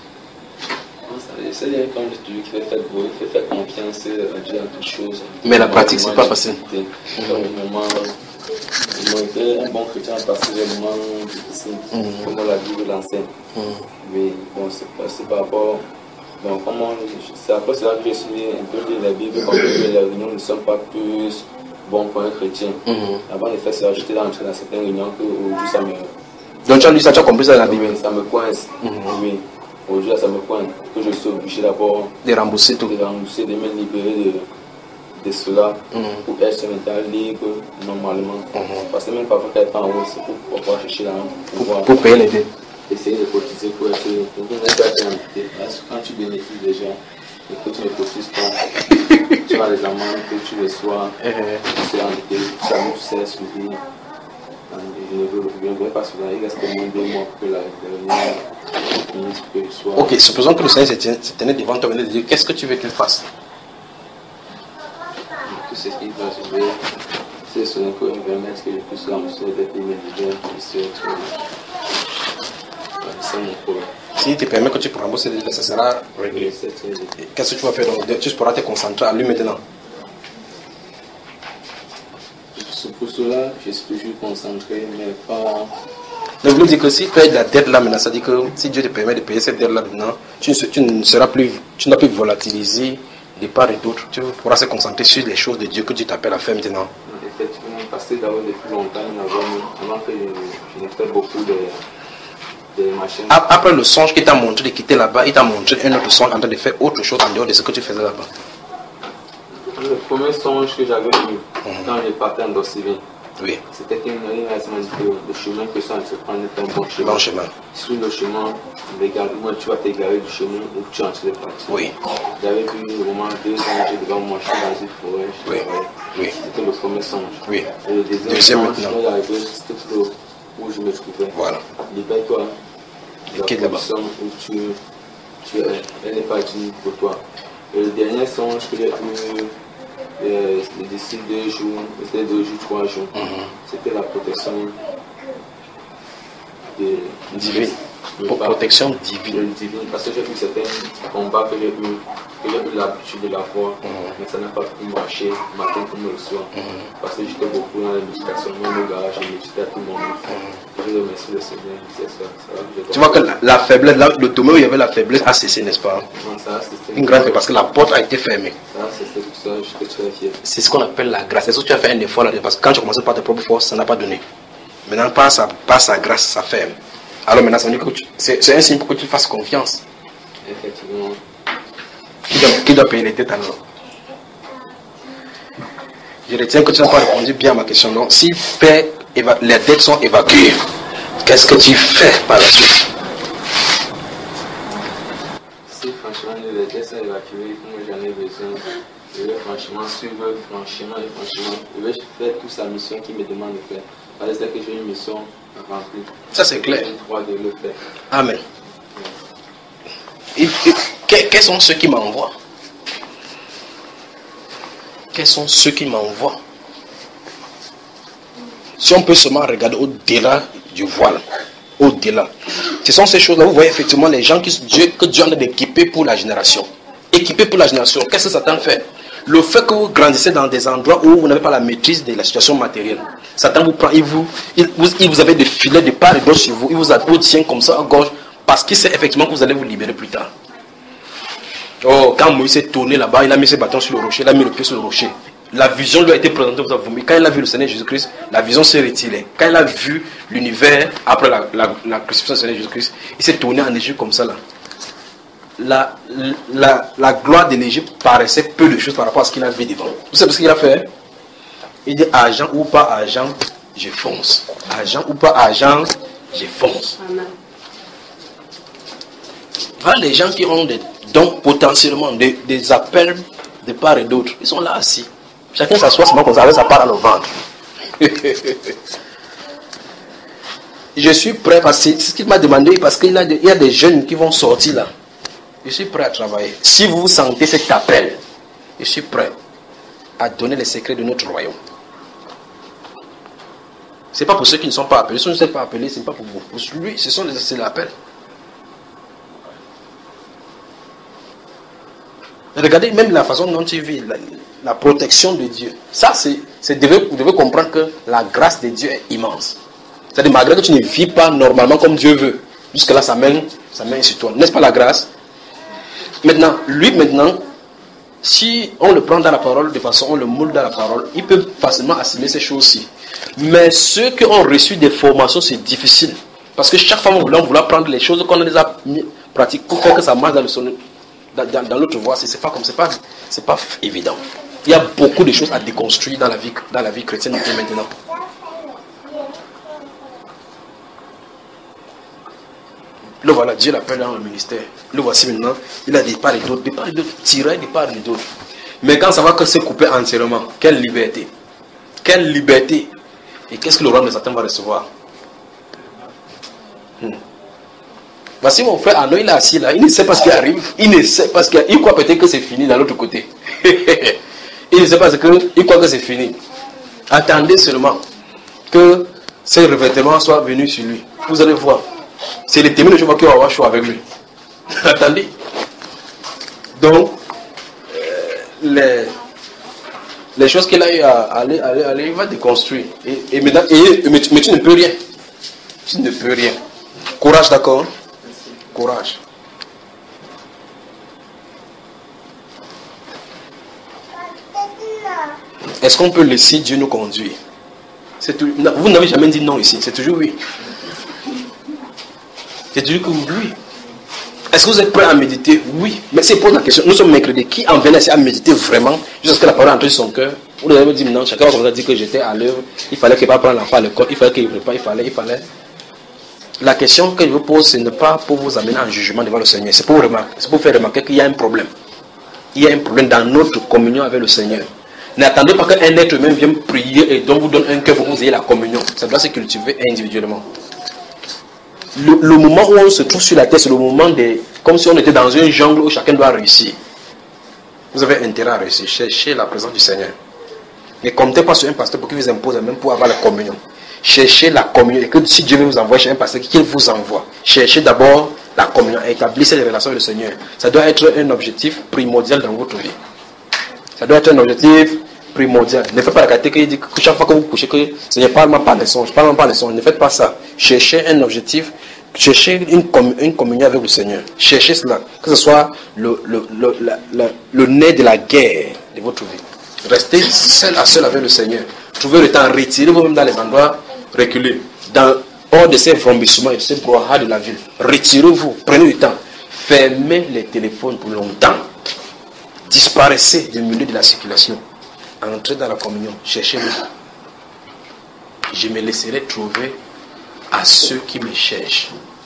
[SPEAKER 4] C'est bien comme je dis, qu'il faut faire, il faut faire confiance à Dieu en toutes choses.
[SPEAKER 1] Mais la pratique, c'est pas facile.
[SPEAKER 4] Dans le moment, Moi, j'étais un bon chrétien parce que j'ai des moments difficiles, mm-hmm. Comme la Bible l'enseigne. Mm-hmm. Mais bon, c'est par rapport. Donc, comment. C'est après cela que j'ai suivi un peu de la Bible, comme les réunions ne sont pas plus bons pour un chrétien. Mm-hmm. Avant de faire cela, j'étais dans certaines réunions que aujourd'hui ça me.
[SPEAKER 1] Donc, tu as lu ça, tu as compris ça dans la Bible?
[SPEAKER 4] Ça me coince. Mm-hmm. Oui. Aujourd'hui, ça me coince. Que je suis obligé d'abord.
[SPEAKER 1] De rembourser tout.
[SPEAKER 4] De rembourser, de me libérer de. de cela mm-hmm. Pour être mental libre normalement. Mm-hmm. Parce que même parfois quand tu es en haut, c'est pour pouvoir chercher l'argent pour,
[SPEAKER 1] pour, pour payer les dettes.
[SPEAKER 4] Essayer de cotiser pour être. Pour être invité. Parce que quand tu bénéficies des gens et que tu ne cotises pas, tu as les amendes que tu reçois, tu es invité, ça nous sert suivi. Je ne veux pas souvent, il reste au moins deux mois pour que la dernière ministre que je sois.
[SPEAKER 1] Ok, supposons que le Seigneur se tenait devant toi et venait de dire qu'est-ce que tu veux qu'il fasse?
[SPEAKER 4] Tout ce qu'il va se faire, c'est ce qu'on peut me permettre que je puisse lancer des pays médicaux qui se c'est mon problème.
[SPEAKER 1] S'il te permet que tu pourras rembourser, ça sera réglé. Qu'est-ce que tu vas faire donc? Tu pourras te concentrer à lui maintenant.
[SPEAKER 4] Pour cela, je suis toujours concentré, mais pas.
[SPEAKER 1] Donc, vous dites que si tu payes de la dette là maintenant, ça dit que si Dieu te permet de payer cette dette là maintenant, tu, tu ne seras plus, tu n'as plus volatiliser de part et d'autre. Tu pourras se concentrer sur les choses de Dieu que Dieu t'appelle à faire maintenant.
[SPEAKER 4] Effectivement, parce que d'abord depuis longtemps, avant que je, je n'ai fait beaucoup de, de machines.
[SPEAKER 1] Après le songe qu'il t'a montré de quitter là-bas, il t'a montré un autre songe en train de faire autre chose en dehors de ce que tu faisais là-bas.
[SPEAKER 4] Le premier songe que j'avais eu mm-hmm. quand je partais en Dossivin,
[SPEAKER 1] oui.
[SPEAKER 4] C'était qu'il m'a dit que le chemin que ça entreprendre est un bon chemin.
[SPEAKER 1] Bon chemin.
[SPEAKER 4] Sur le chemin, moi tu vas t'égarer du chemin où tu es en train de partir.
[SPEAKER 1] Oui.
[SPEAKER 4] J'avais vu au moins deux ans, j'étais devant moi, je suis dans une forêt.
[SPEAKER 1] Oui. Oui.
[SPEAKER 4] C'était le premier songe.
[SPEAKER 1] Oui.
[SPEAKER 4] Et le deuxième,
[SPEAKER 1] deuxième
[SPEAKER 4] songe,
[SPEAKER 1] maintenant.
[SPEAKER 4] quand j'arrivais, c'était là où je me trouvais.
[SPEAKER 1] Voilà.
[SPEAKER 4] Libère-toi. La
[SPEAKER 1] Quitte là-bas.
[SPEAKER 4] où tu, tu es, elle n'est pas digne pour toi. Et le dernier songe que j'ai eu. Euh, d'ici deux jours, c'était deux jours, trois jours, mm-hmm. C'était la protection de,
[SPEAKER 1] divine. Pour protection divine.
[SPEAKER 4] divine. Parce que j'ai eu certains combats que j'ai eu, que j'ai eu l'habitude de la voir, mm-hmm. Mais ça n'a pas pu marcher matin comme le soir. Mm-hmm. Parce que j'étais beaucoup dans la méditation, même au garage, je méditais à tout le monde. Mm-hmm. Je remercie le Seigneur, c'est ça. ça tu
[SPEAKER 1] vois que la, la faiblesse, là, le domaine où il y avait la faiblesse a cessé, n'est-ce pas?
[SPEAKER 4] Non, ça a cessé.
[SPEAKER 1] Une grande faiblesse, parce que la porte a été fermée.
[SPEAKER 4] Ça a cessé, tout ça, j'étais très fier.
[SPEAKER 1] C'est ce qu'on appelle la grâce. C'est ce que tu as fait un effort là, parce que quand tu as commencé par tes propres forces, ça n'a pas donné. Maintenant, par sa, par sa grâce, ça ferme. Alors maintenant, ça veut dire que c'est un signe pour que tu fasses confiance.
[SPEAKER 4] Effectivement.
[SPEAKER 1] Qui doit, qui doit payer les dettes alors? Je retiens que tu n'as pas répondu bien à ma question. Donc, si les dettes sont évacuées, qu'est-ce que tu fais par la suite?
[SPEAKER 4] Si franchement les dettes sont évacuées, comme j'en ai besoin, je vais franchement suivre, franchement et franchement, je vais faire toute sa mission qu'il me demande de faire. Parce que j'ai une mission à remplir.
[SPEAKER 1] Ça c'est clair.
[SPEAKER 4] J'ai le droit de le faire.
[SPEAKER 1] Amen. Et, et, que, quels sont ceux qui m'envoient? Quels sont ceux qui m'envoient? Si on peut seulement regarder au-delà du voile, au-delà. Ce sont ces choses-là, vous voyez effectivement les gens qui, Dieu, que Dieu en a d'équiper pour la génération. Équipés pour la génération. Qu'est-ce que Satan fait? Le fait que vous grandissez dans des endroits où vous n'avez pas la maîtrise de la situation matérielle. Satan vous prend, il vous, il vous, il vous avez des filets de part et d'autre sur vous, il vous, a, vous tient comme ça à gauche, parce qu'il sait effectivement que vous allez vous libérer plus tard. Oh, quand Moïse s'est tourné là-bas, il a mis ses bâtons sur le rocher, il a mis le pied sur le rocher. La vision lui a été présentée, vous avez vomi. Quand il a vu le Seigneur Jésus-Christ, la vision s'est retirée. Quand il a vu l'univers après la, la, la crucifixion du Seigneur Jésus-Christ, il s'est tourné en Égypte comme ça là. La, la, la gloire de l'Égypte paraissait peu de choses par rapport à ce qu'il a vu devant. Vous savez ce qu'il a fait? Il dit argent ou pas argent, je fonce. Argent ou pas argent, je fonce. Amen. Voilà les gens qui ont des dons potentiellement, des, des appels de part et d'autre. Ils sont là assis. Chacun s'assoit seulement comme ça, avec sa part à le ventre. Je suis prêt parce que c'est ce qu'il m'a demandé, parce qu'il y a des jeunes qui vont sortir là. Je suis prêt à travailler. Si vous sentez cet appel, je suis prêt à donner les secrets de notre royaume. Ce n'est pas pour ceux qui ne sont pas appelés. Ceux qui ne sont pas appelés, ce n'est pas pour vous. Pour lui, ce sont les, c'est l'appel. Regardez même la façon dont tu vis, la, la protection de Dieu. Ça, c'est, c'est devez, vous devez comprendre que la grâce de Dieu est immense. C'est-à-dire, malgré que tu ne vis pas normalement comme Dieu veut, jusque-là, ça mène, ça mène sur toi. N'est-ce pas la grâce? Maintenant, lui, maintenant, si on le prend dans la parole, de façon, on le moule dans la parole, il peut facilement assimiler ces choses-ci. Mais ceux qui ont reçu des formations, c'est difficile. Parce que chaque fois, on va vouloir prendre les choses qu'on a déjà mis en pratique pour faire que ça marche dans le son. Dans, dans, dans l'autre voie, c'est pas comme c'est pas, c'est pas évident. Il y a beaucoup de choses à déconstruire dans la vie, dans la vie chrétienne maintenant. Le voilà, Dieu l'appelle dans le ministère. Le voici maintenant, il a des parts et d'autres, des parts et d'autres, tiré des parts et d'autres. Mais quand ça va que se couper entièrement, quelle liberté! Quelle liberté! Et qu'est-ce que le roi de Satan va recevoir? hmm. Voici mon frère Arnaud, il est assis là, il ne sait pas ce qui arrive, il ne sait pas ce qui arrive, il croit peut-être que c'est fini dans l'autre côté. Il ne sait pas ce que, il croit que c'est fini. Attendez seulement que ce revêtement soit venu sur lui. Vous allez voir. C'est le témoin de Jéhovah qui va avoir chaud avec lui. Attendez. Donc, euh, les, les choses qu'il a eu à aller, aller, aller, il va déconstruire. Et, et maintenant, et, mais, tu, mais tu ne peux rien. Tu ne peux rien. Courage, d'accord? Courage. Est-ce qu'on peut laisser Dieu nous conduire? C'est tout, vous n'avez jamais dit non ici, c'est toujours oui. C'est toujours que oui. Est-ce que vous êtes prêts à méditer? Oui. Mais c'est pose la question. Nous sommes mercredi. Qui en venait à méditer vraiment jusqu'à ce que la parole entre son cœur? Vous avez dit non, chacun va dire que j'étais à l'œuvre. Il fallait qu'il ne prenne l'enfant à l'école. Il fallait qu'il ne prépare. Il fallait, il fallait. La question que je vous pose, ce n'est pas pour vous amener en jugement devant le Seigneur. C'est pour vous remarquer, c'est pour vous faire remarquer qu'il y a un problème. Il y a un problème dans notre communion avec le Seigneur. N'attendez pas qu'un être humain vienne prier et donc vous donne un cœur pour que vous ayez la communion. Ça doit se cultiver individuellement. Le, le moment où on se trouve sur la terre, c'est le moment des... Comme si on était dans une jungle où chacun doit réussir. Vous avez intérêt à réussir. Cherchez la présence du Seigneur. Ne comptez pas sur un pasteur pour qu'il vous impose même pour avoir la communion. Cherchez la communion. Et que si Dieu veut vous envoyer chez un pasteur, qu'il vous envoie. Cherchez d'abord la communion. Établissez les relations avec le Seigneur. Ça doit être un objectif primordial dans votre vie. Ça doit être un objectif primordial. Ne faites pas la qualité dit que chaque fois que vous couchez, que le Seigneur parle-moi par les songes, parle-moi par les songes. Ne faites pas ça. Cherchez un objectif, cherchez une, com une communion avec le Seigneur. Cherchez cela. Que ce soit le, le, le, la, la, le nez de la guerre de votre vie. Restez seul à seul avec le Seigneur. Trouvez le temps, retirez-vous même dans les endroits reculés. Dans, hors de ces vrombissements et de ces brouhahas de la ville. Retirez-vous, prenez du temps. Fermez les téléphones pour longtemps. Disparaissez du milieu de la circulation. Entrez dans la communion. Cherchez-le. Je me laisserai trouver à ceux qui me cherchent.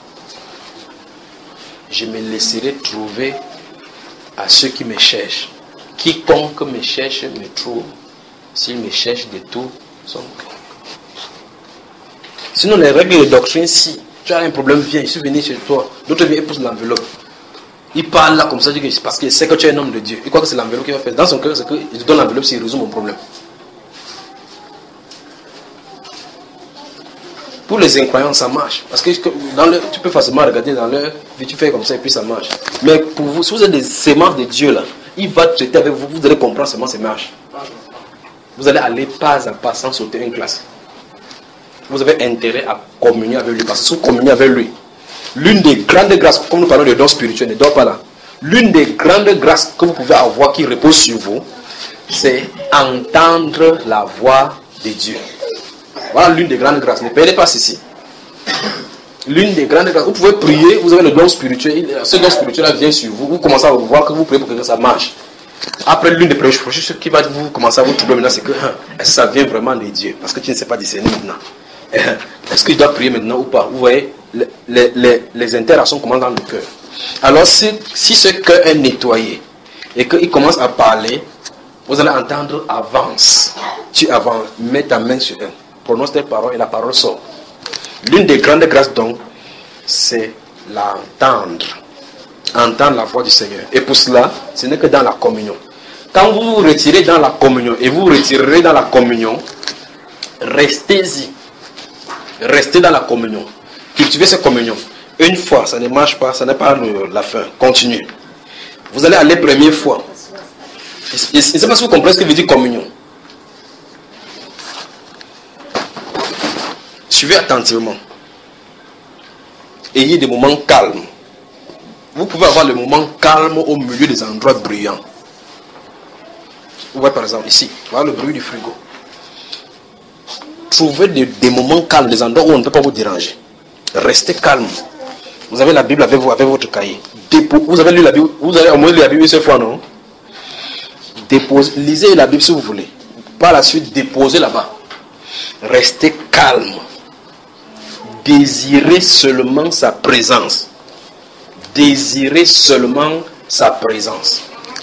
[SPEAKER 1] Je me laisserai trouver à ceux qui me cherchent. Quiconque me cherche me trouve. S'il me cherche de tout son cœur. Sinon, les règles et les doctrines, si tu as un problème, viens, je suis venu chez toi. D'autres viennent et poussent l'enveloppe. Il parle là comme ça, parce qu'il sait que tu es un homme de Dieu. Il croit que c'est l'enveloppe qu'il va faire. Dans son cœur, c'est qu'il te donne l'enveloppe s'il résout mon problème. Pour les incroyants, ça marche. Parce que dans le, tu peux facilement regarder dans leur vie, tu fais comme ça et puis ça marche. Mais pour vous, si vous êtes des sémences de Dieu là, il va traiter avec vous, vous allez comprendre seulement ces marches. Vous allez aller pas à pas sans sauter une classe. Vous avez intérêt à communier avec lui. Parce que si vous communiez avec lui, l'une des grandes grâces, comme nous parlons de dons spirituels, ne dors pas là. L'une des grandes grâces que vous pouvez avoir qui repose sur vous, c'est entendre la voix de Dieu. Voilà l'une des grandes grâces. Ne perdez pas ceci. L'une des grandes grâces. Vous pouvez prier, vous avez le don spirituel. Ce don spirituel vient sur vous. Vous commencez à voir que vous priez pour que ça marche. Après, l'une des premières choses qui va vous commencer à vous troubler maintenant, c'est que ça vient vraiment de Dieu. Parce que tu ne sais pas discerner maintenant. Est-ce que je dois prier maintenant ou pas? Vous voyez, les, les, les, les interactions commencent dans le cœur. Alors, si, si ce cœur est nettoyé et qu'il commence à parler, vous allez entendre avance. Tu avances, mets ta main sur elle, prononce tes paroles et la parole sort. L'une des grandes grâces donc, c'est l'entendre. Entendre la voix du Seigneur. Et pour cela, ce n'est que dans la communion. Quand vous vous retirez dans la communion et vous vous retirerez dans la communion, restez-y. Restez dans la communion. Cultivez cette communion. Une fois, ça ne marche pas, ça n'est pas le, la fin. Continuez. Vous allez aller première fois. Je ne sais pas si vous comprenez ce que veut dire communion. Suivez attentivement. Ayez des moments calmes. Vous pouvez avoir le moment calme au milieu des endroits bruyants. Vous voyez par exemple ici, voilà le bruit du frigo. Trouvez des, des moments calmes, des endroits où on ne peut pas vous déranger. Restez calme. Vous avez la Bible avec vous, avec votre cahier. Dépo, vous avez lu la Bible, vous avez au moins lu la Bible une seule fois, non? Dépose, lisez la Bible si vous voulez. Par la suite, déposez là-bas. Restez calme. Désirez seulement sa présence. Désirez seulement sa présence.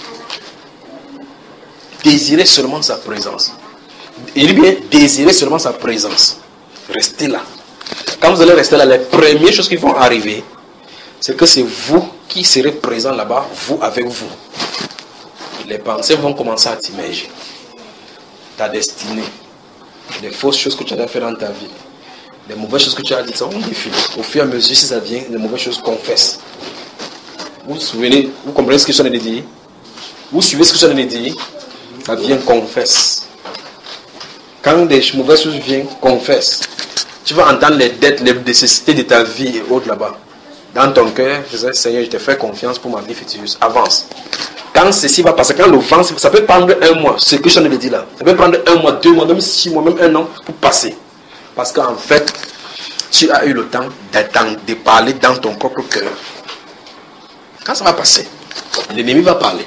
[SPEAKER 1] Désirez seulement sa présence. Il dit bien, désirez seulement sa présence. Restez là. Quand vous allez rester là, les premières choses qui vont arriver, c'est que c'est vous qui serez présent là-bas, vous avec vous. Les pensées vont commencer à t'immerger. Ta destinée, les fausses choses que tu as fait dans ta vie, les mauvaises choses que tu as dites, ça on défile. Au fur et à mesure, si ça vient, les mauvaises choses confessent. Vous vous souvenez, vous comprenez ce que je viens de dire? Vous suivez ce que je viens de dire? Ça vient, confesse. Quand des mauvaises choses viennent, confesse. Tu vas entendre les dettes, les nécessités de ta vie et autres là-bas. Dans ton cœur, je dis, Seigneur, je te fais confiance pour ma vie future. Avance. Quand ceci va passer, quand le vent, ça peut prendre un mois, ce que je viens de dire là. Ça peut prendre un mois, deux mois, même six mois, même un an pour passer. Parce qu'en fait, tu as eu le temps de parler dans ton propre cœur. Quand ça va passer, l'ennemi va parler.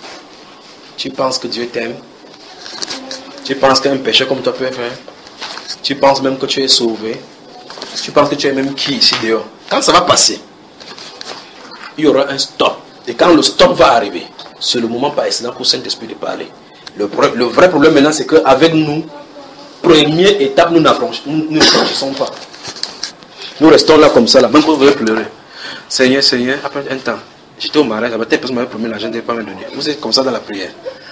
[SPEAKER 1] Tu penses que Dieu t'aime? Tu penses qu'un péché comme toi peut faire? Tu penses même que tu es sauvé? Tu penses que tu es même qui ici dehors? Quand ça va passer, il y aura un stop. Et quand le stop va arriver, c'est le moment par excellence pour le Saint-Esprit de parler. Le, le vrai problème maintenant, c'est qu'avec nous, première étape, nous ne franchissons pas. Nous restons là comme ça, là, même quand vous allez pleurer. Seigneur, Seigneur, après un temps, j'étais au mariage, telle personne m'avait promis l'argent, je n'avais pas me donner. Vous êtes comme ça dans la prière.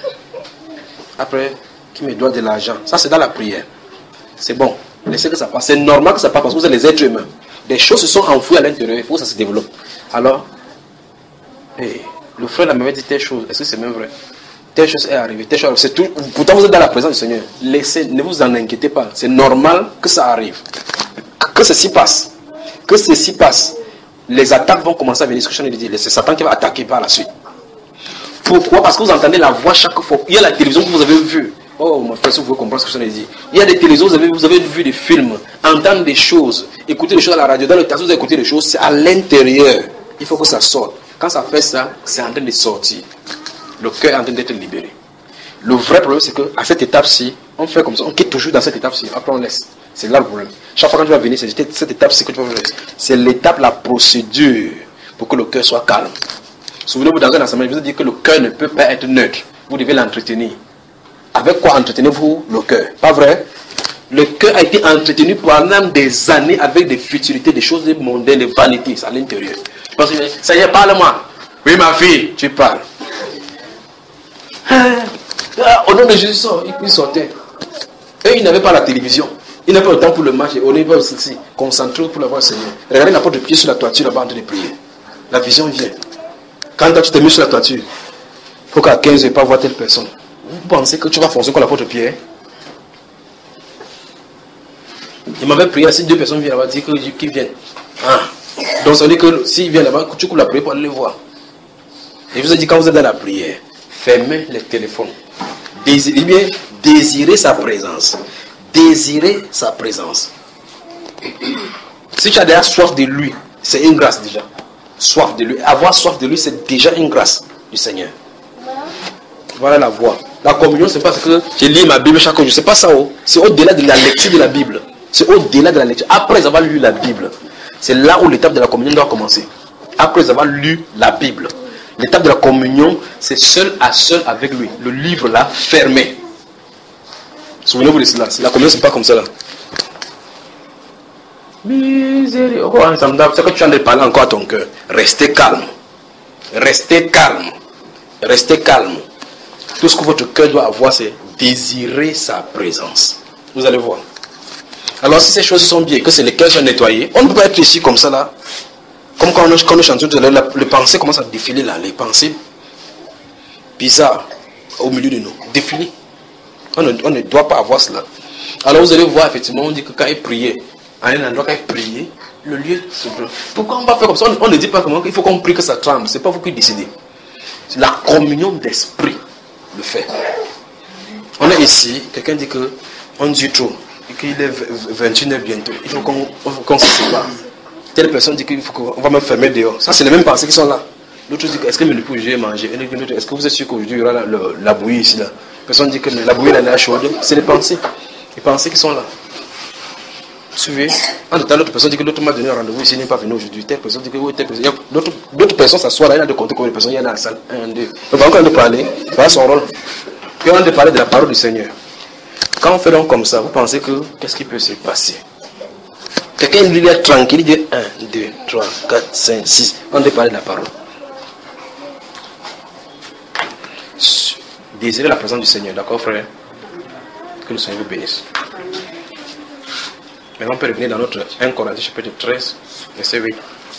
[SPEAKER 1] Après, qui me doit de l'argent? Ça, c'est dans la prière. C'est bon. Laissez que ça passe. C'est normal que ça passe parce que vous êtes les êtres humains. Des choses se sont enfouies à l'intérieur. Il faut que ça se développe. Alors, hey, le frère m'avait dit telle chose. Est-ce que c'est même vrai? Telle chose est arrivée. Telle chose c'est tout. Pourtant, vous êtes dans la présence du Seigneur. Laissez, ne vous en inquiétez pas. C'est normal que ça arrive. Que ceci passe. Que ceci passe. Les attaques vont commencer à venir. Ce que je viens de dire. C'est Satan qui va attaquer par la suite. Pourquoi? Parce que vous entendez la voix chaque fois. Il y a la télévision que vous avez vue. Oh, mon frère, si vous pouvez comprendre ce que je viens de dire. Il y a des télévisions, vous avez, vous avez vu des films, entendre des choses, écouter des choses à la radio. Dans le théâtre, vous avez écouté des choses, c'est à l'intérieur. Il faut que ça sorte. Quand ça fait ça, c'est en train de sortir. Le cœur est en train d'être libéré. Le vrai problème, c'est qu'à cette étape-ci, on fait comme ça, on quitte toujours dans cette étape-ci. Après, on laisse. C'est là le problème. Chaque fois que tu vas venir, c'est cette étape-ci que tu vas venir. C'est l'étape, la procédure pour que le cœur soit calme. Souvenez-vous, dans un enseignement, je vous ai dit que le cœur ne peut pas être neutre. Vous devez l'entretenir. Avec quoi entretenez-vous le cœur? Pas vrai? Le cœur a été entretenu pendant des années avec des futilités, des choses mondaines, des vanités à l'intérieur. Parce que, Seigneur, parle-moi. Oui, ma fille, tu parles. Ah, au nom de Jésus, il sortait. Eux, ils n'avaient pas la télévision. Ils n'avaient pas le temps pour le match. On est pas aussi concentré pour le voir, Seigneur. Regardez la porte de pied sur la toiture là-bas en train de prier. La vision vient. Quand toi, tu t'es mis sur la toiture, il faut qu'à quinze heures, il ne pas voir telle personne. Vous pensez que tu vas foncer comme la porte de Pierre? Il m'avait prié, si deux personnes viennent là-bas, dire qu'ils viennent. Ah. Donc ça veut dire que s'ils viennent là-bas, tu coupes la prière pour aller les voir. Et je vous ai dit, quand vous êtes dans la prière, fermez les téléphones. Désirez bien, désirez sa présence. Désirez sa présence. Si tu as déjà soif de lui, c'est une grâce déjà. Soif de lui. Avoir soif de lui, c'est déjà une grâce du Seigneur. Voilà la voie. La communion, c'est pas ce que je lis ma Bible chaque jour. C'est pas ça. Oh. C'est au-delà de la lecture de la Bible. C'est au-delà de la lecture. Après avoir lu la Bible, c'est là où l'étape de la communion doit commencer. Après avoir lu la Bible, l'étape de la communion, c'est seul à seul avec lui. Le livre là, fermé. Souvenez-vous de cela. La communion, c'est pas comme ça là. Miséricorde. Oh, c'est que tu es en train de parler encore à ton cœur. Restez calme. Restez calme. Restez calme. Tout ce que votre cœur doit avoir, c'est désirer sa présence. Vous allez voir. Alors, si ces choses sont bien, que c'est les cœurs sont nettoyés, on ne peut pas être ici comme ça là. Comme quand on, quand on chante tout à l'heure, les pensées commencent à défiler là, les pensées bizarres. au milieu de nous. Défiler. On ne, on ne doit pas avoir cela. Alors vous allez voir, effectivement, on dit que quand il priait, à un endroit, quand il priait, le lieu se brûle. Pourquoi on va faire comme ça? On, on ne dit pas comment il faut qu'on prie que ça tremble. Ce n'est pas vous qui décidez. La communion d'esprit le fait. On est ici, quelqu'un dit que on dit trop, et qu'il est vingt et une heures bientôt. Il faut qu'on qu'on se sépare. Telle personne dit qu'il faut qu'on va me fermer dehors. Ça, c'est les mêmes pensées qui sont là. L'autre dit, est-ce que le pour j'ai mangé? Est-ce que vous êtes sûr qu'aujourd'hui il y aura la, la, la bouillie ici là? Personne dit que la bouillie là est chaude. C'est les pensées. Les pensées qui sont là. Vous suivez? En tout cas, l'autre personne dit que l'autre m'a donné un rendez-vous ici, il n'est pas venu aujourd'hui. Telle personne dit que oui, telle personne. D'autres, d'autres personnes s'assoient là, il y a de compter combien de personnes il y a dans la salle. Un, deux. Donc, encore un de parler, voilà son rôle. Puis on a de parler de la parole du Seigneur. Quand on fait donc comme ça, vous pensez que qu'est-ce qui peut se passer? Quelqu'un il est tranquille, il dit un, deux, trois, quatre, cinq, six. On doit parler de la parole. Désirez la présence du Seigneur, d'accord frère? Que le Seigneur vous bénisse. Maintenant on peut revenir dans notre un Corinthiens chapitre treize, verset huit.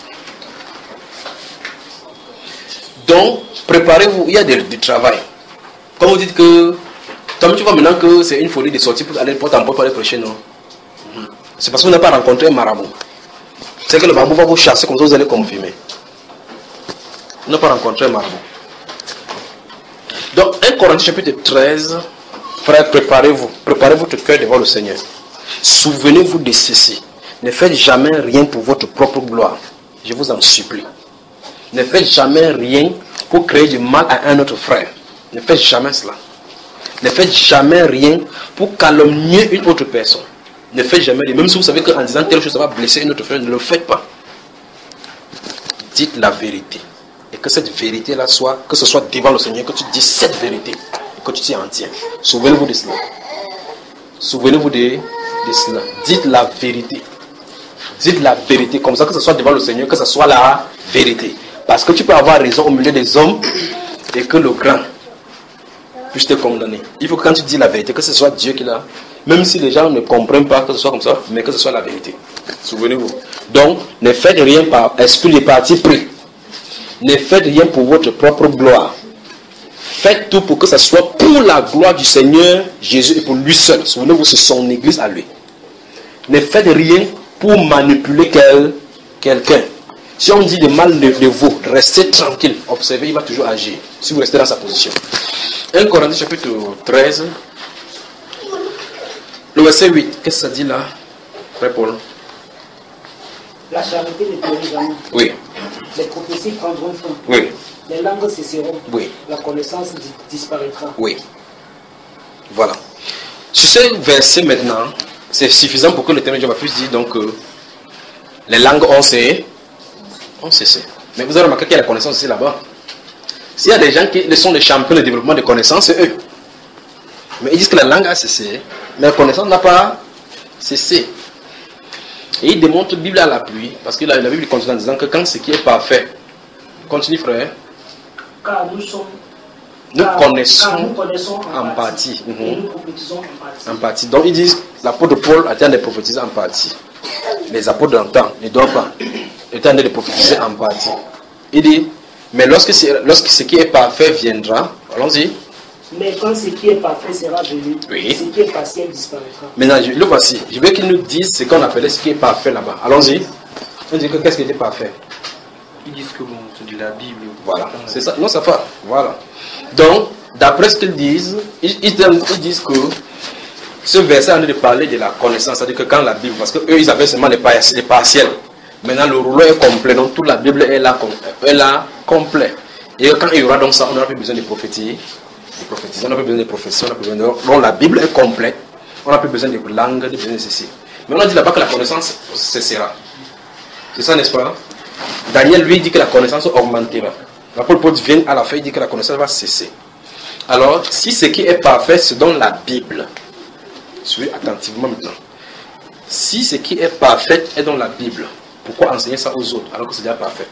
[SPEAKER 1] Donc, préparez-vous, il y a du, du travail. Comme vous dites que, toi tu vois maintenant que c'est une folie de sortir pour aller porte en porte pour aller prêcher, non? C'est parce que vous n'avez pas rencontré un marabout. C'est que le marabout va vous chasser comme ça, vous allez confirmer. Vous n'avez pas rencontré un marabout. Donc, un Corinthiens chapitre treize, frère, préparez-vous. Préparez votre cœur devant le Seigneur. Souvenez-vous de ceci. Ne faites jamais rien pour votre propre gloire. Je vous en supplie. Ne faites jamais rien pour créer du mal à un autre frère. Ne faites jamais cela. Ne faites jamais rien pour calomnier une autre personne. Ne faites jamais rien. Même si vous savez qu'en disant telle chose, ça va blesser une autre frère, ne le faites pas. Dites la vérité. Et que cette vérité-là soit, que ce soit devant le Seigneur, que tu dis cette vérité. Et que tu t'y en tiens. Souvenez-vous de cela. Souvenez-vous de, de cela. Dites la vérité. Dites la vérité. Comme ça, que ce soit devant le Seigneur, que ce soit la vérité. Parce que tu peux avoir raison au milieu des hommes et que le grand puisse te condamner. Il faut que quand tu dis la vérité, que ce soit Dieu qui l'a. Même si les gens ne comprennent pas que ce soit comme ça, mais que ce soit la vérité. Souvenez-vous. Donc, ne faites rien par esprit de parti pris. Ne faites rien pour votre propre gloire. Faites tout pour que ce soit pour la gloire du Seigneur Jésus et pour lui seul. Souvenez-vous, c'est son église à lui. Ne faites rien pour manipuler quel, quelqu'un. Si on dit de mal de, de vous, restez tranquille. Observez, il va toujours agir. Si vous restez dans sa position. un Corinthiens chapitre treize, le verset huit. Qu'est-ce que ça dit là, frère Paul?
[SPEAKER 5] La charité ne périt jamais.
[SPEAKER 1] Oui.
[SPEAKER 5] Les prophéties prendront fin.
[SPEAKER 1] Oui.
[SPEAKER 5] Les langues cesseront.
[SPEAKER 1] Oui.
[SPEAKER 5] La connaissance disparaîtra.
[SPEAKER 1] Oui. Voilà. Sur ce verset maintenant, c'est suffisant pour que le témoin de Jéhovah puisse dire donc euh, les langues ont cessé. ont cessé. Mais vous avez remarqué qu'il y a la connaissance aussi là-bas. S'il y a des gens qui sont les champions de développement de connaissances, c'est eux. Mais ils disent que la langue a cessé, mais la connaissance n'a pas cessé. Et ils démontrent la Bible à l'appui, parce que la, la Bible continue en disant que quand ce qui est parfait, continue frère,
[SPEAKER 5] car nous sommes,
[SPEAKER 1] nous,
[SPEAKER 5] car,
[SPEAKER 1] connaissons,
[SPEAKER 5] car nous connaissons en,
[SPEAKER 1] en
[SPEAKER 5] partie,
[SPEAKER 1] partie.
[SPEAKER 5] et
[SPEAKER 1] Mm-hmm.
[SPEAKER 5] nous prophétisons en partie.
[SPEAKER 1] En partie. Donc ils disent, l'apôtre Paul a été de prophétiser en partie. Les apôtres d'antan ne doivent pas être de prophétiser en partie. Il dit, mais lorsque, lorsque ce qui est parfait viendra, allons-y.
[SPEAKER 5] Mais quand ce qui est parfait sera venu,
[SPEAKER 1] oui.
[SPEAKER 5] Ce qui est partiel disparaîtra.
[SPEAKER 1] Maintenant, je, le voici. Je veux qu'il nous dise ce qu'on appelait ce qui est parfait là-bas. Allons-y. On dit que qu'est-ce qui était parfait?
[SPEAKER 2] Ils disent que bon, c'est de la Bible.
[SPEAKER 1] Voilà. C'est ça. Non, ça va. Voilà. Donc, d'après ce qu'ils disent, ils, ils, ils disent que ce verset a de parler de la connaissance. C'est-à-dire que quand la Bible, parce qu'eux, ils avaient seulement les partiels. Maintenant, le rouleau est complet. Donc, toute la Bible est là, est là complet. Et quand il y aura donc ça, on n'aura plus besoin de prophétie. De prophétiser. On n'a plus besoin de prophétie. On n'a plus besoin de... Donc, la Bible est complète. On n'a plus besoin de langue, de besoin de ceci. Mais on a dit là-bas que la connaissance cessera. C'est ça, n'est-ce pas? Daniel, lui, dit que la connaissance augmentera. L'apôtre Paul vient à la fin, il dit que la connaissance va cesser. Alors, si ce qui est parfait, c'est dans la Bible. Suivez attentivement maintenant. Si ce qui est parfait est dans la Bible, pourquoi enseigner ça aux autres alors que c'est déjà parfait?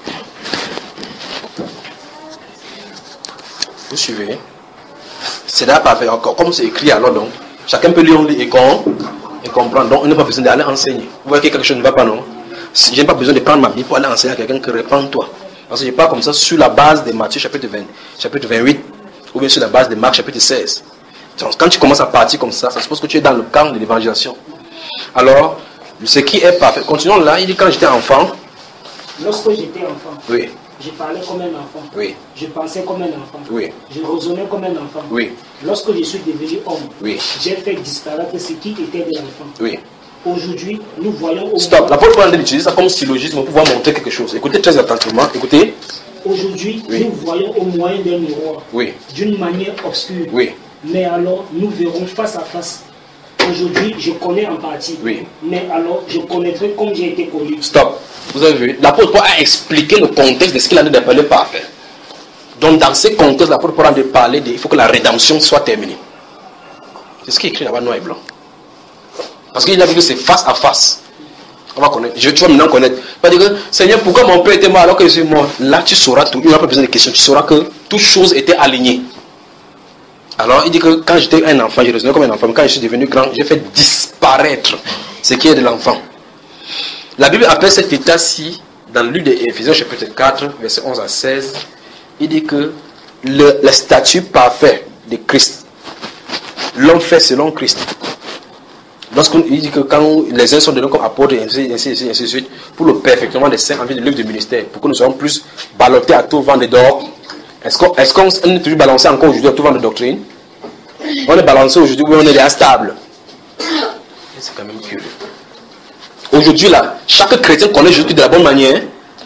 [SPEAKER 1] Vous suivez? C'est déjà parfait encore. Comme c'est écrit alors donc, chacun peut lire et comprendre. Donc on n'a pas besoin d'aller enseigner. Vous voyez que quelque chose ne va pas, non? Je n'ai pas besoin de prendre ma Bible pour aller enseigner à quelqu'un que répands-toi. Parce que je parle comme ça sur la base de Matthieu chapitre vingt, chapitre vingt-huit, ou bien sur la base de Marc chapitre seize. Donc, quand tu commences à partir comme ça, ça suppose que tu es dans le camp de l'évangélisation. Alors, ce qui est parfait, continuons là, il dit quand j'étais enfant.
[SPEAKER 5] Lorsque j'étais enfant,
[SPEAKER 1] oui.
[SPEAKER 5] je parlais comme un enfant.
[SPEAKER 1] Oui.
[SPEAKER 5] Je pensais comme un enfant.
[SPEAKER 1] Oui.
[SPEAKER 5] Je raisonnais comme un enfant.
[SPEAKER 1] Oui.
[SPEAKER 5] Lorsque je suis devenu homme,
[SPEAKER 1] oui.
[SPEAKER 5] j'ai fait disparaître ce qui était de l'enfant.
[SPEAKER 1] Oui.
[SPEAKER 5] Aujourd'hui, nous voyons au
[SPEAKER 1] Stop. L'apôtre Paul a utilisé ça comme syllogisme pour pouvoir montrer quelque chose. Écoutez très attentivement. Écoutez.
[SPEAKER 5] Aujourd'hui,
[SPEAKER 1] oui.
[SPEAKER 5] nous voyons au moyen d'un miroir.
[SPEAKER 1] Oui.
[SPEAKER 5] D'une manière obscure.
[SPEAKER 1] Oui.
[SPEAKER 5] Mais alors, nous verrons face à face. Aujourd'hui, je connais en partie.
[SPEAKER 1] Oui.
[SPEAKER 5] Mais alors, je connaîtrai comme j'ai été connu.
[SPEAKER 1] Stop. Vous avez vu, l'apôtre Paul a expliqué le contexte de ce qu'il a dit d'appeler parfait. Donc, dans ce contexte, l'apôtre Paul a dit parler de il faut que la rédemption soit terminée. C'est ce qui est écrit là-bas, noir et blanc. Parce qu'il a dit que c'est face à face. On va connaître. Je, tu vas maintenant connaître. Il va dire que, Seigneur, pourquoi mon père était mort alors que je suis mort? Là, tu sauras tout. Il n'y a pas besoin de questions. Tu sauras que toutes choses étaient alignées. Alors, il dit que quand j'étais un enfant, je raisonnais comme un enfant. Mais quand je suis devenu grand, j'ai fait disparaître ce qui est de l'enfant. La Bible appelle cet état-ci, dans le livre d'Éphésiens chapitre quatre, verset onze à seize, il dit que le, le statut parfait de Christ, l'homme fait selon Christ. Lorsqu'il dit que quand les uns sont donnés comme apôtres, et ainsi, ainsi, ainsi, ainsi de suite, pour le perfectionnement des saints en vue de l'œuvre du ministère, pour que nous soyons plus ballottés à tout vent de dehors. Est-ce qu'on est, qu'on est toujours balancé encore aujourd'hui à tout vent de doctrine? On est balancé aujourd'hui où on est déjà stable. C'est quand même curieux. Aujourd'hui, là, chaque chrétien connaît Jésus de la bonne manière.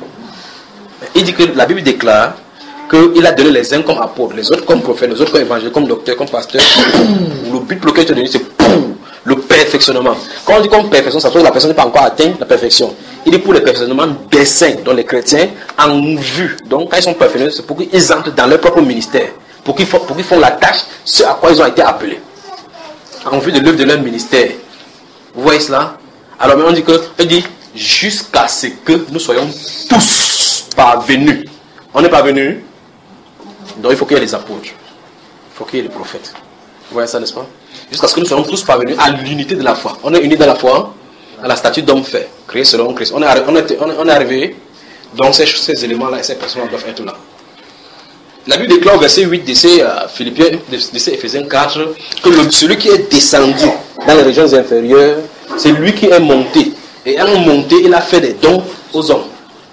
[SPEAKER 1] Il dit que la Bible déclare qu'il a donné les uns comme apôtres, les autres comme prophètes, les autres comme évangélistes, comme docteurs, comme pasteurs. Le but pour lequel il a donné, c'est le perfectionnement. Quand on dit comme perfection, ça veut dire que la personne n'est pas encore atteinte la perfection. Il dit pour le perfectionnement des saints, dont les chrétiens en vue. Donc, quand ils sont perfectionnés, c'est pour qu'ils entrent dans leur propre ministère, pour qu'ils font, pour qu'ils font la tâche, ce à quoi ils ont été appelés, en vue de l'œuvre de leur ministère. Vous voyez cela? Alors, on dit que, il dit, jusqu'à ce que nous soyons tous parvenus. On n'est pas venus. Donc, il faut qu'il y ait les apôtres. Il faut qu'il y ait les prophètes. Vous voyez ça, n'est-ce pas? Jusqu'à ce que nous soyons tous parvenus à l'unité de la foi. On est unis dans la foi, à la statue d'homme fait, créé selon Christ. On est, on est, on est arrivé. Donc, ces, ces éléments-là et ces personnes doivent être là. La Bible déclare au verset huit de ces euh, Philippiens, de, de ces Éphésiens quatre, que le, celui qui est descendu dans les régions inférieures, c'est lui qui est monté. Et en monté, il a fait des dons aux hommes.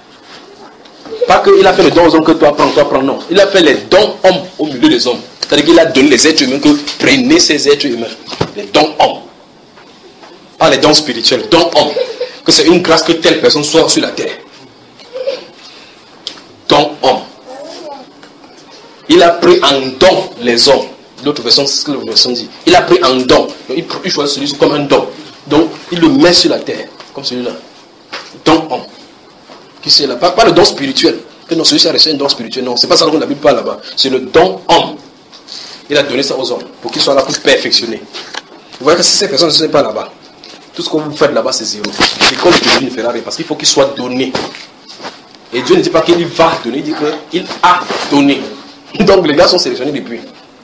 [SPEAKER 1] Pas qu'il a fait les dons aux hommes que toi prends, toi prends, non. Il a fait les dons hommes au milieu des hommes. C'est-à-dire qu'il a donné les êtres humains que prenez ces êtres humains. Les dons hommes. Pas les dons spirituels, dons hommes. Que c'est une grâce que telle personne soit sur la terre. Dons hommes. Il a pris en don les hommes. L'autre version, c'est ce que l'autre version dit. Il a pris en don. Donc, il, il choisit celui comme un don. Donc, il le met sur la terre. Comme celui-là. Don homme. Qui c'est là? Pas, pas le don spirituel. Que non, celui-ci a reçu un don spirituel. Non, c'est pas ça que la Bible parle là-bas. C'est le don homme. Il a donné ça aux hommes. Pour qu'ils soient là pour perfectionner. Vous voyez que si ces personnes ne sont pas là-bas, tout ce que vous faites là-bas, c'est zéro. L'école de Dieu ne fera rien. Parce qu'il faut qu'il soit donné. Et Dieu ne dit pas qu'il va donner. Il dit qu'il a donné. Donc les gars sont sélectionnés depuis.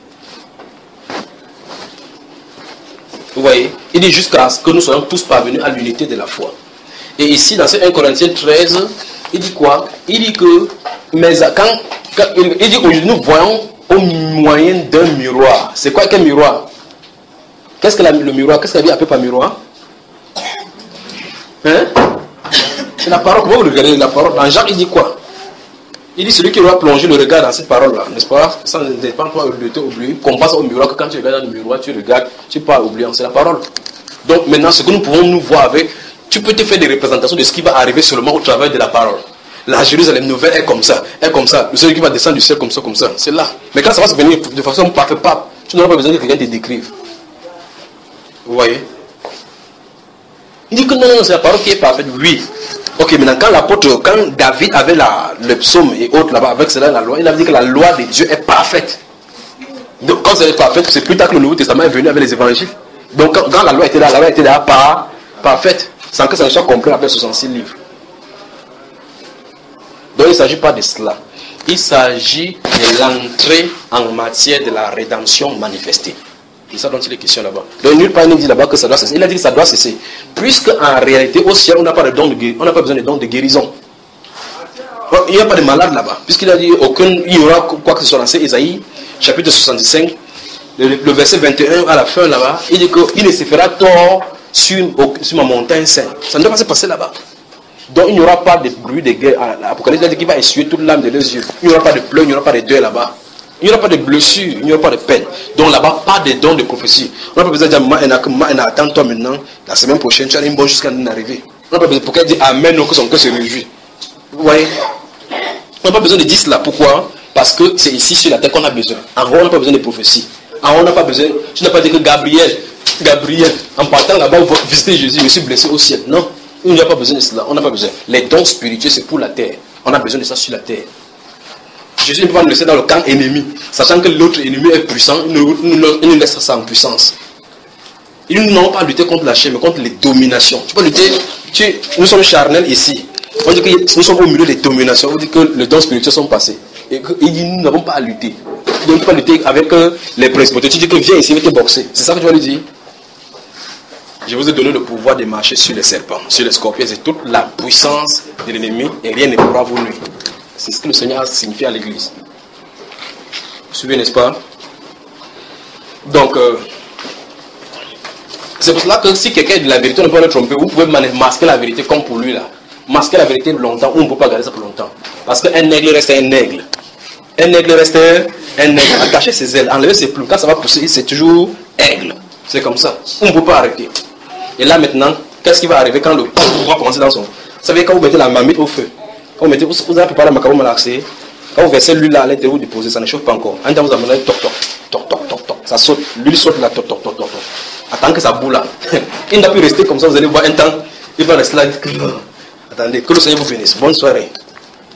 [SPEAKER 1] Vous voyez? Il dit jusqu'à ce que nous soyons tous parvenus à l'unité de la foi. Et ici, dans ce un Corinthiens treize, il dit quoi? Il dit que, mais quand, quand il dit aujourd'hui nous voyons au moyen d'un miroir. C'est quoi qu'un miroir? Qu'est-ce que la, le miroir? Qu'est-ce qu'il a appelé par miroir? Hein? C'est la parole. Comment vous regardez la parole? Dans Jean, il dit quoi? Il dit celui qui doit plonger le regard dans cette parole-là, n'est-ce pas? Ça ne dépend pas de t'oublier. Compare au miroir, que quand tu regardes dans le miroir, tu regardes, tu pas oublier, c'est la parole. Donc maintenant, ce que nous pouvons nous voir avec, tu peux te faire des représentations de ce qui va arriver seulement au travers de la parole. La Jérusalem nouvelle est comme ça, est comme ça. Celui qui va descendre du ciel comme ça, comme ça, c'est là. Mais quand ça va se venir de façon parfaite, tu n'auras pas besoin que quelqu'un te décrive. Vous voyez? Il dit que non, non, c'est la parole qui est parfaite, oui. Ok, maintenant, quand l'apôtre, quand David avait la, le psaume et autres là-bas, avec cela, la loi, il avait dit que la loi de Dieu est parfaite. Donc, quand elle est parfaite, c'est plus tard que le Nouveau Testament est venu avec les évangiles. Donc, quand, quand la loi était là, la loi était là, par, parfaite, sans que ça ne soit compris après soixante-six livres. Donc, il ne s'agit pas de cela. Il s'agit de l'entrée en matière de la rédemption manifestée. C'est ça dont il est question là-bas. Donc, nulle part, il dit là-bas que ça doit cesser. Il a dit que ça doit cesser. Puisque, en réalité, au ciel, on n'a pas de don de guérison. On n'a pas besoin de don de guérison. Il n'y a pas de malade là-bas. Puisqu'il a dit, aucun, il y aura quoi que ce soit dans Isaïe, chapitre soixante-cinq, le, le verset vingt et un à la fin là-bas, il dit qu'il ne se fera tort sur, sur ma montagne sainte. Ça ne doit pas se passer là-bas. Donc il n'y aura pas de bruit de guerre. L'Apocalypse dit qu'il va essuyer toute l'âme de leurs yeux. Il n'y aura pas de pleurs, il n'y aura pas de deuil là-bas. Il n'y aura pas de blessures, il n'y aura pas de peine. Donc là-bas, pas de dons de prophétie. On n'a pas besoin de dire, attends-toi maintenant, la semaine prochaine, tu as une bonne chose qui est arrivée. On n'a pas besoin pour qu'elle dise Amen, que son cœur se réjouit. Vous voyez? On n'a pas besoin de dire cela. Pourquoi? Parce que c'est ici sur la terre qu'on a besoin. En haut, on n'a pas besoin de prophétie. En haut, on n'a pas besoin. Tu n'as pas dit que Gabriel, Gabriel, en partant là-bas, on va visiter Jésus, je suis blessé au ciel. Non, il n'y a pas besoin de cela. On n'a pas besoin. Les dons spirituels, c'est pour la terre. On a besoin de ça sur la terre. Jésus ne peut pas nous laisser dans le camp ennemi, sachant que l'autre ennemi est puissant, il nous, nous, nous laisse ça en puissance. Ils n'ont pas lutter contre la chair, mais contre les dominations. Tu peux lutter, tu, nous sommes charnels ici. On dit que nous sommes au milieu des dominations, on dit que les dons spirituels sont passés. Et, que, et nous n'avons pas à lutter. Tu ne peux pas lutter avec euh, les principautés. Tu dis que viens ici, viens te boxer. C'est ça que tu vas lui dire? Je vous ai donné le pouvoir de marcher sur les serpents, sur les scorpions et toute la puissance de l'ennemi, et rien ne pourra vous nuire. C'est ce que le Seigneur a signifié à l'église. Vous suivez, n'est-ce pas? Donc, euh, c'est pour cela que si quelqu'un dit la vérité, on ne peut pas le tromper. Vous pouvez masquer la vérité comme pour lui là. Masquer la vérité longtemps, ou on ne peut pas garder ça pour longtemps. Parce qu'un aigle reste un aigle. Un aigle reste un aigle. Attacher ses ailes, enlever ses plumes. Quand ça va pousser, c'est toujours aigle. C'est comme ça. On ne peut pas arrêter. Et là maintenant, qu'est-ce qui va arriver quand le pouvoir va commencer dans son... Vous savez, quand vous mettez la marmite au feu, quand vous, mettez, vous, vous avez préparé le macaron malaxé, quand vous versez l'huile là à l'intérieur, vous déposez, ça ne chauffe pas encore. Un temps vous amenez toc toc, toc toc toc toc, ça saute, l'huile saute là, toc toc toc toc toc. Attends que ça boule là. Il n'a plus rester comme ça, vous allez voir un temps, il va rester là. Attendez, que le Seigneur vous bénisse. Bonne soirée.